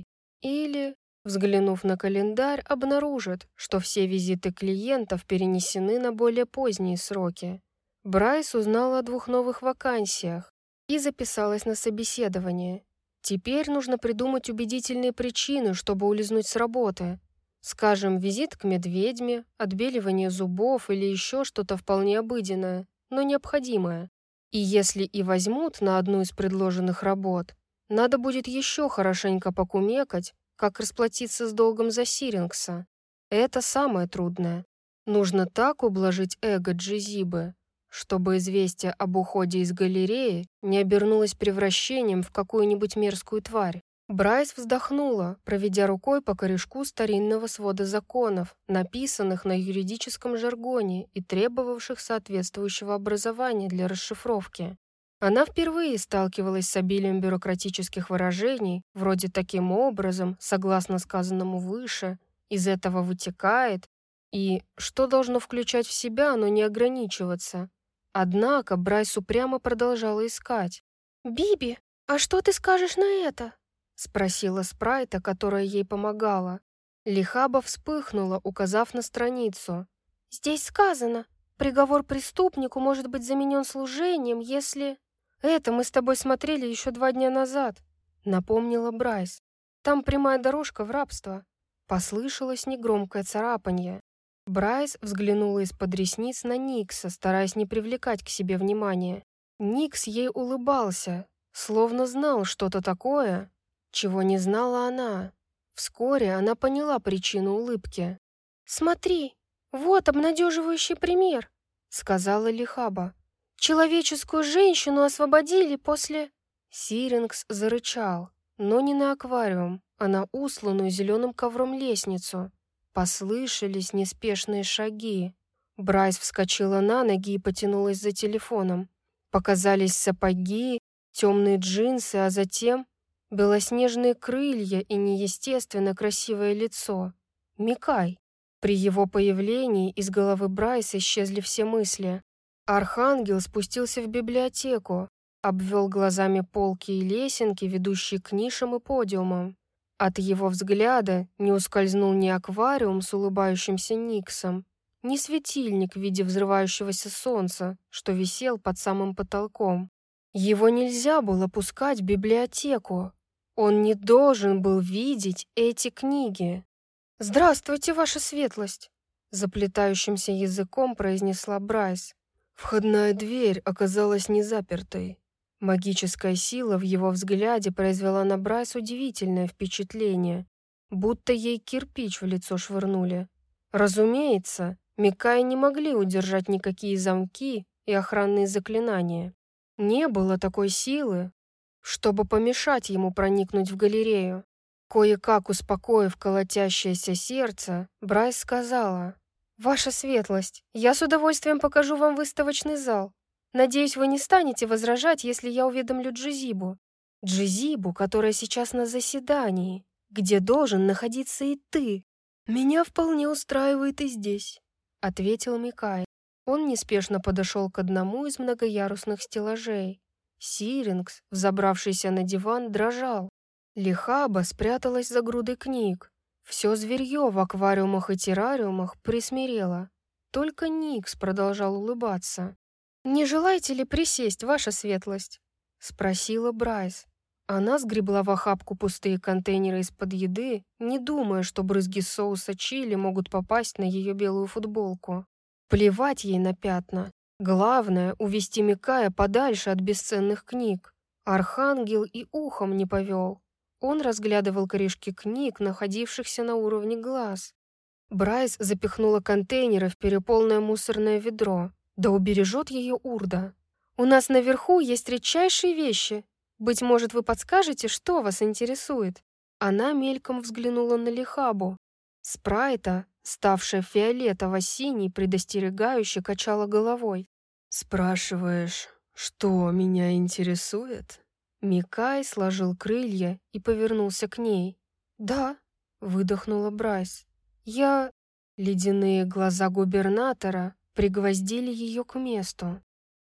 Или, взглянув на календарь, обнаружит, что все визиты клиентов перенесены на более поздние сроки. Брайс узнала о двух новых вакансиях и записалась на собеседование. Теперь нужно придумать убедительные причины, чтобы улизнуть с работы. Скажем, визит к медведьме, отбеливание зубов или еще что-то вполне обыденное, но необходимое. И если и возьмут на одну из предложенных работ, надо будет еще хорошенько покумекать, как расплатиться с долгом за Сирингса. Это самое трудное. Нужно так ублажить эго Джизибы, чтобы известие об уходе из галереи не обернулось превращением в какую-нибудь мерзкую тварь. Брайс вздохнула, проведя рукой по корешку старинного свода законов, написанных на юридическом жаргоне и требовавших соответствующего образования для расшифровки. Она впервые сталкивалась с обилием бюрократических выражений, вроде «таким образом», «согласно сказанному выше», «из этого вытекает» и «что должно включать в себя, но не ограничиваться». Однако Брайс упрямо продолжала искать. «Биби, а что ты скажешь на это?» — спросила Спрайта, которая ей помогала. Лихаба вспыхнула, указав на страницу. «Здесь сказано, приговор преступнику может быть заменен служением, если...» «Это мы с тобой смотрели еще два дня назад», — напомнила Брайс. «Там прямая дорожка в рабство». Послышалось негромкое царапанье. Брайс взглянула из-под ресниц на Никса, стараясь не привлекать к себе внимания. Никс ей улыбался, словно знал что-то такое, чего не знала она. Вскоре она поняла причину улыбки. «Смотри, вот обнадеживающий пример», — сказала Лихаба. «Человеческую женщину освободили после...» Сирингс зарычал, но не на аквариум, а на усланную зеленым ковром лестницу. Послышались неспешные шаги. Брайс вскочила на ноги и потянулась за телефоном. Показались сапоги, темные джинсы, а затем белоснежные крылья и неестественно красивое лицо. Микай. При его появлении из головы Брайс исчезли все мысли. Архангел спустился в библиотеку, обвел глазами полки и лесенки, ведущие к нишам и подиумам. От его взгляда не ускользнул ни аквариум с улыбающимся Никсом, ни светильник в виде взрывающегося солнца, что висел под самым потолком. Его нельзя было пускать в библиотеку. Он не должен был видеть эти книги. «Здравствуйте, ваша светлость!» Заплетающимся языком произнесла Брайс. Входная дверь оказалась не запертой. Магическая сила в его взгляде произвела на Брайс удивительное впечатление, будто ей кирпич в лицо швырнули. Разумеется, Микаи не могли удержать никакие замки и охранные заклинания. Не было такой силы, чтобы помешать ему проникнуть в галерею. Кое-как успокоив колотящееся сердце, Брайс сказала: «Ваша светлость, я с удовольствием покажу вам выставочный зал. Надеюсь, вы не станете возражать, если я уведомлю Джизибу. Джизибу, которая сейчас на заседании, где должен находиться и ты. Меня вполне устраивает и здесь», — ответил Микай. Он неспешно подошел к одному из многоярусных стеллажей. Сирингс, взобравшийся на диван, дрожал. Лихаба спряталась за грудой книг. Все зверье в аквариумах и террариумах присмирело. Только Никс продолжал улыбаться. «Не желаете ли присесть, ваша светлость?» — спросила Брайс. Она сгребла в охапку пустые контейнеры из-под еды, не думая, что брызги соуса чили могут попасть на ее белую футболку. Плевать ей на пятна. Главное — увести Микая подальше от бесценных книг. Архангел и ухом не повел. Он разглядывал корешки книг, находившихся на уровне глаз. Брайс запихнула контейнеры в переполненное мусорное ведро. Да убережет ее Урда. «У нас наверху есть редчайшие вещи. Быть может, вы подскажете, что вас интересует?» Она мельком взглянула на Лихабу. Спрайта, ставшая фиолетово-синей, предостерегающе качала головой. «Спрашиваешь, что меня интересует?» Микай сложил крылья и повернулся к ней. «Да», — выдохнула Брайс. «Я...» Ледяные глаза губернатора пригвоздили ее к месту.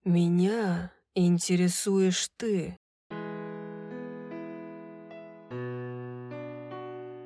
«Меня интересуешь ты».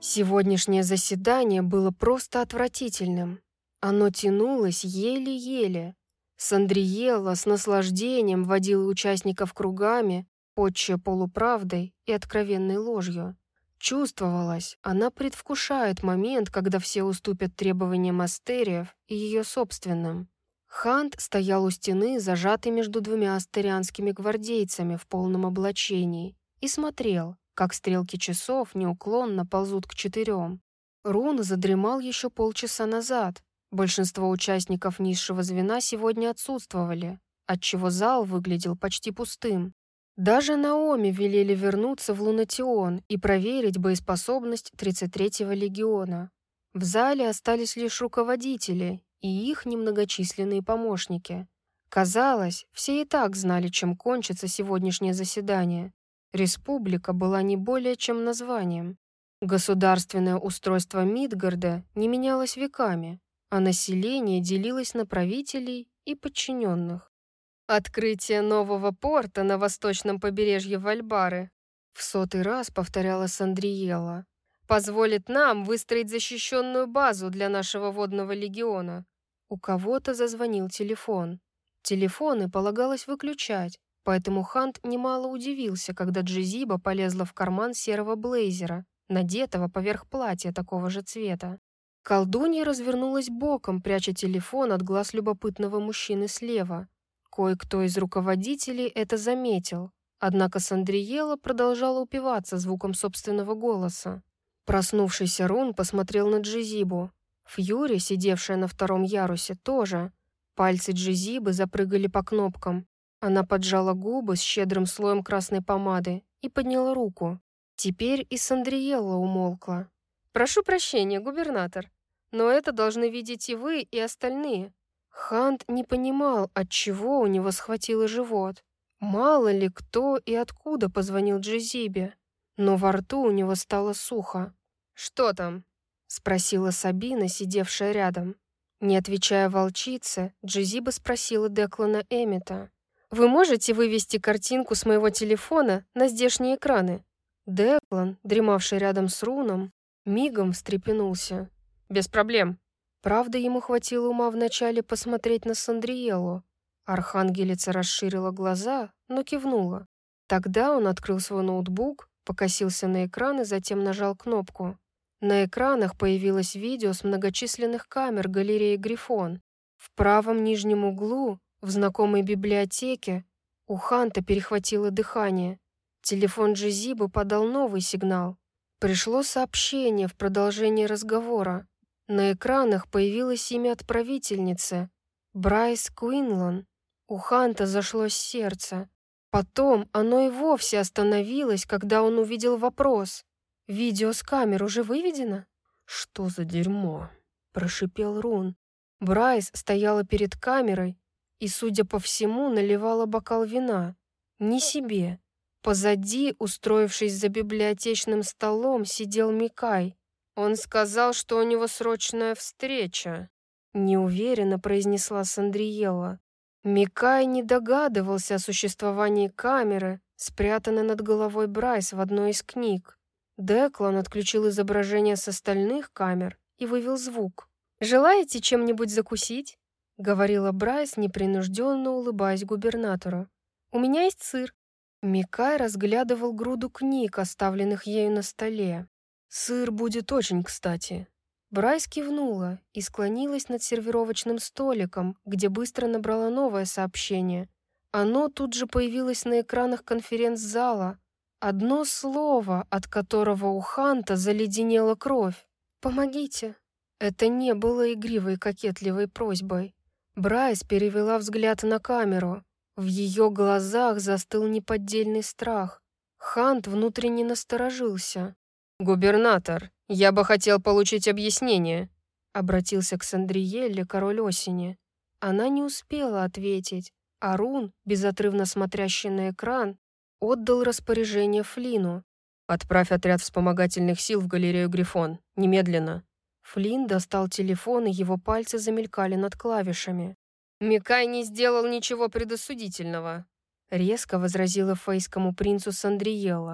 Сегодняшнее заседание было просто отвратительным. Оно тянулось еле-еле. Сандриелла с наслаждением водила участников кругами, отче полуправдой и откровенной ложью. Чувствовалось, она предвкушает момент, когда все уступят требованиям астериев и ее собственным. Хант стоял у стены, зажатый между двумя астерианскими гвардейцами в полном облачении, и смотрел, как стрелки часов неуклонно ползут к четырем. Рун задремал еще полчаса назад. Большинство участников низшего звена сегодня отсутствовали, отчего зал выглядел почти пустым. Даже Наоми велели вернуться в Лунатион и проверить боеспособность тридцать третьего легиона. В зале остались лишь руководители и их немногочисленные помощники. Казалось, все и так знали, чем кончится сегодняшнее заседание. Республика была не более чем названием. Государственное устройство Мидгарда не менялось веками, а население делилось на правителей и подчиненных. Открытие нового порта на восточном побережье Вальбары, в сотый раз повторяла Сандриелла, позволит нам выстроить защищенную базу для нашего водного легиона. У кого-то зазвонил телефон. Телефоны полагалось выключать, поэтому Хант немало удивился, когда Джезиба полезла в карман серого блейзера, надетого поверх платья такого же цвета. Колдунья развернулась боком, пряча телефон от глаз любопытного мужчины слева. Кое-кто из руководителей это заметил, однако Сандриелла продолжала упиваться звуком собственного голоса. Проснувшийся Рун посмотрел на Джезибу. Фьюри, сидевшая на втором ярусе, тоже. Пальцы Джезибы запрыгали по кнопкам. Она поджала губы с щедрым слоем красной помады и подняла руку. Теперь и Сандриелла умолкла. «Прошу прощения, губернатор, но это должны видеть и вы, и остальные». Хант не понимал, отчего у него схватило живот. Мало ли кто и откуда позвонил Джезибе. Но во рту у него стало сухо. «Что там?» — спросила Сабина, сидевшая рядом. Не отвечая волчице, Джезиба спросила Деклана Эммета. «Вы можете вывести картинку с моего телефона на здешние экраны?» Деклан, дремавший рядом с Руном, мигом встрепенулся. «Без проблем». Правда, ему хватило ума вначале посмотреть на Сандриеллу. Архангелица расширила глаза, но кивнула. Тогда он открыл свой ноутбук, покосился на экран и затем нажал кнопку. На экранах появилось видео с многочисленных камер галереи Грифон. В правом нижнем углу, в знакомой библиотеке, у Ханта перехватило дыхание. Телефон Джезибы подал новый сигнал. Пришло сообщение в продолжении разговора. На экранах появилось имя отправительницы — Брайс Куинлан. У Ханта зашлось сердце. Потом оно и вовсе остановилось, когда он увидел вопрос. «Видео с камер уже выведено?» «Что за дерьмо?» — прошипел Рун. Брайс стояла перед камерой и, судя по всему, наливала бокал вина. Не себе. Позади, устроившись за библиотечным столом, сидел Микай. «Он сказал, что у него срочная встреча», — неуверенно произнесла Сандриелла. Микай не догадывался о существовании камеры, спрятанной над головой Брайс в одной из книг. Деклан отключил изображение с остальных камер и вывел звук. «Желаете чем-нибудь закусить?» — говорила Брайс, непринужденно улыбаясь губернатору. «У меня есть сыр». Микай разглядывал груду книг, оставленных ею на столе. «Сыр будет очень кстати». Брайс кивнула и склонилась над сервировочным столиком, где быстро набрала новое сообщение. Оно тут же появилось на экранах конференц-зала. Одно слово, от которого у Ханта заледенела кровь. «Помогите». Это не было игривой кокетливой просьбой. Брайс перевела взгляд на камеру. В ее глазах застыл неподдельный страх. Хант внутренне насторожился. «Губернатор, я бы хотел получить объяснение», — обратился к Сандриелле король осени. Она не успела ответить, а Рун, безотрывно смотрящий на экран, отдал распоряжение Флину. «Отправь отряд вспомогательных сил в галерею Грифон. Немедленно». Флин достал телефон, и его пальцы замелькали над клавишами. «Микай не сделал ничего предосудительного», — резко возразила фейскому принцу Сандриелла.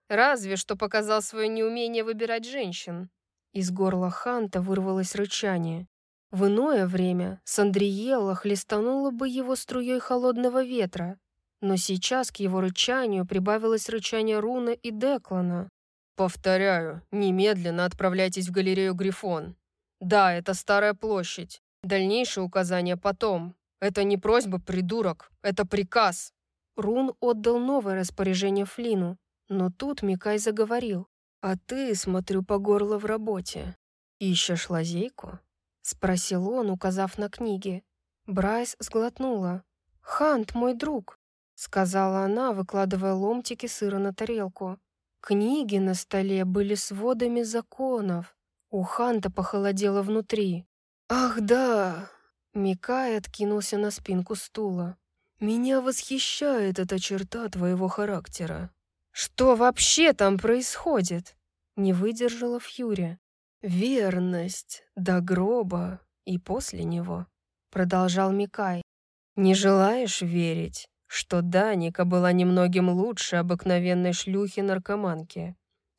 Разве что показал свое неумение выбирать женщин. Из горла Ханта вырвалось рычание. В иное время Сандриелла хлестанула бы его струей холодного ветра, но сейчас к его рычанию прибавилось рычание Руна и Деклана. «Повторяю, немедленно отправляйтесь в галерею Грифон. Да, это Старая площадь. Дальнейшие указания потом. Это не просьба, придурок, это приказ». Рун отдал новое распоряжение Флину, но тут Микай заговорил. «А ты, смотрю, по горло в работе. Ищешь лазейку?» — спросил он, указав на книги. Брайс сглотнула. «Хант, мой друг», — сказала она, выкладывая ломтики сыра на тарелку. Книги на столе были сводами законов. У Ханта похолодело внутри. «Ах, да!» — Микай откинулся на спинку стула. «Меня восхищает эта черта твоего характера». «Что вообще там происходит?» — не выдержала Фьюри. «Верность до гроба и после него», — продолжал Микай. «Не желаешь верить, что Даника была немногим лучше обыкновенной шлюхи-наркоманки?»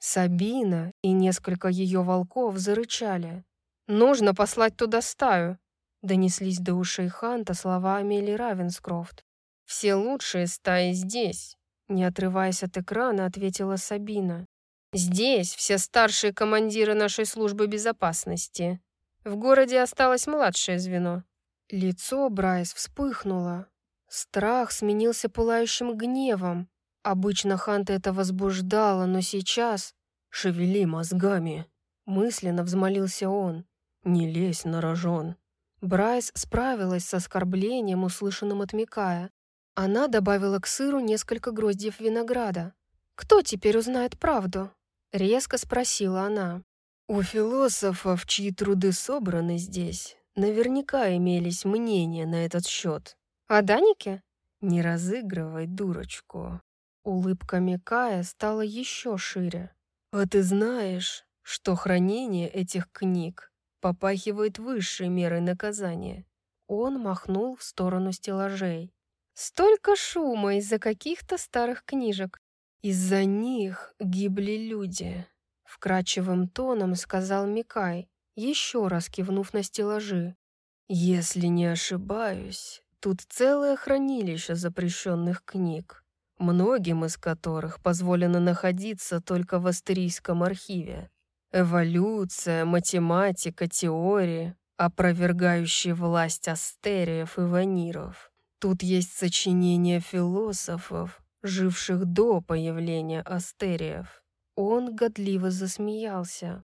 Сабина и несколько ее волков зарычали. «Нужно послать туда стаю», — донеслись до ушей Ханта слова Амелии Равенскрофт. «Все лучшие стаи здесь», — не отрываясь от экрана, ответила Сабина. «Здесь все старшие командиры нашей службы безопасности. В городе осталось младшее звено». Лицо Брайс вспыхнуло. Страх сменился пылающим гневом. Обычно Ханта это возбуждало, но сейчас... «Шевели мозгами!» — мысленно взмолился он. «Не лезь на рожон!» Брайс справилась с оскорблением, услышанным от Микая. Она добавила к сыру несколько гроздьев винограда. «Кто теперь узнает правду?» — резко спросила она. «У философов, чьи труды собраны здесь, наверняка имелись мнения на этот счет». «О Данике?» «Не разыгрывай дурочку». Улыбка Микая стала еще шире. «А ты знаешь, что хранение этих книг попахивает высшей мерой наказания?» Он махнул в сторону стеллажей. «Столько шума из-за каких-то старых книжек». «Из-за них гибли люди», — вкрадчивым тоном сказал Микай, еще раз кивнув на стеллажи. «Если не ошибаюсь, тут целое хранилище запрещенных книг, многим из которых позволено находиться только в Астерийском архиве. Эволюция, математика, теории, опровергающие власть астериев и ваниров. Тут есть сочинения философов, живших до появления астериев». Он годливо засмеялся.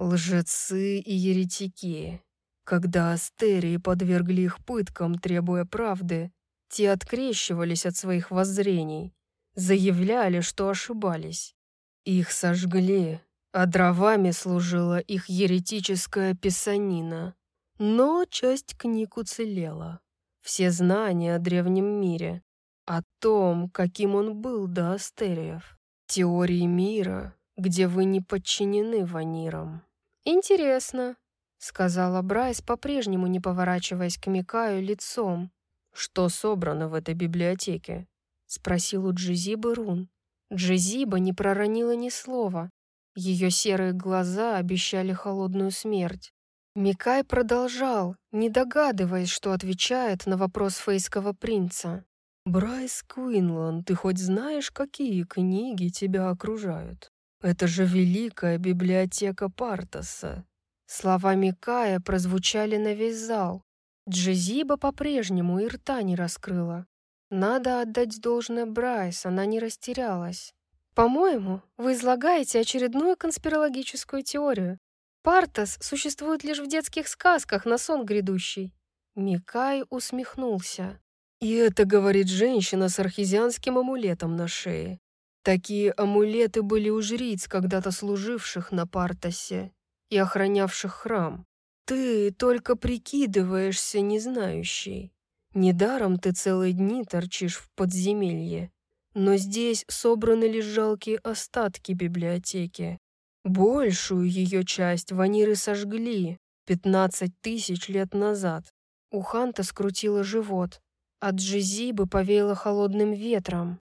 «Лжецы и еретики. Когда астерии подвергли их пыткам, требуя правды, те открещивались от своих воззрений, заявляли, что ошибались. Их сожгли, а дровами служила их еретическая писанина. Но часть книг уцелела. Все знания о древнем мире, о том, каким он был до астериев, теории мира, где вы не подчинены ванирам». «Интересно», — сказала Брайс, по-прежнему не поворачиваясь к Микаю лицом. «Что собрано в этой библиотеке?» — спросил у Джизибы Рун. Джизиба не проронила ни слова. Ее серые глаза обещали холодную смерть. Микай продолжал, не догадываясь, что отвечает на вопрос фейского принца. «Брайс Куинлан, ты хоть знаешь, какие книги тебя окружают? Это же великая библиотека Партаса». Слова Микая прозвучали на весь зал. Джизиба по-прежнему и рта не раскрыла. Надо отдать должное Брайс, она не растерялась. «По-моему, вы излагаете очередную конспирологическую теорию. Партас существует лишь в детских сказках на сон грядущий». Микай усмехнулся. «И это говорит женщина с архизианским амулетом на шее. Такие амулеты были у жриц, когда-то служивших на Партасе и охранявших храм. Ты только прикидываешься незнающей. Недаром ты целые дни торчишь в подземелье. Но здесь собраны лишь жалкие остатки библиотеки. Большую ее часть ваниры сожгли пятнадцать тысяч лет назад». У Ханта скрутило живот. От Джизибы повеяло холодным ветром.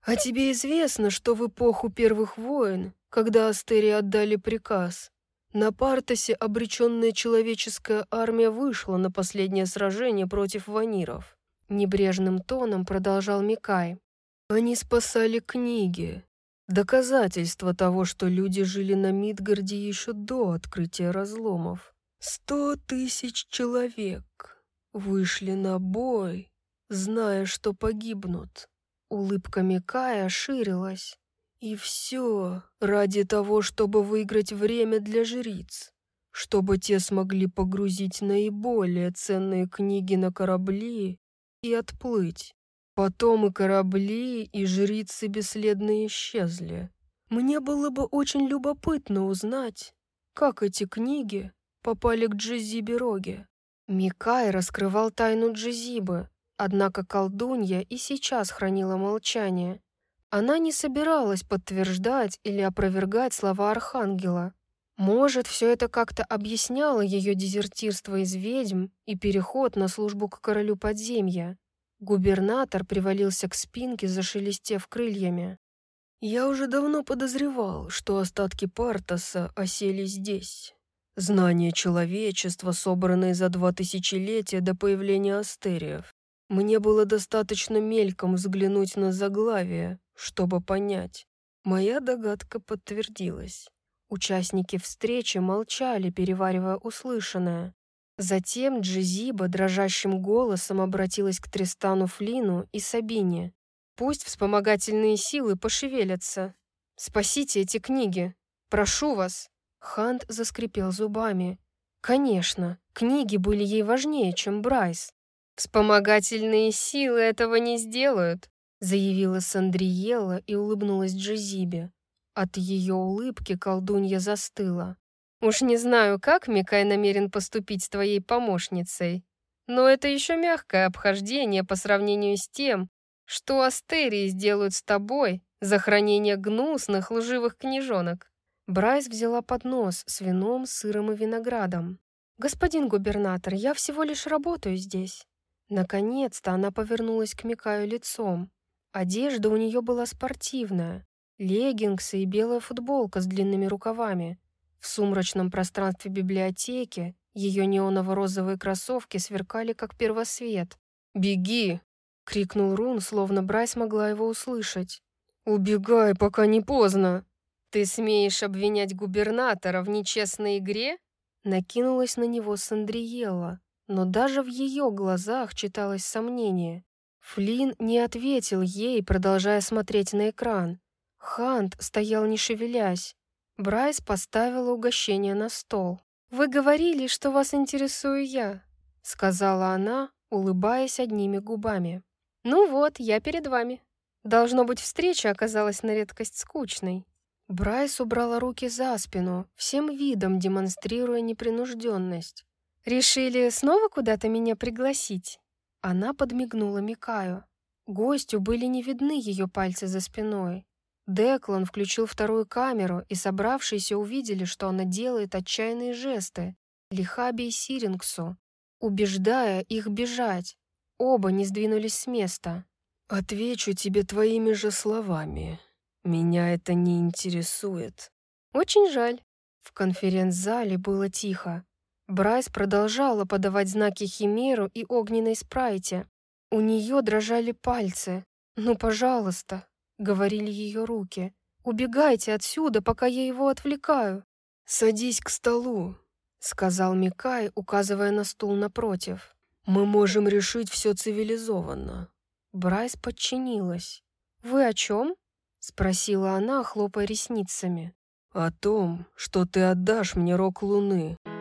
«А тебе известно, что в эпоху Первых войн, когда Астерии отдали приказ, на Партосе обреченная человеческая армия вышла на последнее сражение против ваниров?» Небрежным тоном продолжал Микай. «Они спасали книги. Доказательство того, что люди жили на Мидгарде еще до открытия разломов. Сто тысяч человек вышли на бой, зная, что погибнут». Улыбка Микая ширилась. «И все ради того, чтобы выиграть время для жриц, чтобы те смогли погрузить наиболее ценные книги на корабли и отплыть. Потом и корабли, и жрицы бесследно исчезли. Мне было бы очень любопытно узнать, как эти книги попали к Джезибе Роге». Микай раскрывал тайну Джезибы, однако колдунья и сейчас хранила молчание. Она не собиралась подтверждать или опровергать слова Архангела. Может, все это как-то объясняло ее дезертирство из ведьм и переход на службу к королю подземья. Губернатор привалился к спинке, зашелестев крыльями. «Я уже давно подозревал, что остатки Партоса осели здесь. Знания человечества, собранные за два тысячелетия до появления астериев. Мне было достаточно мельком взглянуть на заглавие, чтобы понять. Моя догадка подтвердилась». Участники встречи молчали, переваривая услышанное. Затем Джезиба дрожащим голосом обратилась к Тристану Флину и Сабине. «Пусть вспомогательные силы пошевелятся. Спасите эти книги. Прошу вас». Хант заскрипел зубами. Конечно, книги были ей важнее, чем Брайс. «Вспомогательные силы этого не сделают», заявила Сандриела и улыбнулась Джезибе. От ее улыбки колдунья застыла. «Уж не знаю, как Микай намерен поступить с твоей помощницей, но это еще мягкое обхождение по сравнению с тем, что астерии сделают с тобой за хранение гнусных лживых книжонок». Брайс взяла поднос с вином, сыром и виноградом. «Господин губернатор, я всего лишь работаю здесь». Наконец-то она повернулась к Микаю лицом. Одежда у нее была спортивная. Леггинсы и белая футболка с длинными рукавами. В сумрачном пространстве библиотеки ее неоново-розовые кроссовки сверкали, как первосвет. «Беги!» — крикнул Рун, словно Брайс могла его услышать. «Убегай, пока не поздно!» «Ты смеешь обвинять губернатора в нечестной игре?» Накинулась на него Сандриела, но даже в ее глазах читалось сомнение. Флинн не ответил ей, продолжая смотреть на экран. Хант стоял не шевелясь. Брайс поставила угощение на стол. «Вы говорили, что вас интересую я», — сказала она, улыбаясь одними губами. «Ну вот, я перед вами. Должно быть, встреча оказалась на редкость скучной». Брайс убрала руки за спину, всем видом демонстрируя непринужденность. «Решили снова куда-то меня пригласить?» Она подмигнула Микаю. Гостю были не видны ее пальцы за спиной. Деклан включил вторую камеру, и собравшиеся увидели, что она делает отчаянные жесты Лихаби и Сирингсу, убеждая их бежать. Оба не сдвинулись с места. «Отвечу тебе твоими же словами. Меня это не интересует». «Очень жаль». В конференц-зале было тихо. Брайс продолжала подавать знаки Химеру и огненной спрайте. У нее дрожали пальцы. «Ну, пожалуйста», — говорили ее руки. «Убегайте отсюда, пока я его отвлекаю». «Садись к столу», — сказал Микай, указывая на стул напротив. «Мы можем решить все цивилизованно». Брайс подчинилась. «Вы о чем?» — спросила она, хлопая ресницами. «О том, что ты отдашь мне рог Луны».